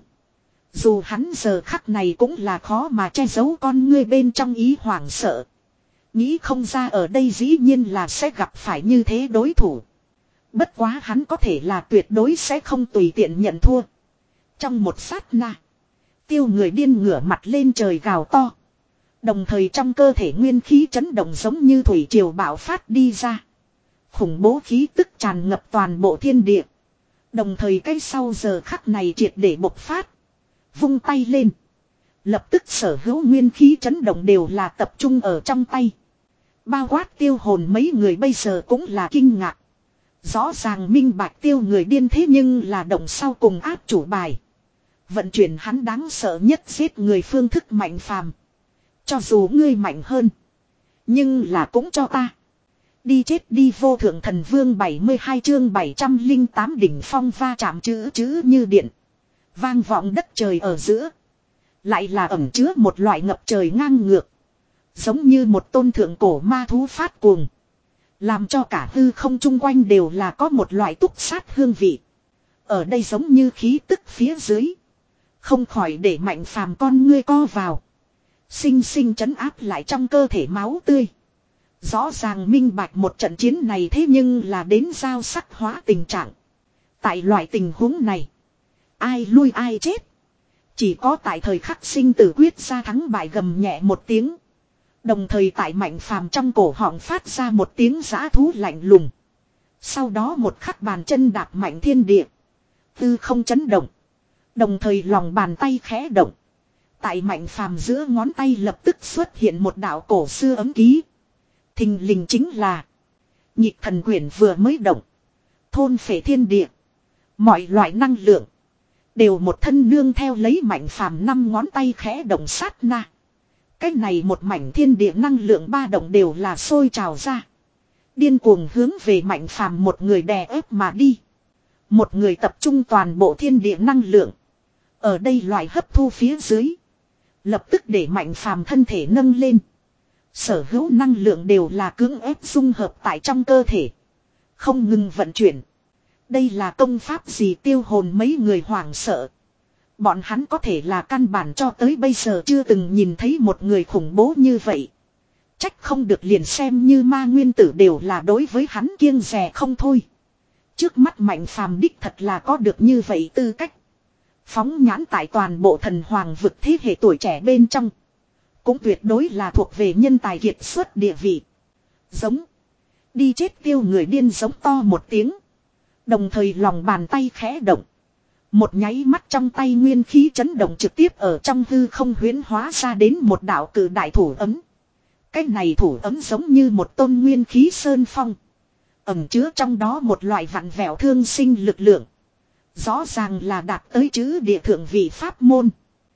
Dù hắn giờ khắc này cũng là khó mà che giấu con ngươi bên trong ý hoảng sợ. Nghĩ không ra ở đây dĩ nhiên là sẽ gặp phải như thế đối thủ. Bất quá hắn có thể là tuyệt đối sẽ không tùy tiện nhận thua. Trong một sát na. Tiêu người điên ngửa mặt lên trời gào to. Đồng thời trong cơ thể nguyên khí chấn động giống như thủy triều bạo phát đi ra. Khủng bố khí tức tràn ngập toàn bộ thiên địa. Đồng thời cái sau giờ khắc này triệt để bộc phát. Vung tay lên. Lập tức sở hữu nguyên khí chấn động đều là tập trung ở trong tay. Bao quát tiêu hồn mấy người bây giờ cũng là kinh ngạc. Rõ ràng minh bạch tiêu người điên thế nhưng là động sau cùng áp chủ bài. Vận chuyển hắn đáng sợ nhất giết người phương thức mạnh phàm. Cho dù ngươi mạnh hơn. Nhưng là cũng cho ta. Đi chết đi vô thượng thần vương bảy mươi hai chương bảy trăm lẻ tám đỉnh phong va chạm chữ chữ như điện. Vang vọng đất trời ở giữa. Lại là ẩn chứa một loại ngập trời ngang ngược. Giống như một tôn thượng cổ ma thú phát cuồng. Làm cho cả hư không chung quanh đều là có một loại túc sát hương vị. Ở đây giống như khí tức phía dưới. Không khỏi để Mạnh Phàm con ngươi co vào. Sinh sinh trấn áp lại trong cơ thể máu tươi. Rõ ràng minh bạch một trận chiến này thế nhưng là đến giao sắc hóa tình trạng. Tại loại tình huống này. Ai lui ai chết. Chỉ có tại thời khắc sinh tử quyết ra thắng bại gầm nhẹ một tiếng. Đồng thời tại Mạnh Phàm trong cổ họng phát ra một tiếng giã thú lạnh lùng. Sau đó một khắc bàn chân đạp mạnh thiên địa. Tư không chấn động. Đồng thời lòng bàn tay khẽ động. Tại Mạnh Phàm giữa ngón tay lập tức xuất hiện một đạo cổ xưa ấm ký. Thình lình chính là Nhịp thần quyển vừa mới động. Thôn phệ thiên địa. Mọi loại năng lượng. Đều một thân nương theo lấy Mạnh Phàm năm ngón tay khẽ động sát na. Cái này một mảnh thiên địa năng lượng ba động đều là sôi trào ra. Điên cuồng hướng về Mạnh Phàm một người đè ép mà đi. Một người tập trung toàn bộ thiên địa năng lượng. Ở đây loại hấp thu phía dưới. Lập tức để Mạnh Phàm thân thể nâng lên. Sở hữu năng lượng đều là cưỡng ép dung hợp tại trong cơ thể. Không ngừng vận chuyển. Đây là công pháp gì tiêu hồn mấy người hoảng sợ. Bọn hắn có thể là căn bản cho tới bây giờ chưa từng nhìn thấy một người khủng bố như vậy. Trách không được liền xem như ma nguyên tử đều là đối với hắn kiêng dè không thôi. Trước mắt Mạnh Phàm đích thật là có được như vậy tư cách. Phóng nhãn tại toàn bộ thần hoàng vực thế hệ tuổi trẻ bên trong. Cũng tuyệt đối là thuộc về nhân tài kiệt xuất địa vị. Giống. Đi chết tiêu người điên giống to một tiếng. Đồng thời lòng bàn tay khẽ động. Một nháy mắt trong tay nguyên khí chấn động trực tiếp ở trong hư không huyễn hóa ra đến một đạo cử đại thủ ấm. Cái này thủ ấm giống như một tôn nguyên khí sơn phong. Ẩm chứa trong đó một loại vặn vẹo thương sinh lực lượng. Rõ ràng là đạt tới chữ địa thượng vị pháp môn.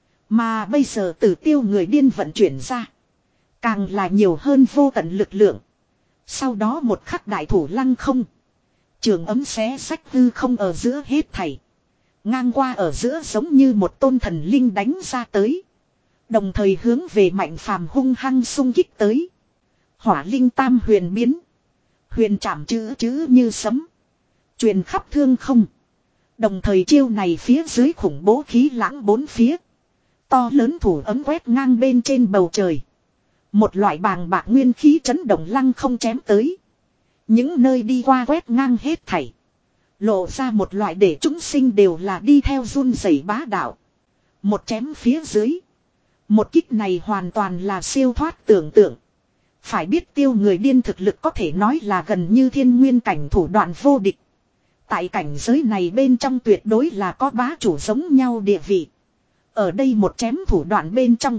Mà bây giờ tử tiêu người điên vận chuyển ra. Càng là nhiều hơn vô tận lực lượng. Sau đó một khắc đại thủ lăng không. Trường ấm xé sách hư không ở giữa hết thảy. Ngang qua ở giữa giống như một tôn thần linh đánh ra tới. Đồng thời hướng về Mạnh Phàm hung hăng xung kích tới. Hỏa linh tam huyền biến. Huyền chạm chữ chữ như sấm. Truyền khắp thương không. Đồng thời chiêu này phía dưới khủng bố khí lãng bốn phía. To lớn thủ ấm quét ngang bên trên bầu trời. Một loại bàng bạc nguyên khí chấn động lăng không chém tới. Những nơi đi qua quét ngang hết thảy. Lộ ra một loại để chúng sinh đều là đi theo run rẩy bá đạo. Một chém phía dưới. Một kích này hoàn toàn là siêu thoát tưởng tượng. Phải biết tiêu người điên thực lực có thể nói là gần như thiên nguyên cảnh thủ đoạn vô địch. Tại cảnh giới này bên trong tuyệt đối là có bá chủ giống nhau địa vị. Ở đây một chém thủ đoạn bên trong.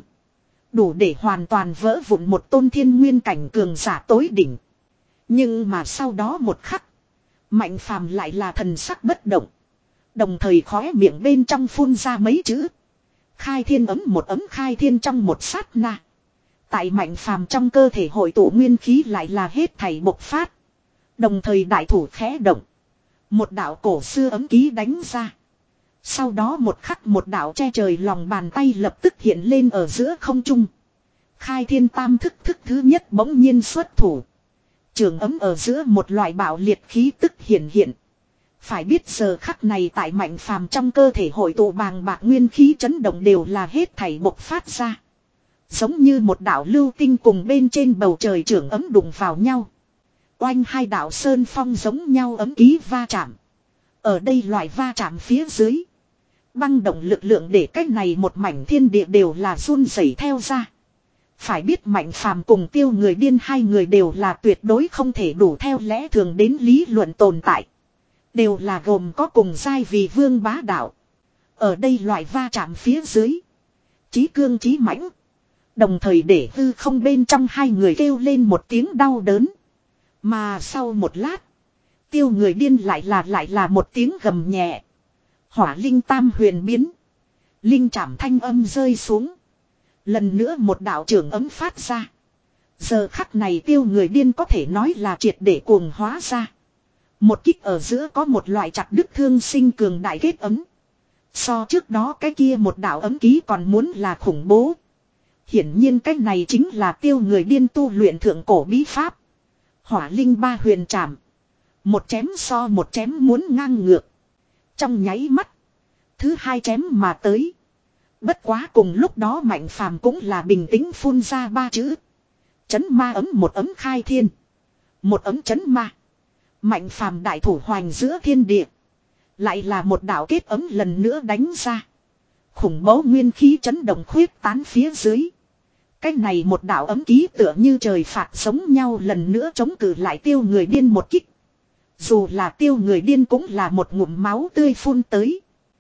Đủ để hoàn toàn vỡ vụn một tôn thiên nguyên cảnh cường giả tối đỉnh. Nhưng mà sau đó một khắc. Mạnh Phàm lại là thần sắc bất động. Đồng thời khóe miệng bên trong phun ra mấy chữ. Khai thiên ấm một ấm khai thiên trong một sát na. Tại Mạnh Phàm trong cơ thể hội tụ nguyên khí lại là hết thảy bộc phát. Đồng thời đại thủ khẽ động. Một đạo cổ xưa ấm ký đánh ra. Sau đó một khắc một đạo che trời lòng bàn tay lập tức hiện lên ở giữa không trung. Khai thiên tam thức thức thứ nhất bỗng nhiên xuất thủ. Trường ấm ở giữa một loại bạo liệt khí tức hiện hiện. Phải biết giờ khắc này tại Mạnh Phàm trong cơ thể hội tụ bàng bạc nguyên khí chấn động đều là hết thảy bộc phát ra. Giống như một đạo lưu tinh cùng bên trên bầu trời trường ấm đụng vào nhau. Oanh hai đạo sơn phong giống nhau ấm ký va chạm. Ở đây loại va chạm phía dưới. Băng động lực lượng để cách này một mảnh thiên địa đều là run rẩy theo ra. Phải biết Mạnh Phàm cùng tiêu người điên hai người đều là tuyệt đối không thể đủ theo lẽ thường đến lý luận tồn tại. Đều là gồm có cùng giai vì vương bá đạo. Ở đây loại va chạm phía dưới. Chí cương chí mãnh. Đồng thời để hư không bên trong hai người kêu lên một tiếng đau đớn. Mà sau một lát. Tiêu người điên lại là lại là một tiếng gầm nhẹ. Hỏa linh tam huyền biến. Linh chảm thanh âm rơi xuống. Lần nữa một đạo trưởng ấm phát ra. Giờ khắc này tiêu người điên có thể nói là triệt để cuồng hóa ra. Một kích ở giữa có một loại chặt đứt thương sinh cường đại kết ấm. So trước đó cái kia một đạo ấm ký còn muốn là khủng bố. Hiển nhiên cái này chính là tiêu người điên tu luyện thượng cổ bí pháp. Hỏa linh ba huyền trảm. Một chém so một chém muốn ngang ngược. Trong nháy mắt. Thứ hai chém mà tới. Bất quá cùng lúc đó Mạnh Phàm cũng là bình tĩnh phun ra ba chữ. Chấn ma ấm, một ấm khai thiên. Một ấm chấn ma. Mạnh Phàm đại thủ hoành giữa thiên địa. Lại là một đạo kết ấm lần nữa đánh ra. Khủng bố nguyên khí chấn động khuyết tán phía dưới. Cái này một đạo ấm ký tựa như trời phạt giống nhau lần nữa chống cự lại tiêu người điên một kích. Dù là tiêu người điên cũng là một ngụm máu tươi phun tới.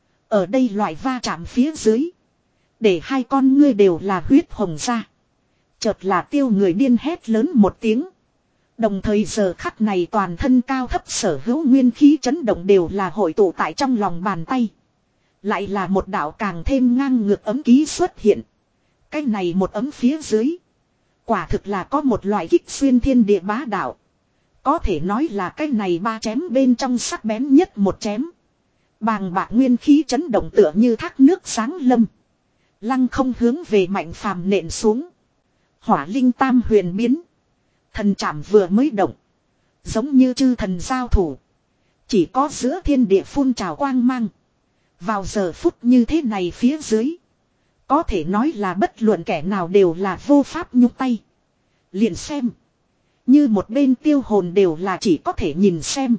Ở đây loại va chạm phía dưới. Để hai con ngươi đều là huyết hồng ra. Chợt là tiêu người điên hét lớn một tiếng. Đồng thời giờ khắc này toàn thân cao thấp sở hữu nguyên khí chấn động đều là hội tụ tại trong lòng bàn tay. Lại là một đạo càng thêm ngang ngược ấm ký xuất hiện. Cái này một ấm phía dưới. Quả thực là có một loại kích xuyên thiên địa bá đạo. Có thể nói là cái này ba chém bên trong sắc bén nhất một chém. Bàng bạc nguyên khí chấn động tựa như thác nước sáng lâm. Lăng không hướng về Mạnh Phàm nện xuống. Hỏa linh tam huyền biến. Thần chảm vừa mới động. Giống như chư thần giao thủ. Chỉ có giữa thiên địa phun trào quang mang. Vào giờ phút như thế này phía dưới. Có thể nói là bất luận kẻ nào đều là vô pháp nhúc tay. Liền xem. Như một bên tiêu hồn đều là chỉ có thể nhìn xem.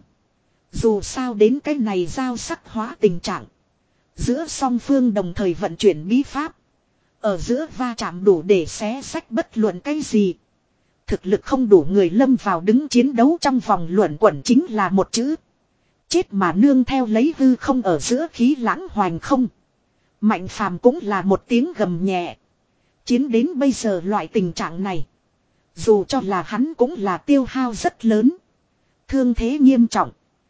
Dù sao đến cái này giao sắc hóa tình trạng. Giữa song phương đồng thời vận chuyển bí pháp. Ở giữa va chạm đủ để xé sách bất luận cái gì. Thực lực không đủ người lâm vào đứng chiến đấu trong vòng luẩn quẩn chính là một chữ. Chết mà nương theo lấy hư không ở giữa khí lãng hoành không. Mạnh Phàm cũng là một tiếng gầm nhẹ. Chiến đến bây giờ loại tình trạng này. Dù cho là hắn cũng là tiêu hao rất lớn. Thương thế nghiêm trọng.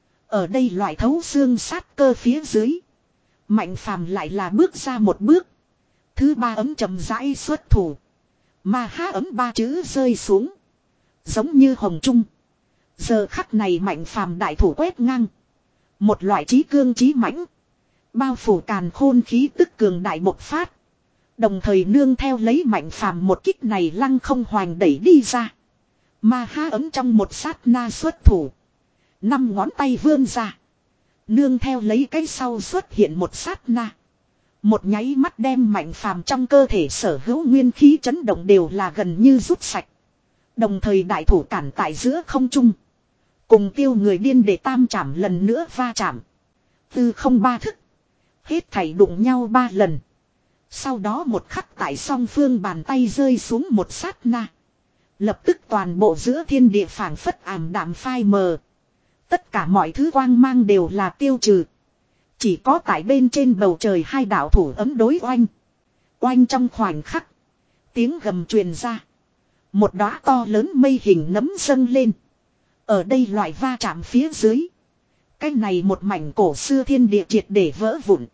Ở đây loại thấu xương sát cơ phía dưới. Mạnh Phàm lại là bước ra một bước. Thứ ba ấm chậm rãi xuất thủ. Mà há ấm ba chữ rơi xuống. Giống như hồng trung. Giờ khắc này Mạnh Phàm đại thủ quét ngang. Một loại trí cương trí mãnh. Bao phủ càn khôn khí tức cường đại bộc phát. Đồng thời nương theo lấy Mạnh Phàm một kích này lăng không hoành đẩy đi ra. Mà há ấm trong một sát na xuất thủ. Năm ngón tay vươn ra. Nương theo lấy cái sau xuất hiện một sát na. Một nháy mắt đem Mạnh Phàm trong cơ thể sở hữu nguyên khí chấn động đều là gần như rút sạch. Đồng thời đại thủ cản tại giữa không trung. Cùng tiêu người điên để tam chạm lần nữa va chạm. Tư không ba thức. Hết thảy đụng nhau ba lần. Sau đó một khắc tại song phương bàn tay rơi xuống một sát na. Lập tức toàn bộ giữa thiên địa phảng phất ảm đạm phai mờ. Tất cả mọi thứ quang mang đều là tiêu trừ. Chỉ có tại bên trên bầu trời hai đạo thủ ấm đối oanh. Oanh trong khoảnh khắc. Tiếng gầm truyền ra. Một đóa to lớn mây hình nấm dâng lên. Ở đây loại va chạm phía dưới. Cái này một mảnh cổ xưa thiên địa triệt để vỡ vụn.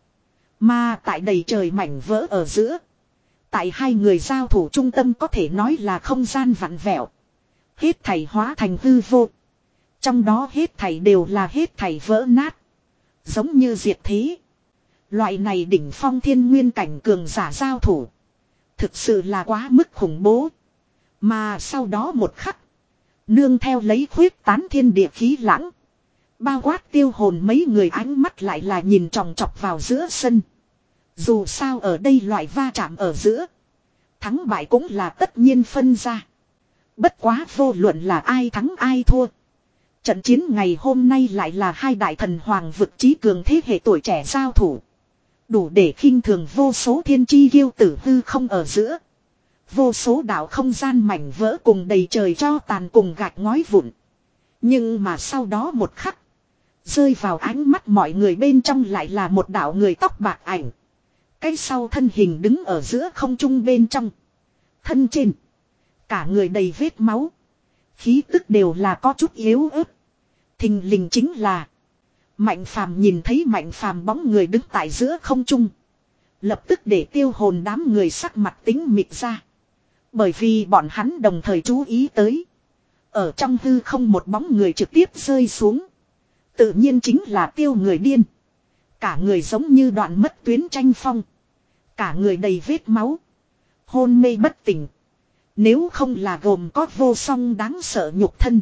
Mà tại đầy trời mảnh vỡ ở giữa. Tại hai người giao thủ trung tâm có thể nói là không gian vặn vẹo. Hết thảy hóa thành hư vô. Trong đó hết thảy đều là hết thảy vỡ nát. Giống như diệt thế. Loại này đỉnh phong thiên nguyên cảnh cường giả giao thủ. Thực sự là quá mức khủng bố. Mà sau đó một khắc. Nương theo lấy khuyết tán thiên địa khí lãng. Bao quát tiêu hồn mấy người ánh mắt lại là nhìn tròng trọc vào giữa sân. Dù sao ở đây loại va chạm ở giữa. Thắng bại cũng là tất nhiên phân ra. Bất quá vô luận là ai thắng ai thua. Trận chiến ngày hôm nay lại là hai đại thần hoàng vực trí cường thế hệ tuổi trẻ giao thủ. Đủ để khinh thường vô số thiên chi kiêu tử hư không ở giữa. Vô số đảo không gian mảnh vỡ cùng đầy trời cho tàn cùng gạch ngói vụn. Nhưng mà sau đó một khắc. Rơi vào ánh mắt mọi người bên trong lại là một đảo người tóc bạc ảnh. Cái sau thân hình đứng ở giữa không trung bên trong. Thân trên. Cả người đầy vết máu. Khí tức đều là có chút yếu ớt. Thình lình chính là. Mạnh Phàm nhìn thấy Mạnh Phàm bóng người đứng tại giữa không trung. Lập tức để tiêu hồn đám người sắc mặt tính mịt ra. Bởi vì bọn hắn đồng thời chú ý tới. Ở trong hư không một bóng người trực tiếp rơi xuống. Tự nhiên chính là Tiêu Người Điên. Cả người giống như đoạn mất tuyến tranh phong. Cả người đầy vết máu. Hôn mê bất tỉnh. Nếu không là gồm có vô song đáng sợ nhục thân.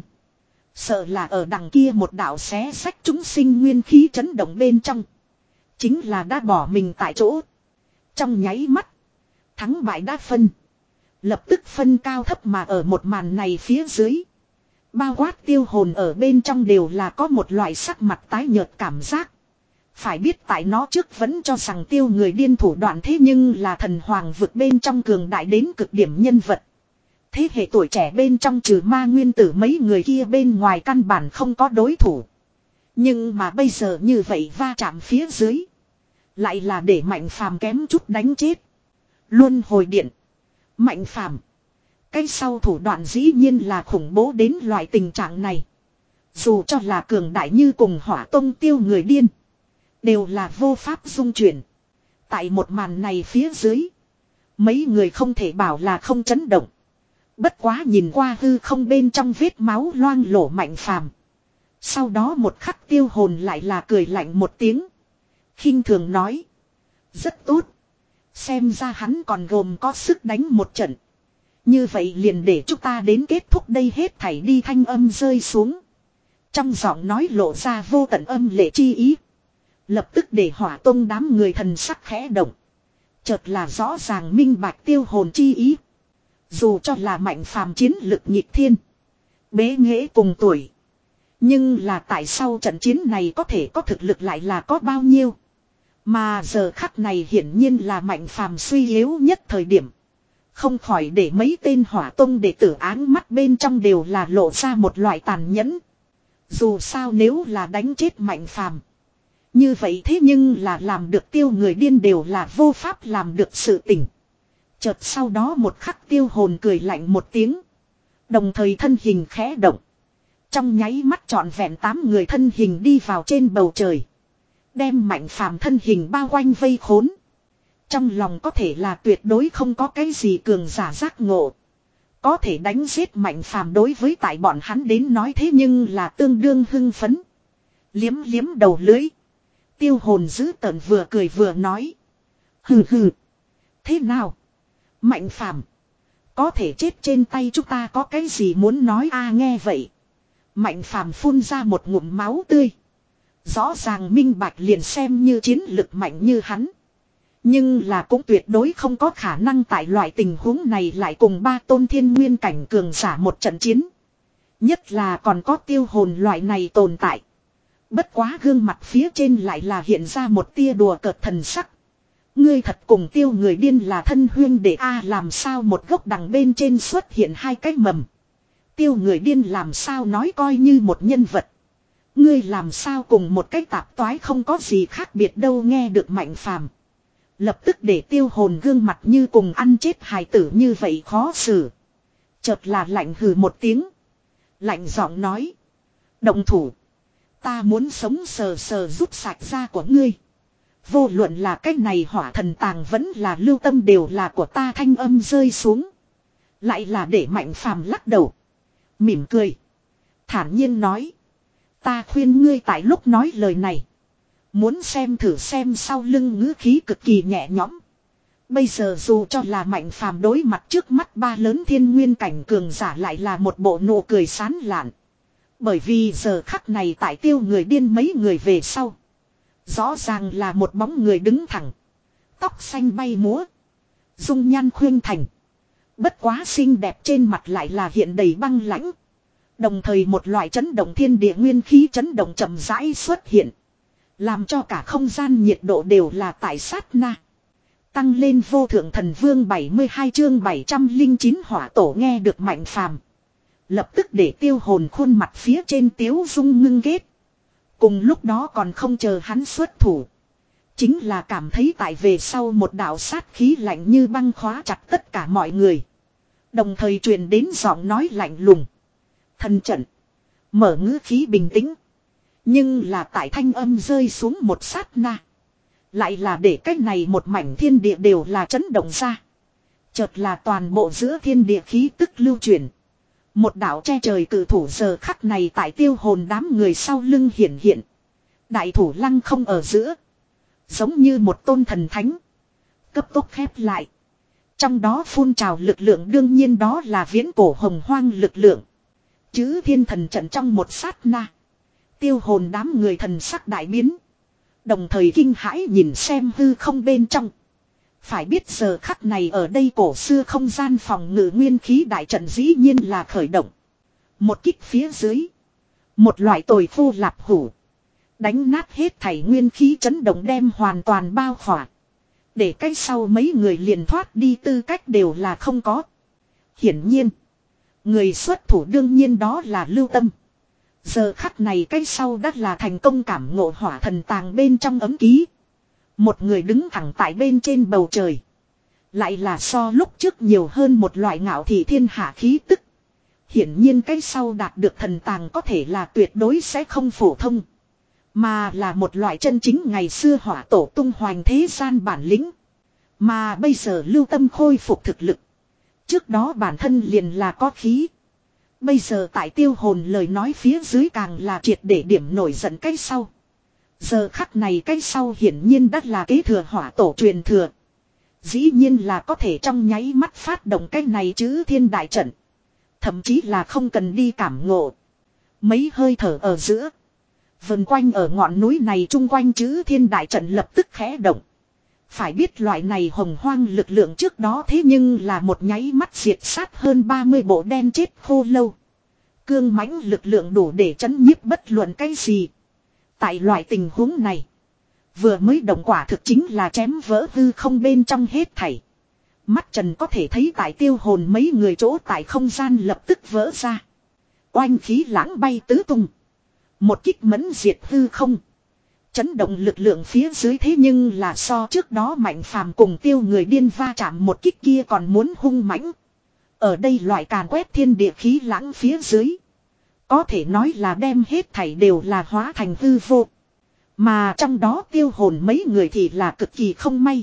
Sợ là ở đằng kia một đạo xé sách chúng sinh nguyên khí chấn động bên trong. Chính là đã bỏ mình tại chỗ. Trong nháy mắt. Thắng bại đã phân. Lập tức phân cao thấp mà ở một màn này phía dưới. Bao quát Tiêu Hồn ở bên trong đều là có một loại sắc mặt tái nhợt cảm giác. Phải biết tại nó trước vẫn cho rằng Tiêu Người Điên thủ đoạn, thế nhưng là thần hoàng vực bên trong cường đại đến cực điểm nhân vật. Thế hệ tuổi trẻ bên trong trừ ma nguyên tử mấy người kia bên ngoài căn bản không có đối thủ. Nhưng mà bây giờ như vậy va chạm phía dưới. Lại là để Mạnh Phàm kém chút đánh chết. Luân hồi điện. Mạnh Phàm. Cái sau thủ đoạn dĩ nhiên là khủng bố đến loại tình trạng này. Dù cho là cường đại như cùng Hỏa Tông Tiêu Người Điên. Đều là vô pháp dung chuyển. Tại một màn này phía dưới. Mấy người không thể bảo là không chấn động. Bất quá nhìn qua hư không bên trong vết máu loang lổ Mạnh Phàm. Sau đó một khắc Tiêu Hồn lại là cười lạnh một tiếng. Khinh thường nói. Rất tốt. Xem ra hắn còn gồm có sức đánh một trận. Như vậy liền để chúng ta đến kết thúc đây hết thảy đi, thanh âm rơi xuống. Trong giọng nói lộ ra vô tận âm lệ chi ý. Lập tức để Hỏa Tông đám người thần sắc khẽ động. Chợt là rõ ràng minh bạch Tiêu Hồn chi ý. Dù cho là Mạnh Phàm chiến lực nhịp thiên. Bế nghệ cùng tuổi. Nhưng là tại sao trận chiến này có thể có thực lực lại là có bao nhiêu. Mà giờ khắc này hiển nhiên là Mạnh Phàm suy yếu nhất thời điểm. Không khỏi để mấy tên Hỏa Tông đệ tử áng mắt bên trong đều là lộ ra một loại tàn nhẫn. Dù sao nếu là đánh chết Mạnh Phàm, như vậy thế nhưng là làm được Tiêu Người Điên đều là vô pháp làm được sự tình. Chợt sau đó một khắc Tiêu Hồn cười lạnh một tiếng. Đồng thời thân hình khẽ động. Trong nháy mắt trọn vẹn tám người thân hình đi vào trên bầu trời. Đem Mạnh Phàm thân hình bao quanh vây khốn. Trong lòng có thể là tuyệt đối không có cái gì cường giả giác ngộ. Có thể đánh giết Mạnh Phàm đối với tại bọn hắn đến nói thế nhưng là tương đương hưng phấn. Liếm liếm đầu lưỡi. Tiêu Hồn dữ tợn vừa cười vừa nói. Hừ hừ. Thế nào? Mạnh Phàm có thể chết trên tay chúng ta có cái gì muốn nói a? Nghe vậy. Mạnh Phàm phun ra một ngụm máu tươi. Rõ ràng minh bạch liền xem như chiến lực mạnh như hắn. Nhưng là cũng tuyệt đối không có khả năng tại loại tình huống này lại cùng ba tôn thiên nguyên cảnh cường giả một trận chiến. Nhất là còn có Tiêu Hồn loại này tồn tại. Bất quá gương mặt phía trên lại là hiện ra một tia đùa cợt thần sắc. Ngươi thật cùng Tiêu Người Điên là thân huyên để a? Làm sao một gốc đằng bên trên xuất hiện hai cái mầm. Tiêu Người Điên làm sao nói coi như một nhân vật. Ngươi làm sao cùng một cái tạp toái không có gì khác biệt đâu. Nghe được Mạnh Phàm, lập tức để Tiêu Hồn gương mặt như cùng ăn chết hài tử như vậy khó xử. Chợt là lạnh hừ một tiếng. Lạnh giọng nói. Động thủ. Ta muốn sống sờ sờ rút sạch da của ngươi. Vô luận là cái này Hỏa Thần Tàng vẫn là Lưu Tâm đều là của ta, thanh âm rơi xuống. Lại là để Mạnh Phàm lắc đầu. Mỉm cười. Thản nhiên nói. Ta khuyên ngươi tại lúc nói lời này. Muốn xem thử xem sau lưng ngữ khí cực kỳ nhẹ nhõm. Bây giờ dù cho là Mạnh Phàm đối mặt trước mắt ba lớn thiên nguyên cảnh cường giả lại là một bộ nụ cười sán lạn. Bởi vì giờ khắc này tại Tiêu Người Điên mấy người về sau. Rõ ràng là một bóng người đứng thẳng. Tóc xanh bay múa. Dung nhan khuyên thành. Bất quá xinh đẹp trên mặt lại là hiện đầy băng lãnh. Đồng thời một loại chấn động thiên địa nguyên khí chấn động chậm rãi xuất hiện. Làm cho cả không gian nhiệt độ đều là tại sát na. Tăng lên vô thượng thần vương bảy mươi hai chương bảy trăm lẻ chín Hỏa Tổ. Nghe được Mạnh Phàm, lập tức để Tiêu Hồn khuôn mặt phía trên tiếu dung ngưng ghét. Cùng lúc đó còn không chờ hắn xuất thủ. Chính là cảm thấy tại về sau một đạo sát khí lạnh như băng khóa chặt tất cả mọi người. Đồng thời truyền đến giọng nói lạnh lùng. Thần trận. Mở ngữ khí bình tĩnh. Nhưng là tại thanh âm rơi xuống một sát na. Lại là để cách này một mảnh thiên địa đều là chấn động ra. Chợt là toàn bộ giữa thiên địa khí tức lưu chuyển. Một đạo che trời cử thủ giờ khắc này tại tiêu hồn đám người sau lưng hiển hiện. Đại thủ lăng không ở giữa. Giống như một tôn thần thánh. Cấp tốc khép lại. Trong đó phun trào lực lượng đương nhiên đó là viễn cổ hồng hoang lực lượng. Chữ thiên thần trận trong một sát na. Tiêu hồn đám người thần sắc đại biến. Đồng thời kinh hãi nhìn xem hư không bên trong. Phải biết giờ khắc này ở đây cổ xưa không gian phòng ngự nguyên khí đại trận dĩ nhiên là khởi động. Một kích phía dưới. Một loại tồi phu lạp hủ. Đánh nát hết thảy nguyên khí chấn động đem hoàn toàn bao khỏa. Để cách sau mấy người liền thoát đi tư cách đều là không có. Hiển nhiên. Người xuất thủ đương nhiên đó là Lưu Tâm. Giờ khắc này cách sau đã là thành công cảm ngộ hỏa thần tàng bên trong ấm ký. Một người đứng thẳng tại bên trên bầu trời. Lại là so lúc trước nhiều hơn một loại ngạo thị thiên hạ khí tức. Hiển nhiên cái sau đạt được thần tàng có thể là tuyệt đối sẽ không phổ thông. Mà là một loại chân chính ngày xưa hỏa tổ tung hoành thế gian bản lĩnh. Mà bây giờ Lưu Tâm khôi phục thực lực. Trước đó bản thân liền là có khí. Bây giờ tại tiêu hồn lời nói phía dưới càng là triệt để điểm nổi giận cái sau. Giờ khắc này cái sau hiển nhiên đã là kế thừa hỏa tổ truyền thừa. Dĩ nhiên là có thể trong nháy mắt phát động cái này chứ thiên đại trận. Thậm chí là không cần đi cảm ngộ. Mấy hơi thở ở giữa. Vần quanh ở ngọn núi này chung quanh chứ thiên đại trận lập tức khẽ động. Phải biết loại này hồng hoang lực lượng trước đó thế nhưng là một nháy mắt diệt sát hơn ba mươi bộ đen chết khô lâu. Cương mãnh lực lượng đủ để chấn nhiếp bất luận cái gì. Tại loại tình huống này. Vừa mới động quả thực chính là chém vỡ hư không bên trong hết thảy. Mắt trần có thể thấy tại tiêu hồn mấy người chỗ tại không gian lập tức vỡ ra. Oanh khí lãng bay tứ tung. Một kích mẫn diệt hư không. Chấn động lực lượng phía dưới thế nhưng là so trước đó Mạnh Phàm cùng tiêu người điên va chạm một kích kia còn muốn hung mãnh. Ở đây loại càn quét thiên địa khí lãng phía dưới. Có thể nói là đem hết thảy đều là hóa thành hư vô. Mà trong đó tiêu hồn mấy người thì là cực kỳ không may.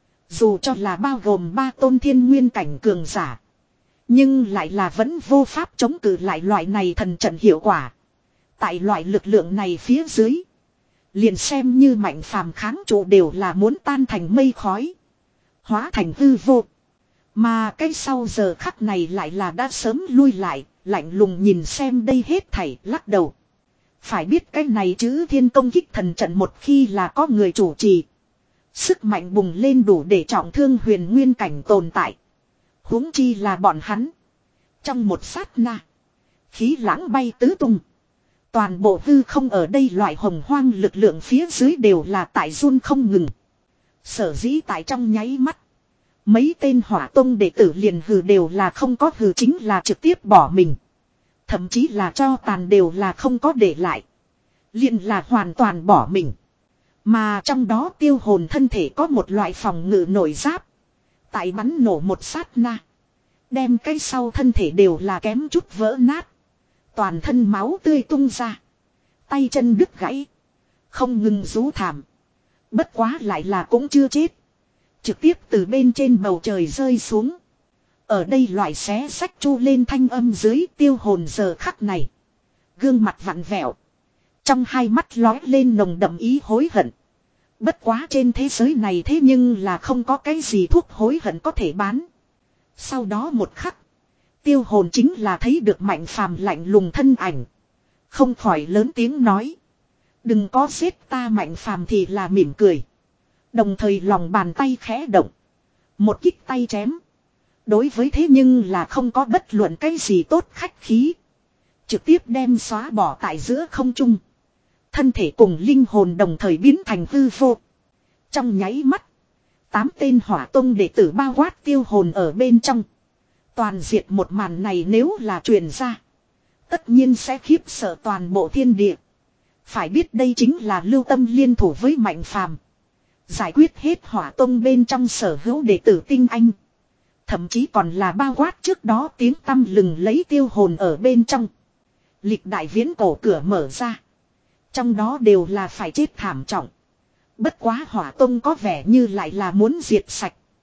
Dù cho là bao gồm ba tôn thiên nguyên cảnh cường giả. Nhưng lại là vẫn vô pháp chống cự lại loại này thần trận hiệu quả. Tại loại lực lượng này phía dưới. Liền xem như Mạnh Phàm kháng trụ đều là muốn tan thành mây khói. Hóa thành hư vô. Mà cái sau giờ khắc này lại là đã sớm lui lại. Lạnh lùng nhìn xem đây hết thảy lắc đầu. Phải biết cái này chứ thiên công kích thần trận một khi là có người chủ trì. Sức mạnh bùng lên đủ để trọng thương huyền nguyên cảnh tồn tại. Huống chi là bọn hắn. Trong một sát na. Khí lãng bay tứ tung. Toàn bộ hư không ở đây loại hồng hoang lực lượng phía dưới đều là tại run không ngừng. Sở dĩ tại trong nháy mắt. Mấy tên hỏa tông đệ tử liền hừ đều là không có hừ chính là trực tiếp bỏ mình. Thậm chí là cho tàn đều là không có để lại. Liền là hoàn toàn bỏ mình. Mà trong đó tiêu hồn thân thể có một loại phòng ngự nổi giáp. Tại bắn nổ một sát na. Đem cái sau thân thể đều là kém chút vỡ nát. Toàn thân máu tươi tung ra. Tay chân đứt gãy. Không ngừng rú thảm. Bất quá lại là cũng chưa chết. Trực tiếp từ bên trên bầu trời rơi xuống. Ở đây loại xé sách chu lên thanh âm dưới tiêu hồn giờ khắc này. Gương mặt vặn vẹo. Trong hai mắt lói lên nồng đậm ý hối hận. Bất quá trên thế giới này thế nhưng là không có cái gì thuốc hối hận có thể bán. Sau đó một khắc. Tiêu hồn chính là thấy được Mạnh Phàm lạnh lùng thân ảnh. Không khỏi lớn tiếng nói. Đừng có giết ta Mạnh Phàm thì là mỉm cười. Đồng thời lòng bàn tay khẽ động. Một kích tay chém. Đối với thế nhưng là không có bất luận cái gì tốt khách khí. Trực tiếp đem xóa bỏ tại giữa không trung. Thân thể cùng linh hồn đồng thời biến thành hư vô. Trong nháy mắt. Tám tên hỏa tông đệ tử bao quát tiêu hồn ở bên trong. Toàn diệt một màn này nếu là truyền ra. Tất nhiên sẽ khiếp sợ toàn bộ thiên địa. Phải biết đây chính là Lưu Tâm liên thủ với Mạnh Phàm. Giải quyết hết hỏa tông bên trong sở hữu đệ tử tinh anh. Thậm chí còn là bao quát trước đó tiếng tăm lừng lấy tiêu hồn ở bên trong. Lịch đại viễn cổ cửa mở ra. Trong đó đều là phải chết thảm trọng. Bất quá hỏa tông có vẻ như lại là muốn diệt sạch.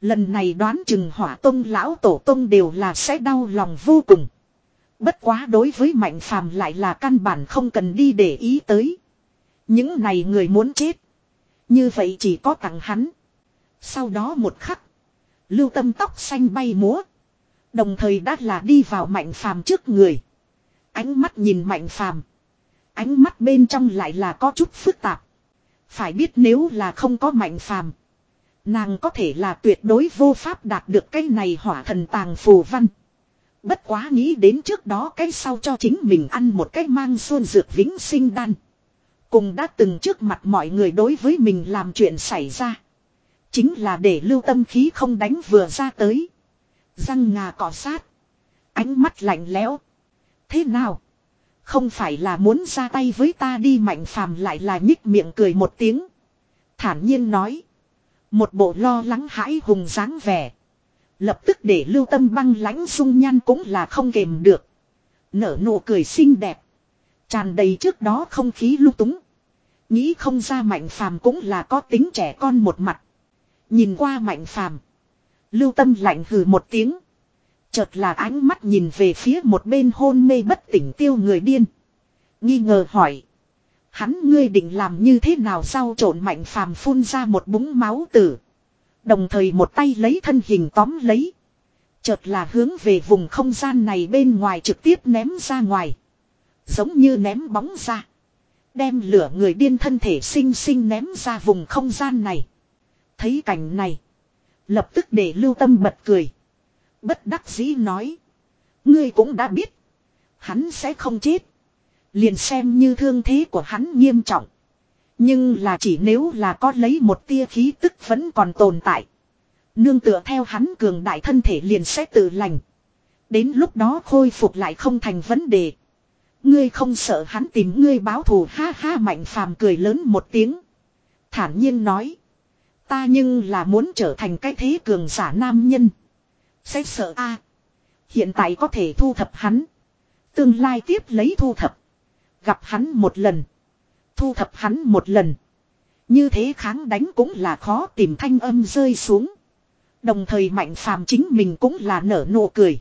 Lần này đoán chừng Hỏa Tông lão tổ tông đều là sẽ đau lòng vô cùng. Bất quá đối với Mạnh Phàm lại là căn bản không cần đi để ý tới. Những này người muốn chết. Như vậy chỉ có tặng hắn. Sau đó một khắc. Lưu Tâm tóc xanh bay múa. Đồng thời đã là đi vào Mạnh Phàm trước người. Ánh mắt nhìn Mạnh Phàm. Ánh mắt bên trong lại là có chút phức tạp. Phải biết nếu là không có Mạnh Phàm, nàng có thể là tuyệt đối vô pháp đạt được cái này hỏa thần tàng phù văn. Bất quá nghĩ đến trước đó cái sau cho chính mình ăn một cái mang xuân dược vĩnh sinh đan. Cùng đã từng trước mặt mọi người đối với mình làm chuyện xảy ra. Chính là để Lưu Tâm khí không đánh vừa ra tới. Răng ngà cọ sát. Ánh mắt lạnh lẽo. Thế nào? Không phải là muốn ra tay với ta đi. Mạnh Phàm lại là nhích miệng cười một tiếng. Thản nhiên nói. Một bộ lo lắng hãi hùng dáng vẻ. Lập tức để Lưu Tâm băng lãnh dung nhan cũng là không kềm được. Nở nụ cười xinh đẹp. Tràn đầy trước đó không khí lung túng. Nghĩ không ra Mạnh Phàm cũng là có tính trẻ con một mặt. Nhìn qua Mạnh Phàm, Lưu Tâm lạnh hừ một tiếng. Chợt là ánh mắt nhìn về phía một bên hôn mê bất tỉnh Tiêu Người Điên. Nghi ngờ hỏi. Hắn ngươi định làm như thế nào sao? Trộn Mạnh Phàm phun ra một búng máu tử. Đồng thời một tay lấy thân hình tóm lấy. Chợt là hướng về vùng không gian này bên ngoài trực tiếp ném ra ngoài. Giống như ném bóng ra. Đem lửa người điên thân thể xinh xinh ném ra vùng không gian này. Thấy cảnh này. Lập tức để Lưu Tâm bật cười. Bất đắc dĩ nói. Ngươi cũng đã biết. Hắn sẽ không chết. Liền xem như thương thế của hắn nghiêm trọng. Nhưng là chỉ nếu là có lấy một tia khí tức vẫn còn tồn tại. Nương tựa theo hắn cường đại thân thể liền sẽ tự lành. Đến lúc đó khôi phục lại không thành vấn đề. Ngươi không sợ hắn tìm ngươi báo thù? Ha ha. Mạnh Phàm cười lớn một tiếng. Thản nhiên nói. Ta nhưng là muốn trở thành cái thế cường giả nam nhân. Sẽ sợ a à. Hiện tại có thể thu thập hắn. Tương lai tiếp lấy thu thập. Gặp hắn một lần. Thu thập hắn một lần. Như thế kháng đánh cũng là khó tìm. Thanh âm rơi xuống. Đồng thời Mạnh Phàm chính mình cũng là nở nụ cười.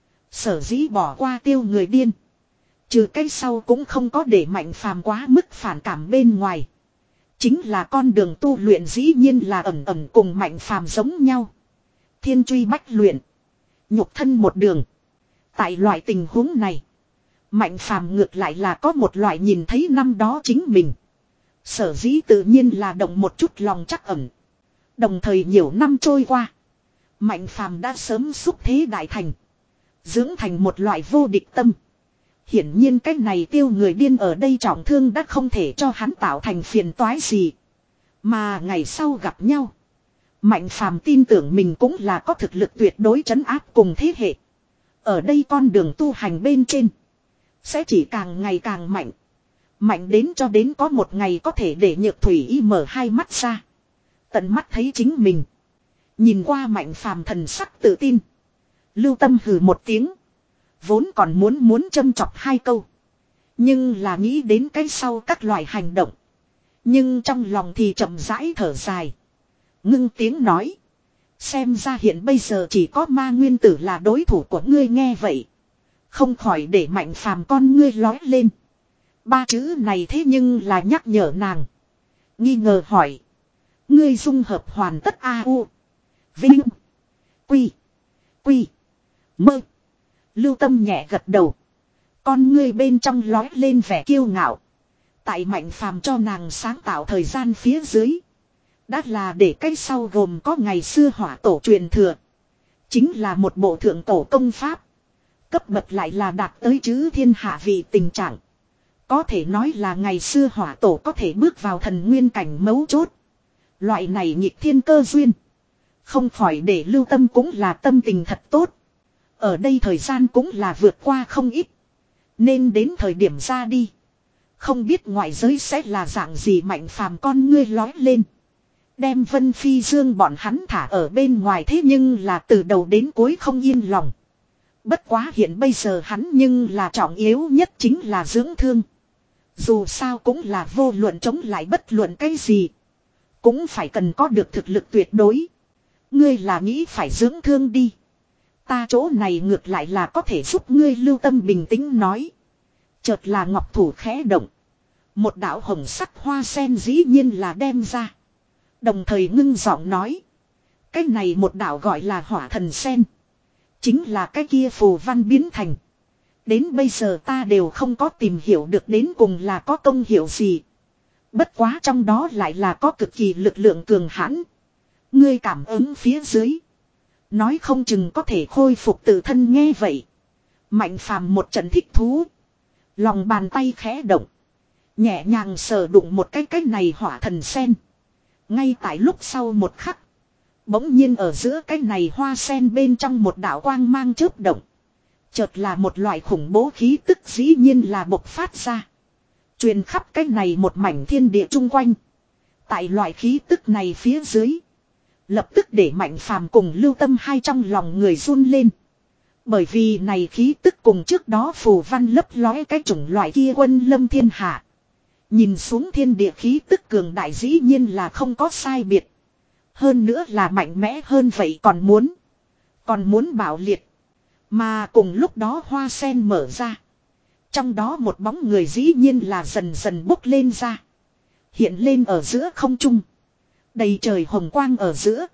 Sở dĩ bỏ qua Tiêu Người Điên. Trừ cái sau cũng không có để Mạnh Phàm quá mức phản cảm bên ngoài. Chính là con đường tu luyện dĩ nhiên là ẩn ẩn cùng Mạnh Phàm giống nhau. Thiên truy bách luyện. Nhục thân một đường. Tại loại tình huống này. Mạnh Phàm ngược lại là có một loại nhìn thấy năm đó chính mình. Sở dĩ tự nhiên là động một chút lòng trắc ẩn. Đồng thời nhiều năm trôi qua. Mạnh Phàm đã sớm xúc thế đại thành. Dưỡng thành một loại vô địch tâm. Hiển nhiên cái này Tiêu Người Điên ở đây trọng thương đã không thể cho hắn tạo thành phiền toái gì. Mà ngày sau gặp nhau. Mạnh Phàm tin tưởng mình cũng là có thực lực tuyệt đối trấn áp cùng thế hệ. Ở đây con đường tu hành bên trên. Sẽ chỉ càng ngày càng mạnh. Mạnh đến cho đến có một ngày có thể để Nhược Thủy Y mở hai mắt ra. Tận mắt thấy chính mình. Nhìn qua Mạnh Phàm thần sắc tự tin. Lưu Tâm hừ một tiếng. Vốn còn muốn muốn châm chọc hai câu. Nhưng là nghĩ đến cái sau các loại hành động. Nhưng trong lòng thì chậm rãi thở dài. Ngưng tiếng nói. Xem ra hiện bây giờ chỉ có Ma Nguyên Tử là đối thủ của ngươi. Nghe vậy. Không khỏi để Mạnh Phàm con ngươi lói lên. Ba chữ này thế nhưng là nhắc nhở nàng. Nghi ngờ hỏi. Ngươi dung hợp hoàn tất a u. Vinh. Quy. Quy. Mơ. Lưu Tâm nhẹ gật đầu. Con ngươi bên trong lói lên vẻ kiêu ngạo. Tại Mạnh Phàm cho nàng sáng tạo thời gian phía dưới. Đã là để cái sau gồm có ngày xưa hỏa tổ truyền thừa. Chính là một bộ thượng tổ công pháp. Cấp bậc lại là đạt tới chữ thiên hạ vị tình trạng. Có thể nói là ngày xưa hỏa tổ có thể bước vào thần nguyên cảnh mấu chốt. Loại này nghịch thiên cơ duyên. Không khỏi để Lưu Tâm cũng là tâm tình thật tốt. Ở đây thời gian cũng là vượt qua không ít. Nên đến thời điểm ra đi. Không biết ngoại giới sẽ là dạng gì. Mạnh Phàm con ngươi lói lên. Đem Vân Phi Dương bọn hắn thả ở bên ngoài thế nhưng là từ đầu đến cuối không yên lòng. Bất quá hiện bây giờ hắn nhưng là trọng yếu nhất chính là dưỡng thương. Dù sao cũng là vô luận chống lại bất luận cái gì. Cũng phải cần có được thực lực tuyệt đối. Ngươi là nghĩ phải dưỡng thương đi. Ta chỗ này ngược lại là có thể giúp ngươi. Lưu Tâm bình tĩnh nói. Chợt là ngọc thủ khẽ động. Một đạo hồng sắc hoa sen dĩ nhiên là đem ra. Đồng thời ngưng giọng nói. Cái này một đạo gọi là hỏa thần sen. Chính là cái kia phù văn biến thành. Đến bây giờ ta đều không có tìm hiểu được đến cùng là có công hiệu gì. Bất quá trong đó lại là có cực kỳ lực lượng cường hãn. Ngươi cảm ứng phía dưới. Nói không chừng có thể khôi phục tự thân. Nghe vậy. Mạnh phàm một trận thích thú. Lòng bàn tay khẽ động. Nhẹ nhàng sờ đụng một cái cái này hỏa thần sen. Ngay tại lúc sau một khắc. Bỗng nhiên ở giữa cái này hoa sen bên trong một đạo quang mang chớp động. Chợt là một loại khủng bố khí tức dĩ nhiên là bộc phát ra. Truyền khắp cái này một mảnh thiên địa chung quanh. Tại loại khí tức này phía dưới. Lập tức để Mạnh Phàm cùng Lưu Tâm hai trong lòng người run lên. Bởi vì này khí tức cùng trước đó phù văn lấp lóe cái chủng loại kia quân lâm thiên hạ. Nhìn xuống thiên địa khí tức cường đại dĩ nhiên là không có sai biệt. Hơn nữa là mạnh mẽ hơn vậy còn muốn. Còn muốn bảo liệt. Mà cùng lúc đó hoa sen mở ra. Trong đó một bóng người dĩ nhiên là dần dần bốc lên ra. Hiện lên ở giữa không trung. Đầy trời hồng quang ở giữa.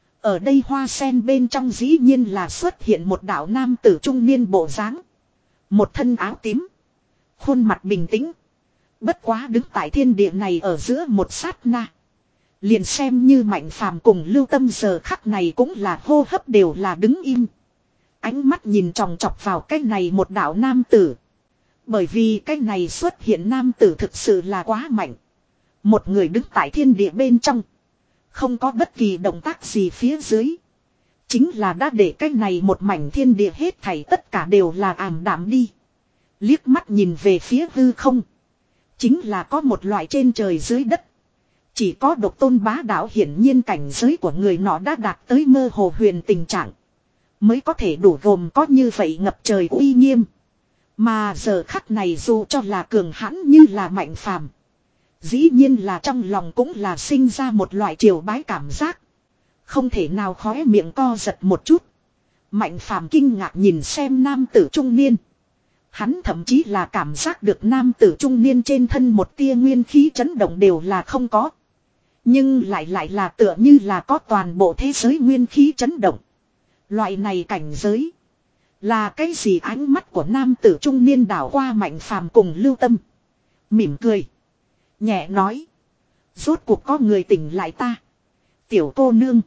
Ở đây hoa sen bên trong dĩ nhiên là xuất hiện một đạo nam tử trung niên bộ dáng. Một thân áo tím. Khuôn mặt bình tĩnh. Bất quá đứng tại thiên địa này ở giữa một sát na. Liền xem như Mạnh Phàm cùng Lưu Tâm giờ khắc này cũng là hô hấp đều là đứng im. Ánh mắt nhìn tròng trọc vào cái này một đạo nam tử. Bởi vì cái này xuất hiện nam tử thực sự là quá mạnh. Một người đứng tại thiên địa bên trong. Không có bất kỳ động tác gì phía dưới. Chính là đã để cái này một mảnh thiên địa hết thảy tất cả đều là ảm đạm đi. Liếc mắt nhìn về phía hư không. Chính là có một loại trên trời dưới đất. Chỉ có độc tôn bá đạo hiển nhiên cảnh giới của người nọ đã đạt tới mơ hồ huyền tình trạng. Mới có thể đủ gồm có như vậy ngập trời uy nghiêm. Mà giờ khắc này dù cho là cường hãn như là Mạnh Phàm, dĩ nhiên là trong lòng cũng là sinh ra một loại triều bái cảm giác. Không thể nào khóe miệng co giật một chút. Mạnh Phàm kinh ngạc nhìn xem nam tử trung niên. Hắn thậm chí là cảm giác được nam tử trung niên trên thân một tia nguyên khí chấn động đều là không có. Nhưng lại lại là tựa như là có toàn bộ thế giới nguyên khí chấn động. Loại này cảnh giới. Là cái gì? Ánh mắt của nam tử trung niên đảo qua Mạnh Phàm cùng Lưu Tâm. Mỉm cười. Nhẹ nói. Rốt cuộc có người tỉnh lại ta. Tiểu cô nương.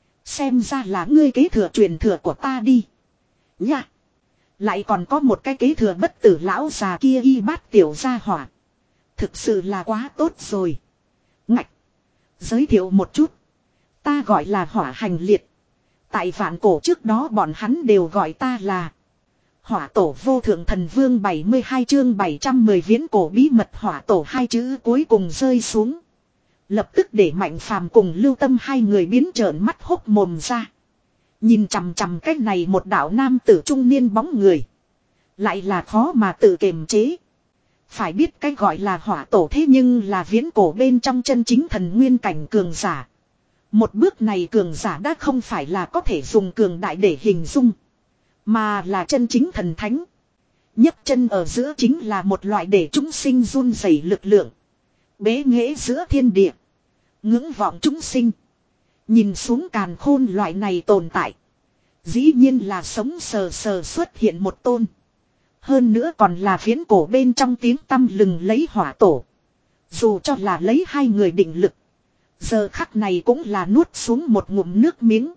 Xem ra là ngươi kế thừa truyền thừa của ta đi. Nha. Lại còn có một cái kế thừa bất tử lão già kia y bát tiểu gia hỏa. Thực sự là quá tốt rồi. Ngạch. Giới thiệu một chút. Ta gọi là Hỏa Hành Liệt. Tại vạn cổ trước đó bọn hắn đều gọi ta là Hỏa Tổ Vô Thượng Thần Vương. Bảy mươi hai chương bảy trăm mười viễn cổ bí mật. Hỏa Tổ hai chữ cuối cùng rơi xuống. Lập tức để Mạnh Phàm cùng Lưu Tâm hai người biến trợn mắt hốc mồm ra. Nhìn chằm chằm cái này một đạo nam tử trung niên bóng người. Lại là khó mà tự kiềm chế. Phải biết cái gọi là Hỏa Tổ thế nhưng là viễn cổ bên trong chân chính thần nguyên cảnh cường giả. Một bước này cường giả đã không phải là có thể dùng cường đại để hình dung. Mà là chân chính thần thánh. Nhấc chân ở giữa chính là một loại để chúng sinh run rẩy lực lượng. Bế nghệ giữa thiên địa. Ngưỡng vọng chúng sinh. Nhìn xuống càn khôn loại này tồn tại. Dĩ nhiên là sống sờ sờ xuất hiện một tôn. Hơn nữa còn là viễn cổ bên trong tiếng tăm lừng lấy Hỏa Tổ. Dù cho là lấy hai người định lực. Giờ khắc này cũng là nuốt xuống một ngụm nước miếng.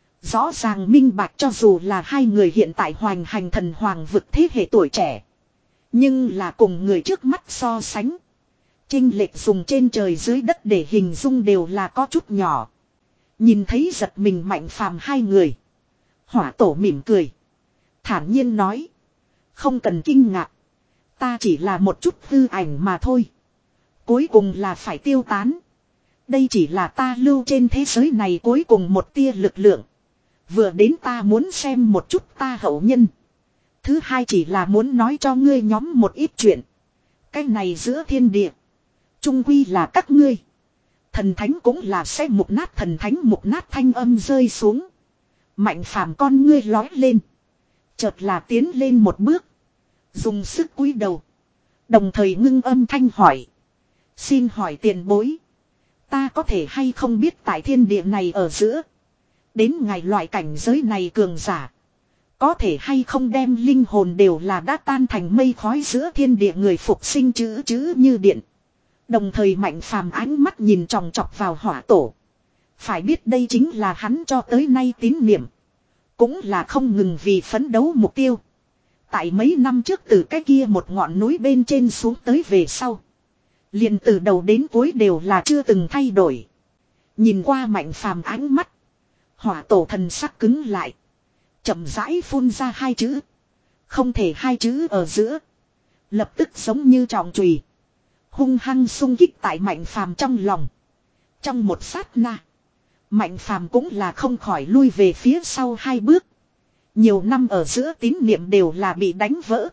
Rõ ràng minh bạch cho dù là hai người hiện tại hoành hành thần hoàng vực thế hệ tuổi trẻ. Nhưng là cùng người trước mắt so sánh. Chênh lệch dùng trên trời dưới đất để hình dung đều là có chút nhỏ. Nhìn thấy giật mình Mạnh Phàm hai người. Hỏa Tổ mỉm cười. Thản nhiên nói. Không cần kinh ngạc. Ta chỉ là một chút hư ảnh mà thôi. Cuối cùng là phải tiêu tán. Đây chỉ là ta lưu trên thế giới này cuối cùng một tia lực lượng. Vừa đến ta muốn xem một chút ta hậu nhân. Thứ hai chỉ là muốn nói cho ngươi nhóm một ít chuyện. Cái này giữa thiên địa. Trung quy là các ngươi. Thần thánh cũng là sẽ mục nát, thần thánh mục nát thanh âm rơi xuống. Mạnh phàm con ngươi lói lên. Chợt là tiến lên một bước. Dùng sức cúi đầu. Đồng thời ngưng âm thanh hỏi. Xin hỏi tiền bối. Ta có thể hay không biết tại thiên địa này ở giữa. Đến ngày loại cảnh giới này cường giả. Có thể hay không đem linh hồn đều là đã tan thành mây khói giữa thiên địa người phục sinh chữ chữ như điện. Đồng thời Mạnh phàm ánh mắt nhìn tròng trọc vào hỏa tổ. Phải biết đây chính là hắn cho tới nay tín niệm. Cũng là không ngừng vì phấn đấu mục tiêu. Tại mấy năm trước từ cái kia một ngọn núi bên trên xuống tới về sau. Liền từ đầu đến cuối đều là chưa từng thay đổi. Nhìn qua Mạnh phàm ánh mắt. Hỏa tổ thần sắc cứng lại. Chậm rãi phun ra hai chữ. Không thể hai chữ ở giữa. Lập tức giống như trọng chùy. Hung hăng xung kích tại Mạnh phàm trong lòng. Trong một sát na. Mạnh phàm cũng là không khỏi lui về phía sau hai bước. Nhiều năm ở giữa tín niệm đều là bị đánh vỡ.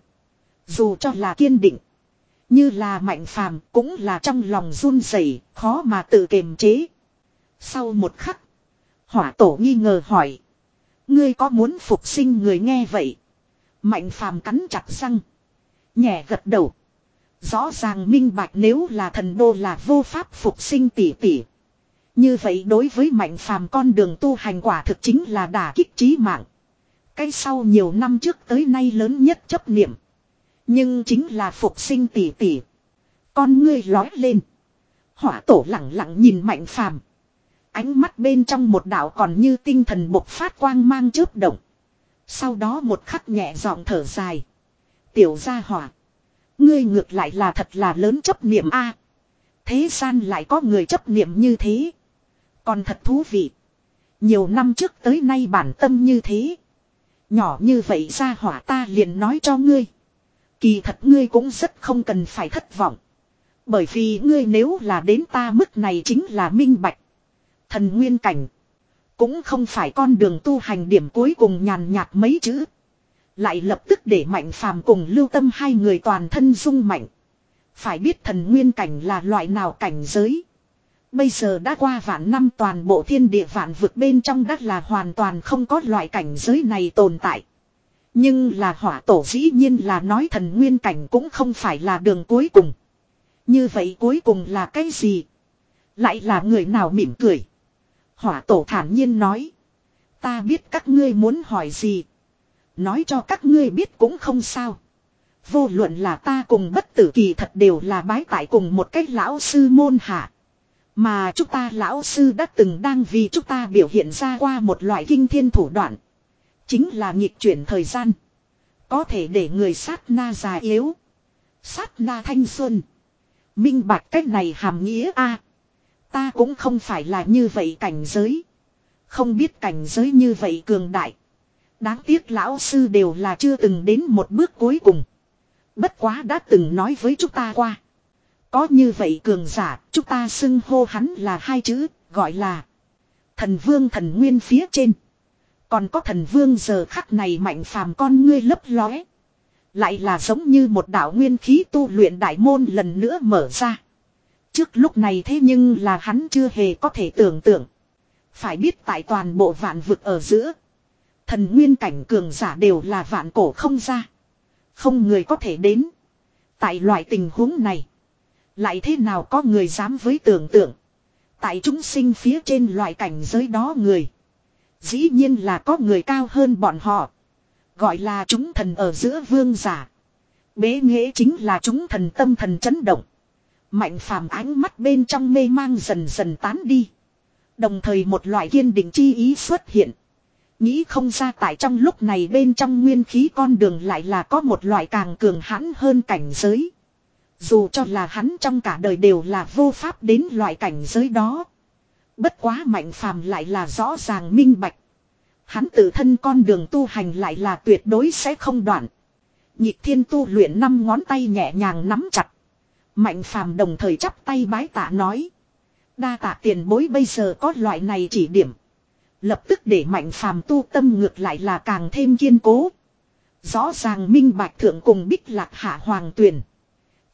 Dù cho là kiên định. Như là Mạnh phàm cũng là trong lòng run rẩy, khó mà tự kiềm chế. Sau một khắc. Hỏa tổ nghi ngờ hỏi. Ngươi có muốn phục sinh người nghe vậy? Mạnh phàm cắn chặt răng. Nhẹ gật đầu. Rõ ràng minh bạch nếu là thần đô là vô pháp phục sinh tỷ tỷ. Như vậy đối với Mạnh phàm con đường tu hành quả thực chính là đả kích chí mạng. Cái sau nhiều năm trước tới nay lớn nhất chấp niệm. Nhưng chính là phục sinh tỷ tỷ. Con ngươi lói lên. Hỏa tổ lặng lặng nhìn Mạnh phàm. Ánh mắt bên trong một đạo còn như tinh thần bộc phát quang mang chớp động. Sau đó một khắc nhẹ giọng thở dài. Tiểu gia hỏa. Ngươi ngược lại là thật là lớn chấp niệm a. Thế gian lại có người chấp niệm như thế. Còn thật thú vị. Nhiều năm trước tới nay bản tâm như thế. Nhỏ như vậy gia hỏa ta liền nói cho ngươi. Kỳ thật ngươi cũng rất không cần phải thất vọng. Bởi vì ngươi nếu là đến ta mức này chính là minh bạch. Thần nguyên cảnh. Cũng không phải con đường tu hành điểm cuối cùng nhàn nhạt mấy chữ. Lại lập tức để Mạnh phàm cùng Lưu Tâm hai người toàn thân rung mạnh. Phải biết thần nguyên cảnh là loại nào cảnh giới. Bây giờ đã qua vạn năm toàn bộ thiên địa vạn vực bên trong đất là hoàn toàn không có loại cảnh giới này tồn tại. Nhưng là hỏa tổ dĩ nhiên là nói thần nguyên cảnh cũng không phải là đường cuối cùng. Như vậy cuối cùng là cái gì? Lại là người nào mỉm cười? Hỏa tổ thản nhiên nói. Ta biết các ngươi muốn hỏi gì. Nói cho các ngươi biết cũng không sao. Vô luận là ta cùng bất tử kỳ thật đều là bái tại cùng một cách lão sư môn hạ. Mà chúng ta lão sư đã từng đang vì chúng ta biểu hiện ra qua một loại kinh thiên thủ đoạn. Chính là nghịch chuyển thời gian. Có thể để người sát na già yếu. Sát na thanh xuân. Minh bạch cách này hàm nghĩa a. Ta cũng không phải là như vậy cảnh giới. Không biết cảnh giới như vậy cường đại. Đáng tiếc lão sư đều là chưa từng đến một bước cuối cùng. Bất quá đã từng nói với chúng ta qua. Có như vậy cường giả, chúng ta xưng hô hắn là hai chữ, gọi là thần vương thần nguyên phía trên. Còn có thần vương giờ khắc này Mạnh phàm con ngươi lấp lóe. Lại là giống như một đạo nguyên khí tu luyện đại môn lần nữa mở ra. Trước lúc này thế nhưng là hắn chưa hề có thể tưởng tượng. Phải biết tại toàn bộ vạn vực ở giữa. Thần nguyên cảnh cường giả đều là vạn cổ không ra. Không người có thể đến. Tại loại tình huống này. Lại thế nào có người dám với tưởng tượng. Tại chúng sinh phía trên loại cảnh giới đó người. Dĩ nhiên là có người cao hơn bọn họ. Gọi là chúng thần ở giữa vương giả. Bế nghệ chính là chúng thần tâm thần chấn động. Mạnh phàm ánh mắt bên trong mê mang dần dần tán đi. Đồng thời một loại kiên định chi ý xuất hiện. Nghĩ không ra tại trong lúc này bên trong nguyên khí con đường lại là có một loại càng cường hãn hơn cảnh giới. Dù cho là hắn trong cả đời đều là vô pháp đến loại cảnh giới đó. Bất quá Mạnh phàm lại là rõ ràng minh bạch. Hắn tự thân con đường tu hành lại là tuyệt đối sẽ không đoạn. Nhịp thiên tu luyện năm ngón tay nhẹ nhàng nắm chặt. Mạnh phàm đồng thời chắp tay bái tạ nói. Đa tạ tiền bối bây giờ có loại này chỉ điểm. Lập tức để Mạnh phàm tu tâm ngược lại là càng thêm kiên cố. Rõ ràng minh bạch thượng cùng bích lạc hạ hoàng tuyển.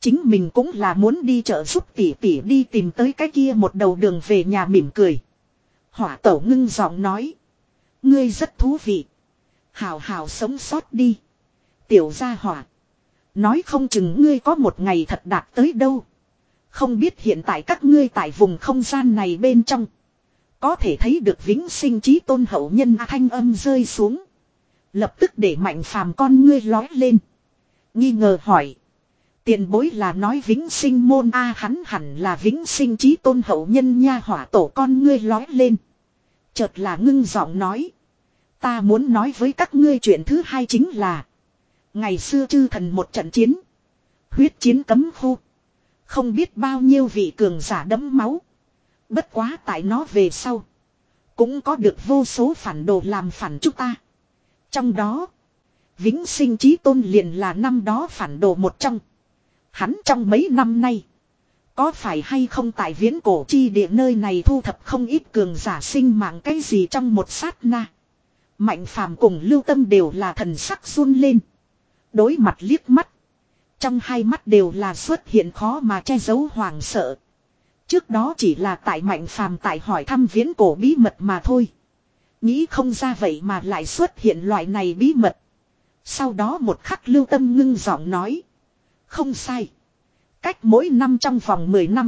Chính mình cũng là muốn đi chợ giúp tỷ tỷ đi tìm tới cái kia một đầu đường về nhà mỉm cười. Hỏa tổ ngưng giọng nói. Ngươi rất thú vị. Hào hào sống sót đi. Tiểu gia hỏa. Nói không chừng ngươi có một ngày thật đạt tới đâu. Không biết hiện tại các ngươi tại vùng không gian này bên trong. Có thể thấy được vĩnh sinh chí tôn hậu nhân thanh âm rơi xuống. Lập tức để Mạnh Phàm con ngươi lói lên. Nghi ngờ hỏi. Tiền bối là nói vĩnh sinh môn a hắn hẳn là vĩnh sinh chí tôn hậu nhân nha. Hỏa tổ con ngươi lói lên. Chợt là ngưng giọng nói. Ta muốn nói với các ngươi chuyện thứ hai chính là. Ngày xưa chư thần một trận chiến. Huyết chiến cấm khu. Không biết bao nhiêu vị cường giả đẫm máu. Bất quá tại nó về sau. Cũng có được vô số phản đồ làm phản chúng ta. Trong đó. Vĩnh sinh chí tôn liền là năm đó phản đồ một trong. Hắn trong mấy năm nay. Có phải hay không tại viễn cổ chi địa nơi này thu thập không ít cường giả sinh mạng cái gì trong một sát na. Mạnh Phàm cùng Lưu Tâm đều là thần sắc run lên. Đối mặt liếc mắt. Trong hai mắt đều là xuất hiện khó mà che giấu hoảng sợ. Trước đó chỉ là tại Mạnh Phàm tại hỏi thăm viễn cổ bí mật mà thôi. Nghĩ không ra vậy mà lại xuất hiện loại này bí mật. Sau đó một khắc Lưu Tâm ngưng giọng nói. Không sai. Cách mỗi năm trong vòng mười năm.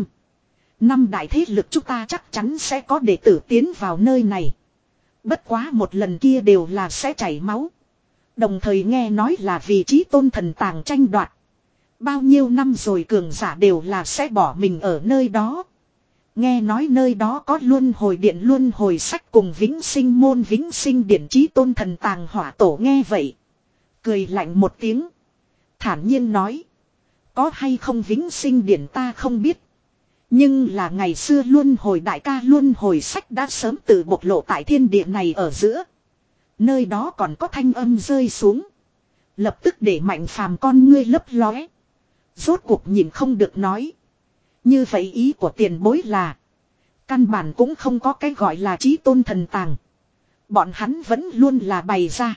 Năm đại thế lực chúng ta chắc chắn sẽ có đệ tử tiến vào nơi này. Bất quá một lần kia đều là sẽ chảy máu. Đồng thời nghe nói là vì chí tôn thần tàng tranh đoạt. Bao nhiêu năm rồi cường giả đều là sẽ bỏ mình ở nơi đó. Nghe nói nơi đó có luân hồi điện luân hồi sách cùng vĩnh sinh môn vĩnh sinh điện chí tôn thần tàng. Hỏa tổ nghe vậy. Cười lạnh một tiếng. Thản nhiên nói. Có hay không vĩnh sinh điện ta không biết. Nhưng là ngày xưa luân hồi đại ca luân hồi sách đã sớm tự bộc lộ tại thiên địa này ở giữa. Nơi đó còn có thanh âm rơi xuống. Lập tức để Mạnh Phàm con ngươi lấp lóe. Rốt cuộc nhìn không được nói. Như vậy ý của tiền bối là. Căn bản cũng không có cái gọi là chí tôn thần tàng. Bọn hắn vẫn luôn là bày ra.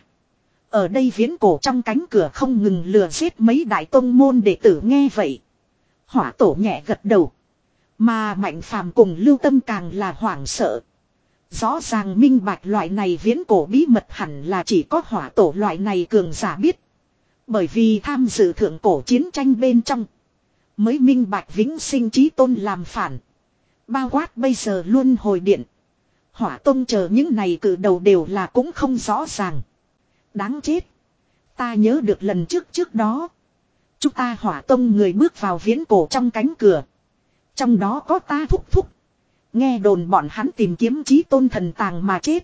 Ở đây viễn cổ trong cánh cửa không ngừng lừa giết mấy đại tông môn đệ tử nghe vậy. Hỏa tổ nhẹ gật đầu. Mà Mạnh Phàm cùng Lưu Tâm càng là hoảng sợ. Rõ ràng minh bạch loại này viễn cổ bí mật hẳn là chỉ có hỏa tổ loại này cường giả biết. Bởi vì tham dự thượng cổ chiến tranh bên trong. Mới minh bạch vĩnh sinh chí tôn làm phản. Bao quát bây giờ luôn hồi điện. Hỏa tông chờ những này cử đầu đều là cũng không rõ ràng. Đáng chết. Ta nhớ được lần trước trước đó. Chúng ta hỏa tông người bước vào viễn cổ trong cánh cửa. Trong đó có ta thúc thúc. Nghe đồn bọn hắn tìm kiếm chí tôn thần tàng mà chết.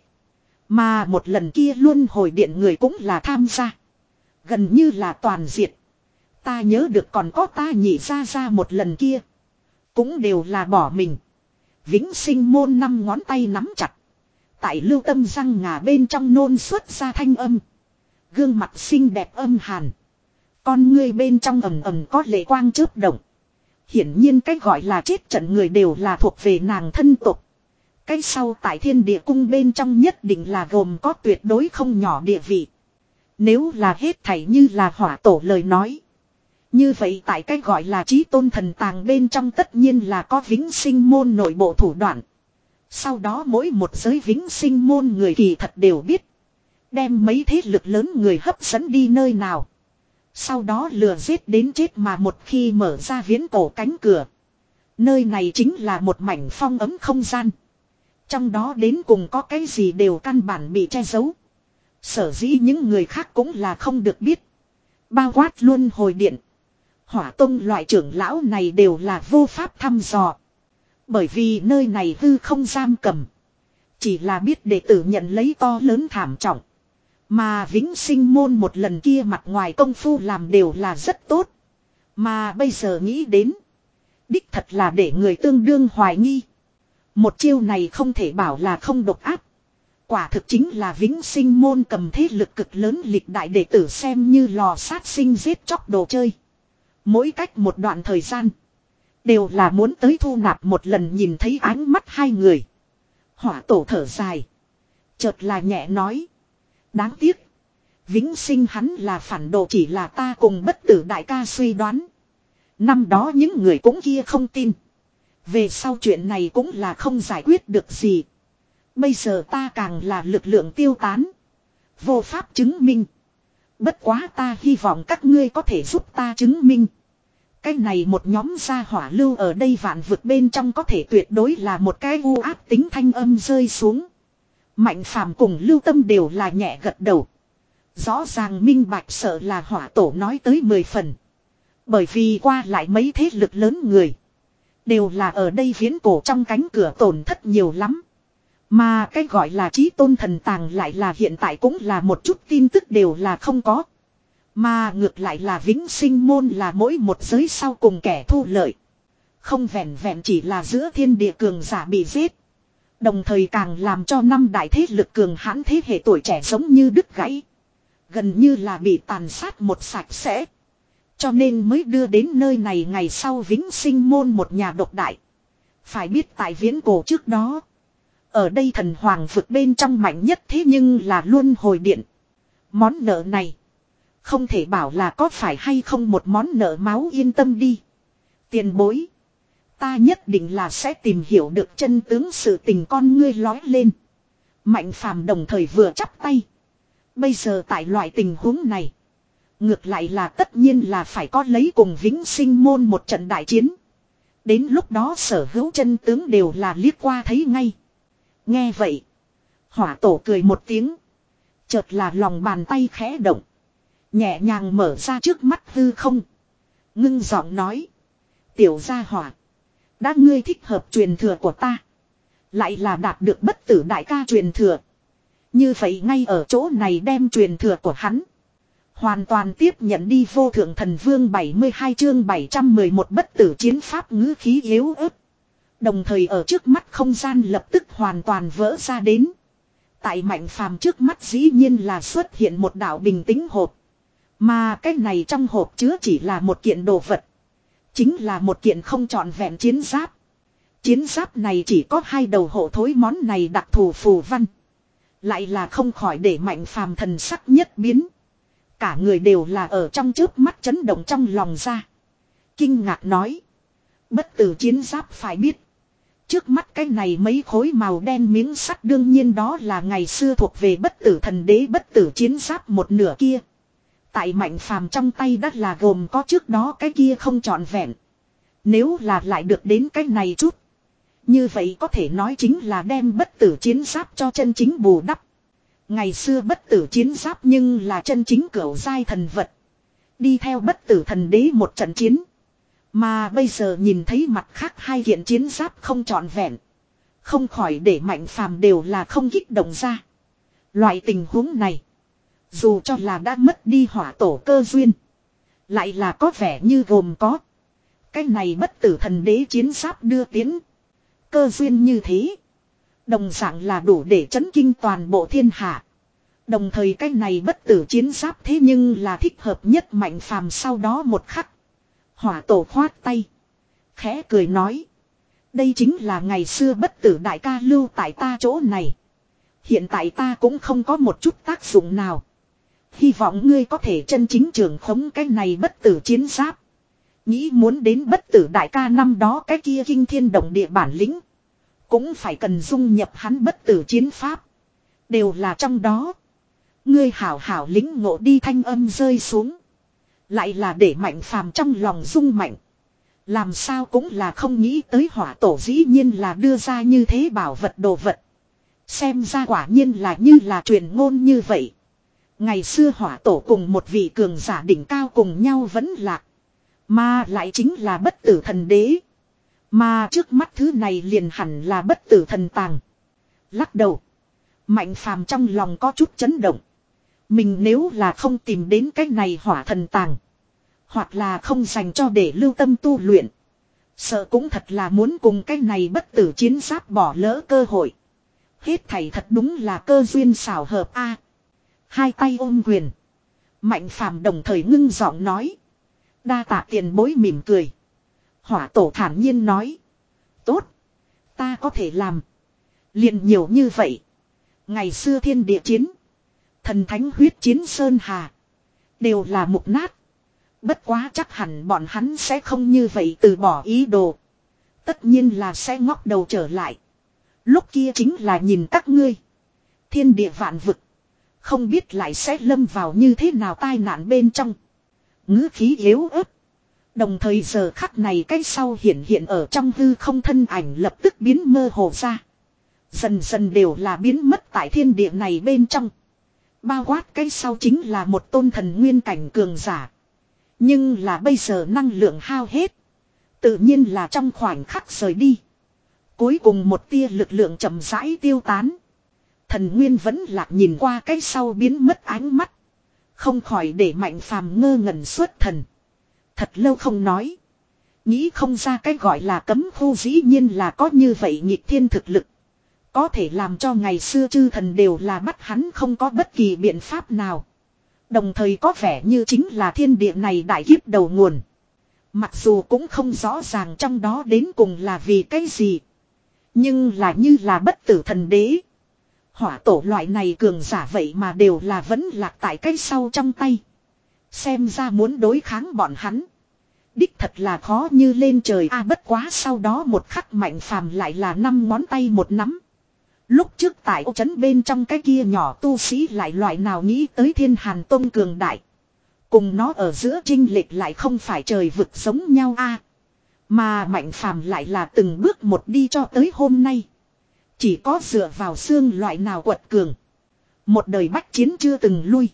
Mà một lần kia luôn hồi điện người cũng là tham gia. Gần như là toàn diệt. Ta nhớ được còn có ta nhị ra ra một lần kia. Cũng đều là bỏ mình. Vĩnh sinh môn năm ngón tay nắm chặt. Tại Lưu Tâm răng ngà bên trong nôn xuất ra thanh âm. Gương mặt xinh đẹp âm hàn. Con ngươi bên trong ầm ầm có lệ quang chớp động. Hiển nhiên cách gọi là chết trận người đều là thuộc về nàng thân tộc. Cái sau tại thiên địa cung bên trong nhất định là gồm có tuyệt đối không nhỏ địa vị. Nếu là hết thảy như là hỏa tổ lời nói. Như vậy tại cái gọi là chí tôn thần tàng bên trong tất nhiên là có vĩnh sinh môn nội bộ thủ đoạn. Sau đó mỗi một giới vĩnh sinh môn người kỳ thật đều biết. Đem mấy thế lực lớn người hấp dẫn đi nơi nào. Sau đó lừa giết đến chết mà một khi mở ra viễn cổ cánh cửa. Nơi này chính là một mảnh phong ấm không gian. Trong đó đến cùng có cái gì đều căn bản bị che giấu. Sở dĩ những người khác cũng là không được biết. Bao quát luôn hồi điện. Hỏa tông loại trưởng lão này đều là vô pháp thăm dò. Bởi vì nơi này hư không giam cầm. Chỉ là biết đệ tử nhận lấy to lớn thảm trọng. Mà vĩnh sinh môn một lần kia mặt ngoài công phu làm đều là rất tốt. Mà bây giờ nghĩ đến. Đích thật là để người tương đương hoài nghi. Một chiêu này không thể bảo là không độc ác. Quả thực chính là vĩnh sinh môn cầm thế lực cực lớn lịch đại đệ tử xem như lò sát sinh giết chóc đồ chơi. Mỗi cách một đoạn thời gian. Đều là muốn tới thu nạp một lần nhìn thấy ánh mắt hai người. Hỏa tổ thở dài. Chợt là nhẹ nói. Đáng tiếc. Vĩnh sinh hắn là phản đồ chỉ là ta cùng bất tử đại ca suy đoán. Năm đó những người cũng kia không tin. Về sau chuyện này cũng là không giải quyết được gì. Bây giờ ta càng là lực lượng tiêu tán. Vô pháp chứng minh. Bất quá ta hy vọng các ngươi có thể giúp ta chứng minh. Cái này một nhóm gia hỏa lưu ở đây vạn vực bên trong có thể tuyệt đối là một cái u ác tính thanh âm rơi xuống. Mạnh Phàm cùng Lưu Tâm đều là nhẹ gật đầu. Rõ ràng minh bạch sợ là hỏa tổ nói tới mười phần. Bởi vì qua lại mấy thế lực lớn người. Đều là ở đây viễn cổ trong cánh cửa tổn thất nhiều lắm. Mà cái gọi là chí tôn thần tàng lại là hiện tại cũng là một chút tin tức đều là không có. Mà ngược lại là vĩnh sinh môn là mỗi một giới sau cùng kẻ thu lợi. Không vẹn vẹn chỉ là giữa thiên địa cường giả bị giết. Đồng thời càng làm cho năm đại thế lực cường hãn thế hệ tuổi trẻ giống như đứt gãy. Gần như là bị tàn sát một sạch sẽ. Cho nên mới đưa đến nơi này ngày sau vĩnh sinh môn một nhà độc đại. Phải biết tại viễn cổ trước đó. Ở đây thần hoàng vực bên trong mạnh nhất thế nhưng là luôn hồi điện. Món nợ này. Không thể bảo là có phải hay không một món nợ máu yên tâm đi. Tiền bối. Ta nhất định là sẽ tìm hiểu được chân tướng sự tình con ngươi lói lên. Mạnh Phàm đồng thời vừa chắp tay. Bây giờ tại loại tình huống này. Ngược lại là tất nhiên là phải có lấy cùng vĩnh sinh môn một trận đại chiến. Đến lúc đó sở hữu chân tướng đều là liếc qua thấy ngay. Nghe vậy. Hỏa tổ cười một tiếng. Chợt là lòng bàn tay khẽ động. Nhẹ nhàng mở ra trước mắt hư không. Ngưng giọng nói. Tiểu gia hỏa. Đã ngươi thích hợp truyền thừa của ta. Lại là đạt được bất tử đại ca truyền thừa. Như vậy ngay ở chỗ này đem truyền thừa của hắn. Hoàn toàn tiếp nhận đi vô thượng thần vương bảy mươi hai chương bảy trăm mười một bất tử chiến pháp ngữ khí yếu ớt. Đồng thời ở trước mắt không gian lập tức hoàn toàn vỡ ra đến. Tại Mạnh Phàm trước mắt dĩ nhiên là xuất hiện một đạo bình tĩnh hộp. Mà cái này trong hộp chứa chỉ là một kiện đồ vật. Chính là một kiện không trọn vẹn chiến giáp. Chiến giáp này chỉ có hai đầu hộ thối món này đặc thù phù văn. Lại là không khỏi để Mạnh Phàm thần sắc nhất biến. Cả người đều là ở trong chớp mắt chấn động trong lòng ra. Kinh ngạc nói. Bất tử chiến giáp phải biết. Trước mắt cái này mấy khối màu đen miếng sắt đương nhiên đó là ngày xưa thuộc về bất tử thần đế bất tử chiến giáp một nửa kia. Tại Mạnh Phàm trong tay đất là gồm có trước đó cái kia không trọn vẹn. Nếu là lại được đến cái này chút. Như vậy có thể nói chính là đem bất tử chiến giáp cho chân chính bù đắp. Ngày xưa bất tử chiến giáp nhưng là chân chính cửu giai thần vật. Đi theo bất tử thần đế một trận chiến. Mà bây giờ nhìn thấy mặt khác hai kiện chiến giáp không trọn vẹn. Không khỏi để Mạnh Phàm đều là không kích động ra. Loại tình huống này. Dù cho là đã mất đi hỏa tổ cơ duyên. Lại là có vẻ như gồm có. Cái này bất tử thần đế chiến giáp đưa tiến. Cơ duyên như thế. Đồng dạng là đủ để chấn kinh toàn bộ thiên hạ. Đồng thời cái này bất tử chiến giáp thế nhưng là thích hợp nhất Mạnh Phàm sau đó một khắc. Hỏa tổ khoát tay. Khẽ cười nói. Đây chính là ngày xưa bất tử đại ca lưu tại ta chỗ này. Hiện tại ta cũng không có một chút tác dụng nào. Hy vọng ngươi có thể chân chính trưởng khống cái này bất tử chiến giáp. Nghĩ muốn đến bất tử đại ca năm đó cái kia kinh thiên động địa bản lĩnh. Cũng phải cần dung nhập hắn bất tử chiến pháp. Đều là trong đó. Ngươi hảo hảo lĩnh ngộ đi thanh âm rơi xuống. Lại là để Mạnh Phàm trong lòng rung mạnh. Làm sao cũng là không nghĩ tới hỏa tổ dĩ nhiên là đưa ra như thế bảo vật đồ vật. Xem ra quả nhiên là như là truyền ngôn như vậy. Ngày xưa hỏa tổ cùng một vị cường giả đỉnh cao cùng nhau vẫn lạc. Mà lại chính là bất tử thần đế. Mà trước mắt thứ này liền hẳn là bất tử thần tàng. Lắc đầu. Mạnh Phàm trong lòng có chút chấn động. Mình nếu là không tìm đến cái này hỏa thần tàng. Hoặc là không dành cho để lưu tâm tu luyện. Sợ cũng thật là muốn cùng cái này bất tử chiến giáp bỏ lỡ cơ hội. Hết thảy thật đúng là cơ duyên xảo hợp a. Hai tay ôm quyền. Mạnh Phàm đồng thời ngưng giọng nói. Đa tạ tiền bối mỉm cười. Hỏa tổ thản nhiên nói. Tốt. Ta có thể làm. Liền nhiều như vậy. Ngày xưa thiên địa chiến. Thần thánh huyết chiến Sơn Hà. Đều là mục nát. Bất quá chắc hẳn bọn hắn sẽ không như vậy từ bỏ ý đồ. Tất nhiên là sẽ ngóc đầu trở lại. Lúc kia chính là nhìn các ngươi. Thiên địa vạn vực. Không biết lại sẽ lâm vào như thế nào tai nạn bên trong. Ngữ khí yếu ớt. Đồng thời giờ khắc này cái sau hiện hiện ở trong hư không thân ảnh lập tức biến mơ hồ ra. Dần dần đều là biến mất tại thiên địa này bên trong. Bao quát cái sau chính là một tôn thần nguyên cảnh cường giả. Nhưng là bây giờ năng lượng hao hết. Tự nhiên là trong khoảnh khắc rời đi. Cuối cùng một tia lực lượng chậm rãi tiêu tán. Thần nguyên vẫn lạc nhìn qua cái sau biến mất ánh mắt. Không khỏi để Mạnh Phàm ngơ ngẩn xuất thần. Thật lâu không nói. Nghĩ không ra cái gọi là cấm khu dĩ nhiên là có như vậy nghịch thiên thực lực. Có thể làm cho ngày xưa chư thần đều là bắt hắn không có bất kỳ biện pháp nào. Đồng thời có vẻ như chính là thiên địa này đại kiếp đầu nguồn. Mặc dù cũng không rõ ràng trong đó đến cùng là vì cái gì. Nhưng là như là bất tử thần đế. Hỏa tổ loại này cường giả vậy mà đều là vẫn lạc tại cái sau trong tay. Xem ra muốn đối kháng bọn hắn. Đích thật là khó như lên trời a. Bất quá sau đó một khắc Mạnh Phàm lại là năm ngón tay một nắm. Lúc trước tại ô trấn bên trong cái kia nhỏ tu sĩ lại loại nào nghĩ tới Thiên Hàn Tông cường đại. Cùng nó ở giữa chênh lệch lại không phải trời vực giống nhau a. Mà Mạnh Phàm lại là từng bước một đi cho tới hôm nay. Chỉ có dựa vào xương loại nào quật cường. Một đời bách chiến chưa từng lui.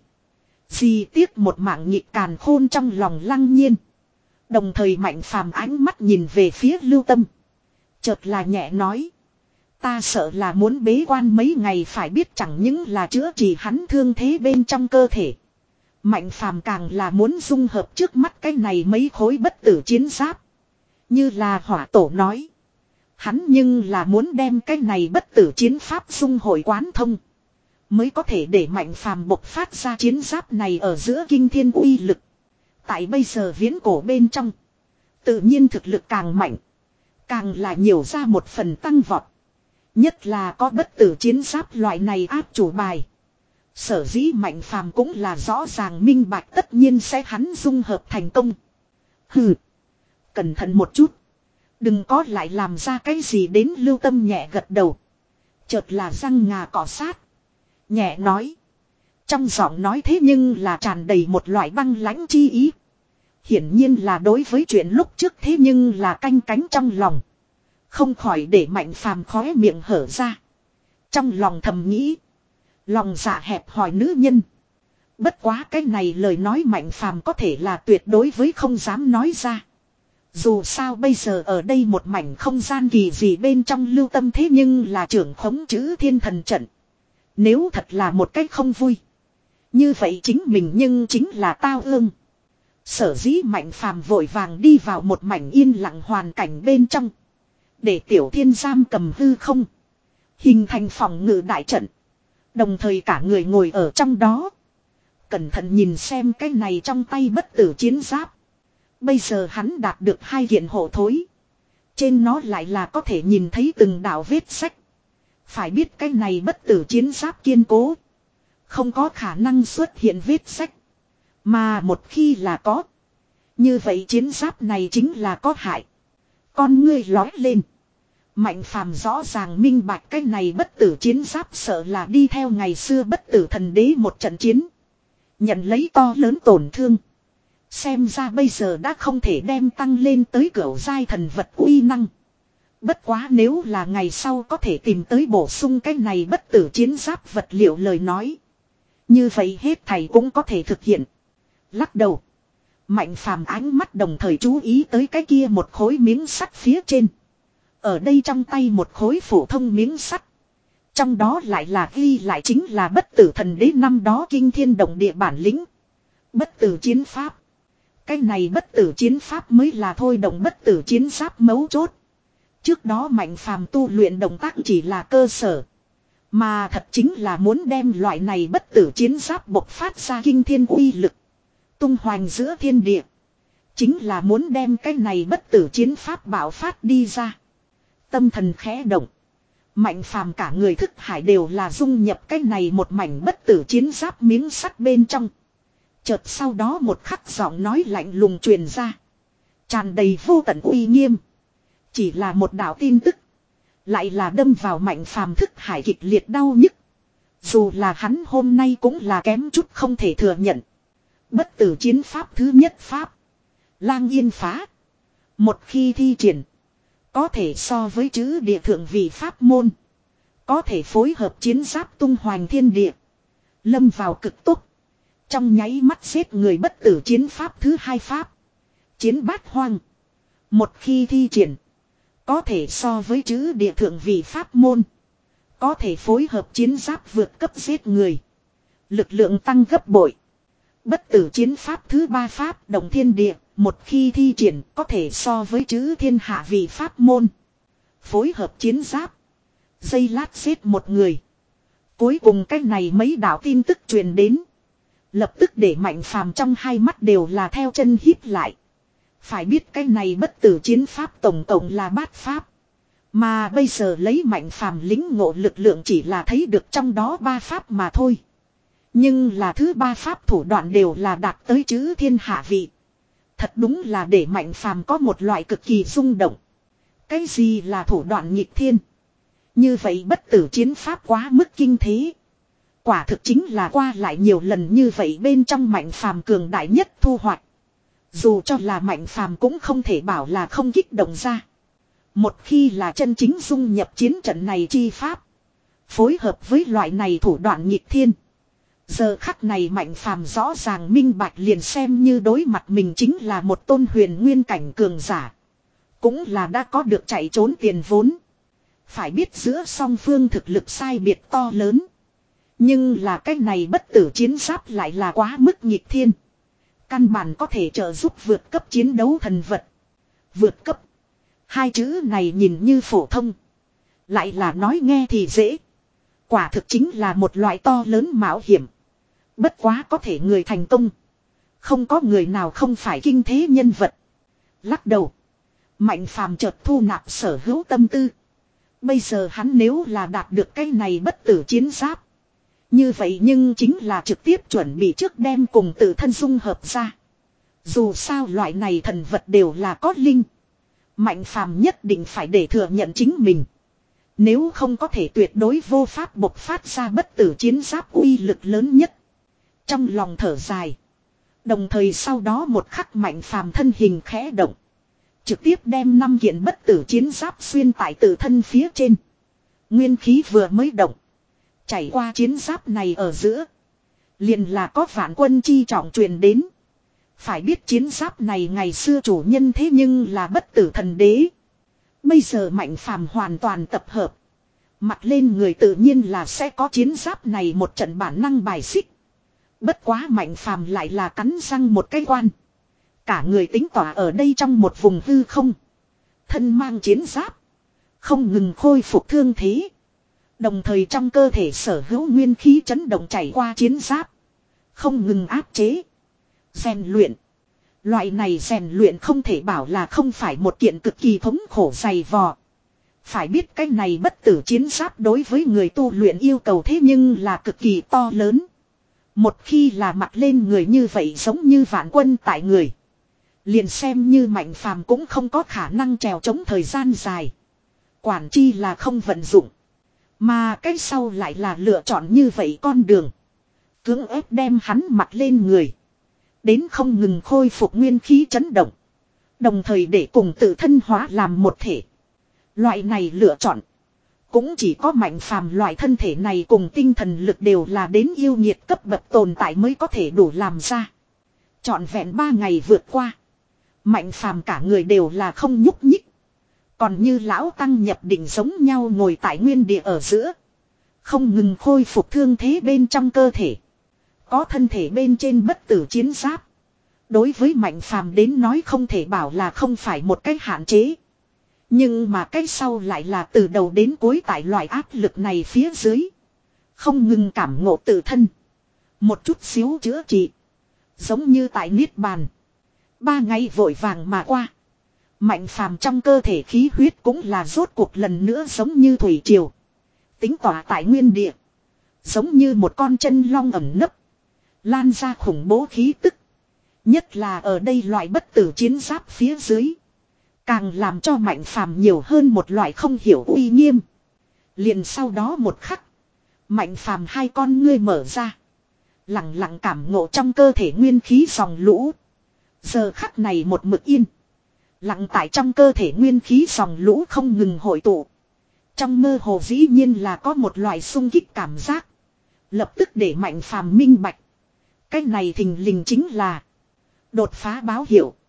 Gì tiếc một mạng nhịp càn khôn trong lòng lăng nhiên. Đồng thời Mạnh Phàm ánh mắt nhìn về phía Lưu Tâm. Chợt là nhẹ nói. Ta sợ là muốn bế quan mấy ngày, phải biết chẳng những là chữa trị hắn thương thế bên trong cơ thể. Mạnh Phàm càng là muốn dung hợp trước mắt cái này mấy khối bất tử chiến giáp. Như là Hỏa Tổ nói. Hắn nhưng là muốn đem cái này bất tử chiến pháp dung hội quán thông. Mới có thể để Mạnh Phàm bộc phát ra chiến giáp này ở giữa kinh thiên uy lực. Tại bây giờ viễn cổ bên trong. Tự nhiên thực lực càng mạnh. Càng là nhiều ra một phần tăng vọt. Nhất là có bất tử chiến giáp loại này áp chủ bài. Sở dĩ Mạnh Phàm cũng là rõ ràng minh bạch tất nhiên sẽ hắn dung hợp thành công. Hừ. Cẩn thận một chút. Đừng có lại làm ra cái gì đến. Lưu Tâm nhẹ gật đầu. Chợt là răng ngà cọ sát. Nhẹ nói. Trong giọng nói thế nhưng là tràn đầy một loại băng lãnh chi ý. Hiển nhiên là đối với chuyện lúc trước thế nhưng là canh cánh trong lòng. Không khỏi để Mạnh Phàm khóe miệng hở ra. Trong lòng thầm nghĩ. Lòng dạ hẹp hòi nữ nhân. Bất quá cái này lời nói Mạnh Phàm có thể là tuyệt đối với không dám nói ra. Dù sao bây giờ ở đây một mảnh không gian kỳ gì bên trong Lưu Tâm thế nhưng là trưởng khống chữ thiên thần trận. Nếu thật là một cách không vui. Như vậy chính mình nhưng chính là tao ương. Sở dĩ Mạnh Phàm vội vàng đi vào một mảnh yên lặng hoàn cảnh bên trong. Để Tiểu Thiên giam cầm hư không. Hình thành phòng ngự đại trận. Đồng thời cả người ngồi ở trong đó. Cẩn thận nhìn xem cái này trong tay bất tử chiến giáp. Bây giờ hắn đạt được hai kiện hộ thối. Trên nó lại là có thể nhìn thấy từng đạo vết sách. Phải biết cái này bất tử chiến giáp kiên cố. Không có khả năng xuất hiện vết sách. Mà một khi là có. Như vậy chiến giáp này chính là có hại. Con ngươi lói lên. Mạnh Phàm rõ ràng minh bạch cái này bất tử chiến giáp sợ là đi theo ngày xưa bất tử thần đế một trận chiến. Nhận lấy to lớn tổn thương. Xem ra bây giờ đã không thể đem tăng lên tới cửu giai thần vật uy năng. Bất quá nếu là ngày sau có thể tìm tới bổ sung cái này bất tử chiến giáp vật liệu lời nói. Như vậy hết thầy cũng có thể thực hiện. Lắc đầu. Mạnh Phàm ánh mắt đồng thời chú ý tới cái kia một khối miếng sắt phía trên. Ở đây trong tay một khối phổ thông miếng sắt. Trong đó lại là ghi lại chính là bất tử thần đế năm đó kinh thiên động địa bản lĩnh. Bất tử chiến pháp. Cái này bất tử chiến pháp mới là thôi động bất tử chiến giáp mấu chốt. Trước đó Mạnh Phàm tu luyện động tác chỉ là cơ sở. Mà thật chính là muốn đem loại này bất tử chiến giáp bộc phát ra kinh thiên uy lực. Tung hoành giữa thiên địa. Chính là muốn đem cái này bất tử chiến pháp bạo phát đi ra. Tâm thần khẽ động. Mạnh Phàm cả người thức hải đều là dung nhập cái này một mảnh bất tử chiến giáp miếng sắt bên trong. Chợt sau đó một khắc giọng nói lạnh lùng truyền ra. Tràn đầy vô tận uy nghiêm. Chỉ là một đạo tin tức. Lại là đâm vào Mạnh Phàm thức hải kịch liệt đau nhức. Dù là hắn hôm nay cũng là kém chút không thể thừa nhận. Bất tử chiến pháp thứ nhất pháp. Lang yên phá. Một khi thi triển. Có thể so với chữ địa thượng vị pháp môn. Có thể phối hợp chiến giáp tung hoành thiên địa. Lâm vào cực tốc. Trong nháy mắt giết người bất tử chiến pháp thứ hai pháp. Chiến bát hoang. Một khi thi triển. Có thể so với chữ địa thượng vị pháp môn. Có thể phối hợp chiến giáp vượt cấp giết người. Lực lượng tăng gấp bội. Bất tử chiến pháp thứ ba pháp động thiên địa. Một khi thi triển có thể so với chữ thiên hạ vị pháp môn. Phối hợp chiến giáp. Giây lát giết một người. Cuối cùng cái này mấy đạo tin tức truyền đến. Lập tức để Mạnh Phàm trong hai mắt đều là theo chân hít lại. Phải biết cái này bất tử chiến pháp tổng cộng là bát pháp. Mà bây giờ lấy Mạnh Phàm lính ngộ lực lượng chỉ là thấy được trong đó ba pháp mà thôi. Nhưng là thứ ba pháp thủ đoạn đều là đạt tới chữ thiên hạ vị. Thật đúng là để Mạnh Phàm có một loại cực kỳ rung động. Cái gì là thủ đoạn nghịch thiên? Như vậy bất tử chiến pháp quá mức kinh thế. Quả thực chính là qua lại nhiều lần như vậy bên trong Mạnh Phàm cường đại nhất thu hoạch. Dù cho là Mạnh Phàm cũng không thể bảo là không kích động ra. Một khi là chân chính dung nhập chiến trận này chi pháp. Phối hợp với loại này thủ đoạn nghịch thiên. Giờ khắc này Mạnh Phàm rõ ràng minh bạch liền xem như đối mặt mình chính là một tôn huyền nguyên cảnh cường giả. Cũng là đã có được chạy trốn tiền vốn. Phải biết giữa song phương thực lực sai biệt to lớn. Nhưng là cái này bất tử chiến giáp lại là quá mức nghịch thiên. Căn bản có thể trợ giúp vượt cấp chiến đấu thần vật. Vượt cấp. Hai chữ này nhìn như phổ thông. Lại là nói nghe thì dễ. Quả thực chính là một loại to lớn mạo hiểm. Bất quá có thể người thành công. Không có người nào không phải kinh thế nhân vật. Lắc đầu. Mạnh Phàm chợt thu nạp sở hữu tâm tư. Bây giờ hắn nếu là đạt được cái này bất tử chiến giáp. Như vậy nhưng chính là trực tiếp chuẩn bị trước đem cùng tự thân dung hợp ra. Dù sao loại này thần vật đều là có linh. Mạnh Phàm nhất định phải để thừa nhận chính mình. Nếu không có thể tuyệt đối vô pháp bộc phát ra bất tử chiến giáp uy lực lớn nhất. Trong lòng thở dài. Đồng thời sau đó một khắc Mạnh Phàm thân hình khẽ động. Trực tiếp đem năm kiện bất tử chiến giáp xuyên tại tự thân phía trên. Nguyên khí vừa mới động. Chảy qua chiến giáp này ở giữa. Liền là có vạn quân chi trọng truyền đến. Phải biết chiến giáp này ngày xưa chủ nhân thế nhưng là bất tử thần đế. Bây giờ Mạnh Phàm hoàn toàn tập hợp. Mặt lên người tự nhiên là sẽ có chiến giáp này một trận bản năng bài xích. Bất quá Mạnh Phàm lại là cắn răng một cái quan. Cả người tính tỏa ở đây trong một vùng hư không. Thân mang chiến giáp. Không ngừng khôi phục thương thế. Đồng thời trong cơ thể sở hữu nguyên khí chấn động chảy qua chiến giáp. Không ngừng áp chế. Rèn luyện. Loại này rèn luyện không thể bảo là không phải một kiện cực kỳ thống khổ dày vò. Phải biết cái này bất tử chiến giáp đối với người tu luyện yêu cầu thế nhưng là cực kỳ to lớn. Một khi là mặt lên người như vậy giống như vạn quân tại người. Liền xem như Mạnh Phàm cũng không có khả năng trèo chống thời gian dài. Quản chi là không vận dụng. Mà cái sau lại là lựa chọn như vậy con đường. Cưỡng ép đem hắn mặt lên người. Đến không ngừng khôi phục nguyên khí chấn động. Đồng thời để cùng tự thân hóa làm một thể. Loại này lựa chọn. Cũng chỉ có Mạnh Phàm loại thân thể này cùng tinh thần lực đều là đến yêu nhiệt cấp bậc tồn tại mới có thể đủ làm ra. Trọn vẹn ba ngày vượt qua. Mạnh Phàm cả người đều là không nhúc nhích. Còn như lão tăng nhập định giống nhau ngồi tại nguyên địa ở giữa. Không ngừng khôi phục thương thế bên trong cơ thể. Có thân thể bên trên bất tử chiến giáp. Đối với Mạnh Phàm đến nói không thể bảo là không phải một cách hạn chế. Nhưng mà cái sau lại là từ đầu đến cuối tại loại áp lực này phía dưới. Không ngừng cảm ngộ tự thân. Một chút xíu chữa trị. Giống như tại Niết Bàn. Ba ngày vội vàng mà qua. Mạnh Phàm trong cơ thể khí huyết cũng là rốt cuộc lần nữa giống như thủy triều. Tính tỏa tại nguyên địa. Giống như một con chân long ẩn nấp. Lan ra khủng bố khí tức. Nhất là ở đây loại bất tử chiến giáp phía dưới. Càng làm cho Mạnh Phàm nhiều hơn một loại không hiểu uy nghiêm. Liền sau đó một khắc. Mạnh Phàm hai con ngươi mở ra. Lặng lặng cảm ngộ trong cơ thể nguyên khí dòng lũ. Giờ khắc này một mực yên. Lặng tại trong cơ thể nguyên khí dòng lũ không ngừng hội tụ. Trong mơ hồ dĩ nhiên là có một loại xung kích cảm giác. Lập tức để Mạnh Phàm minh bạch. Cái này thình lình chính là đột phá báo hiệu.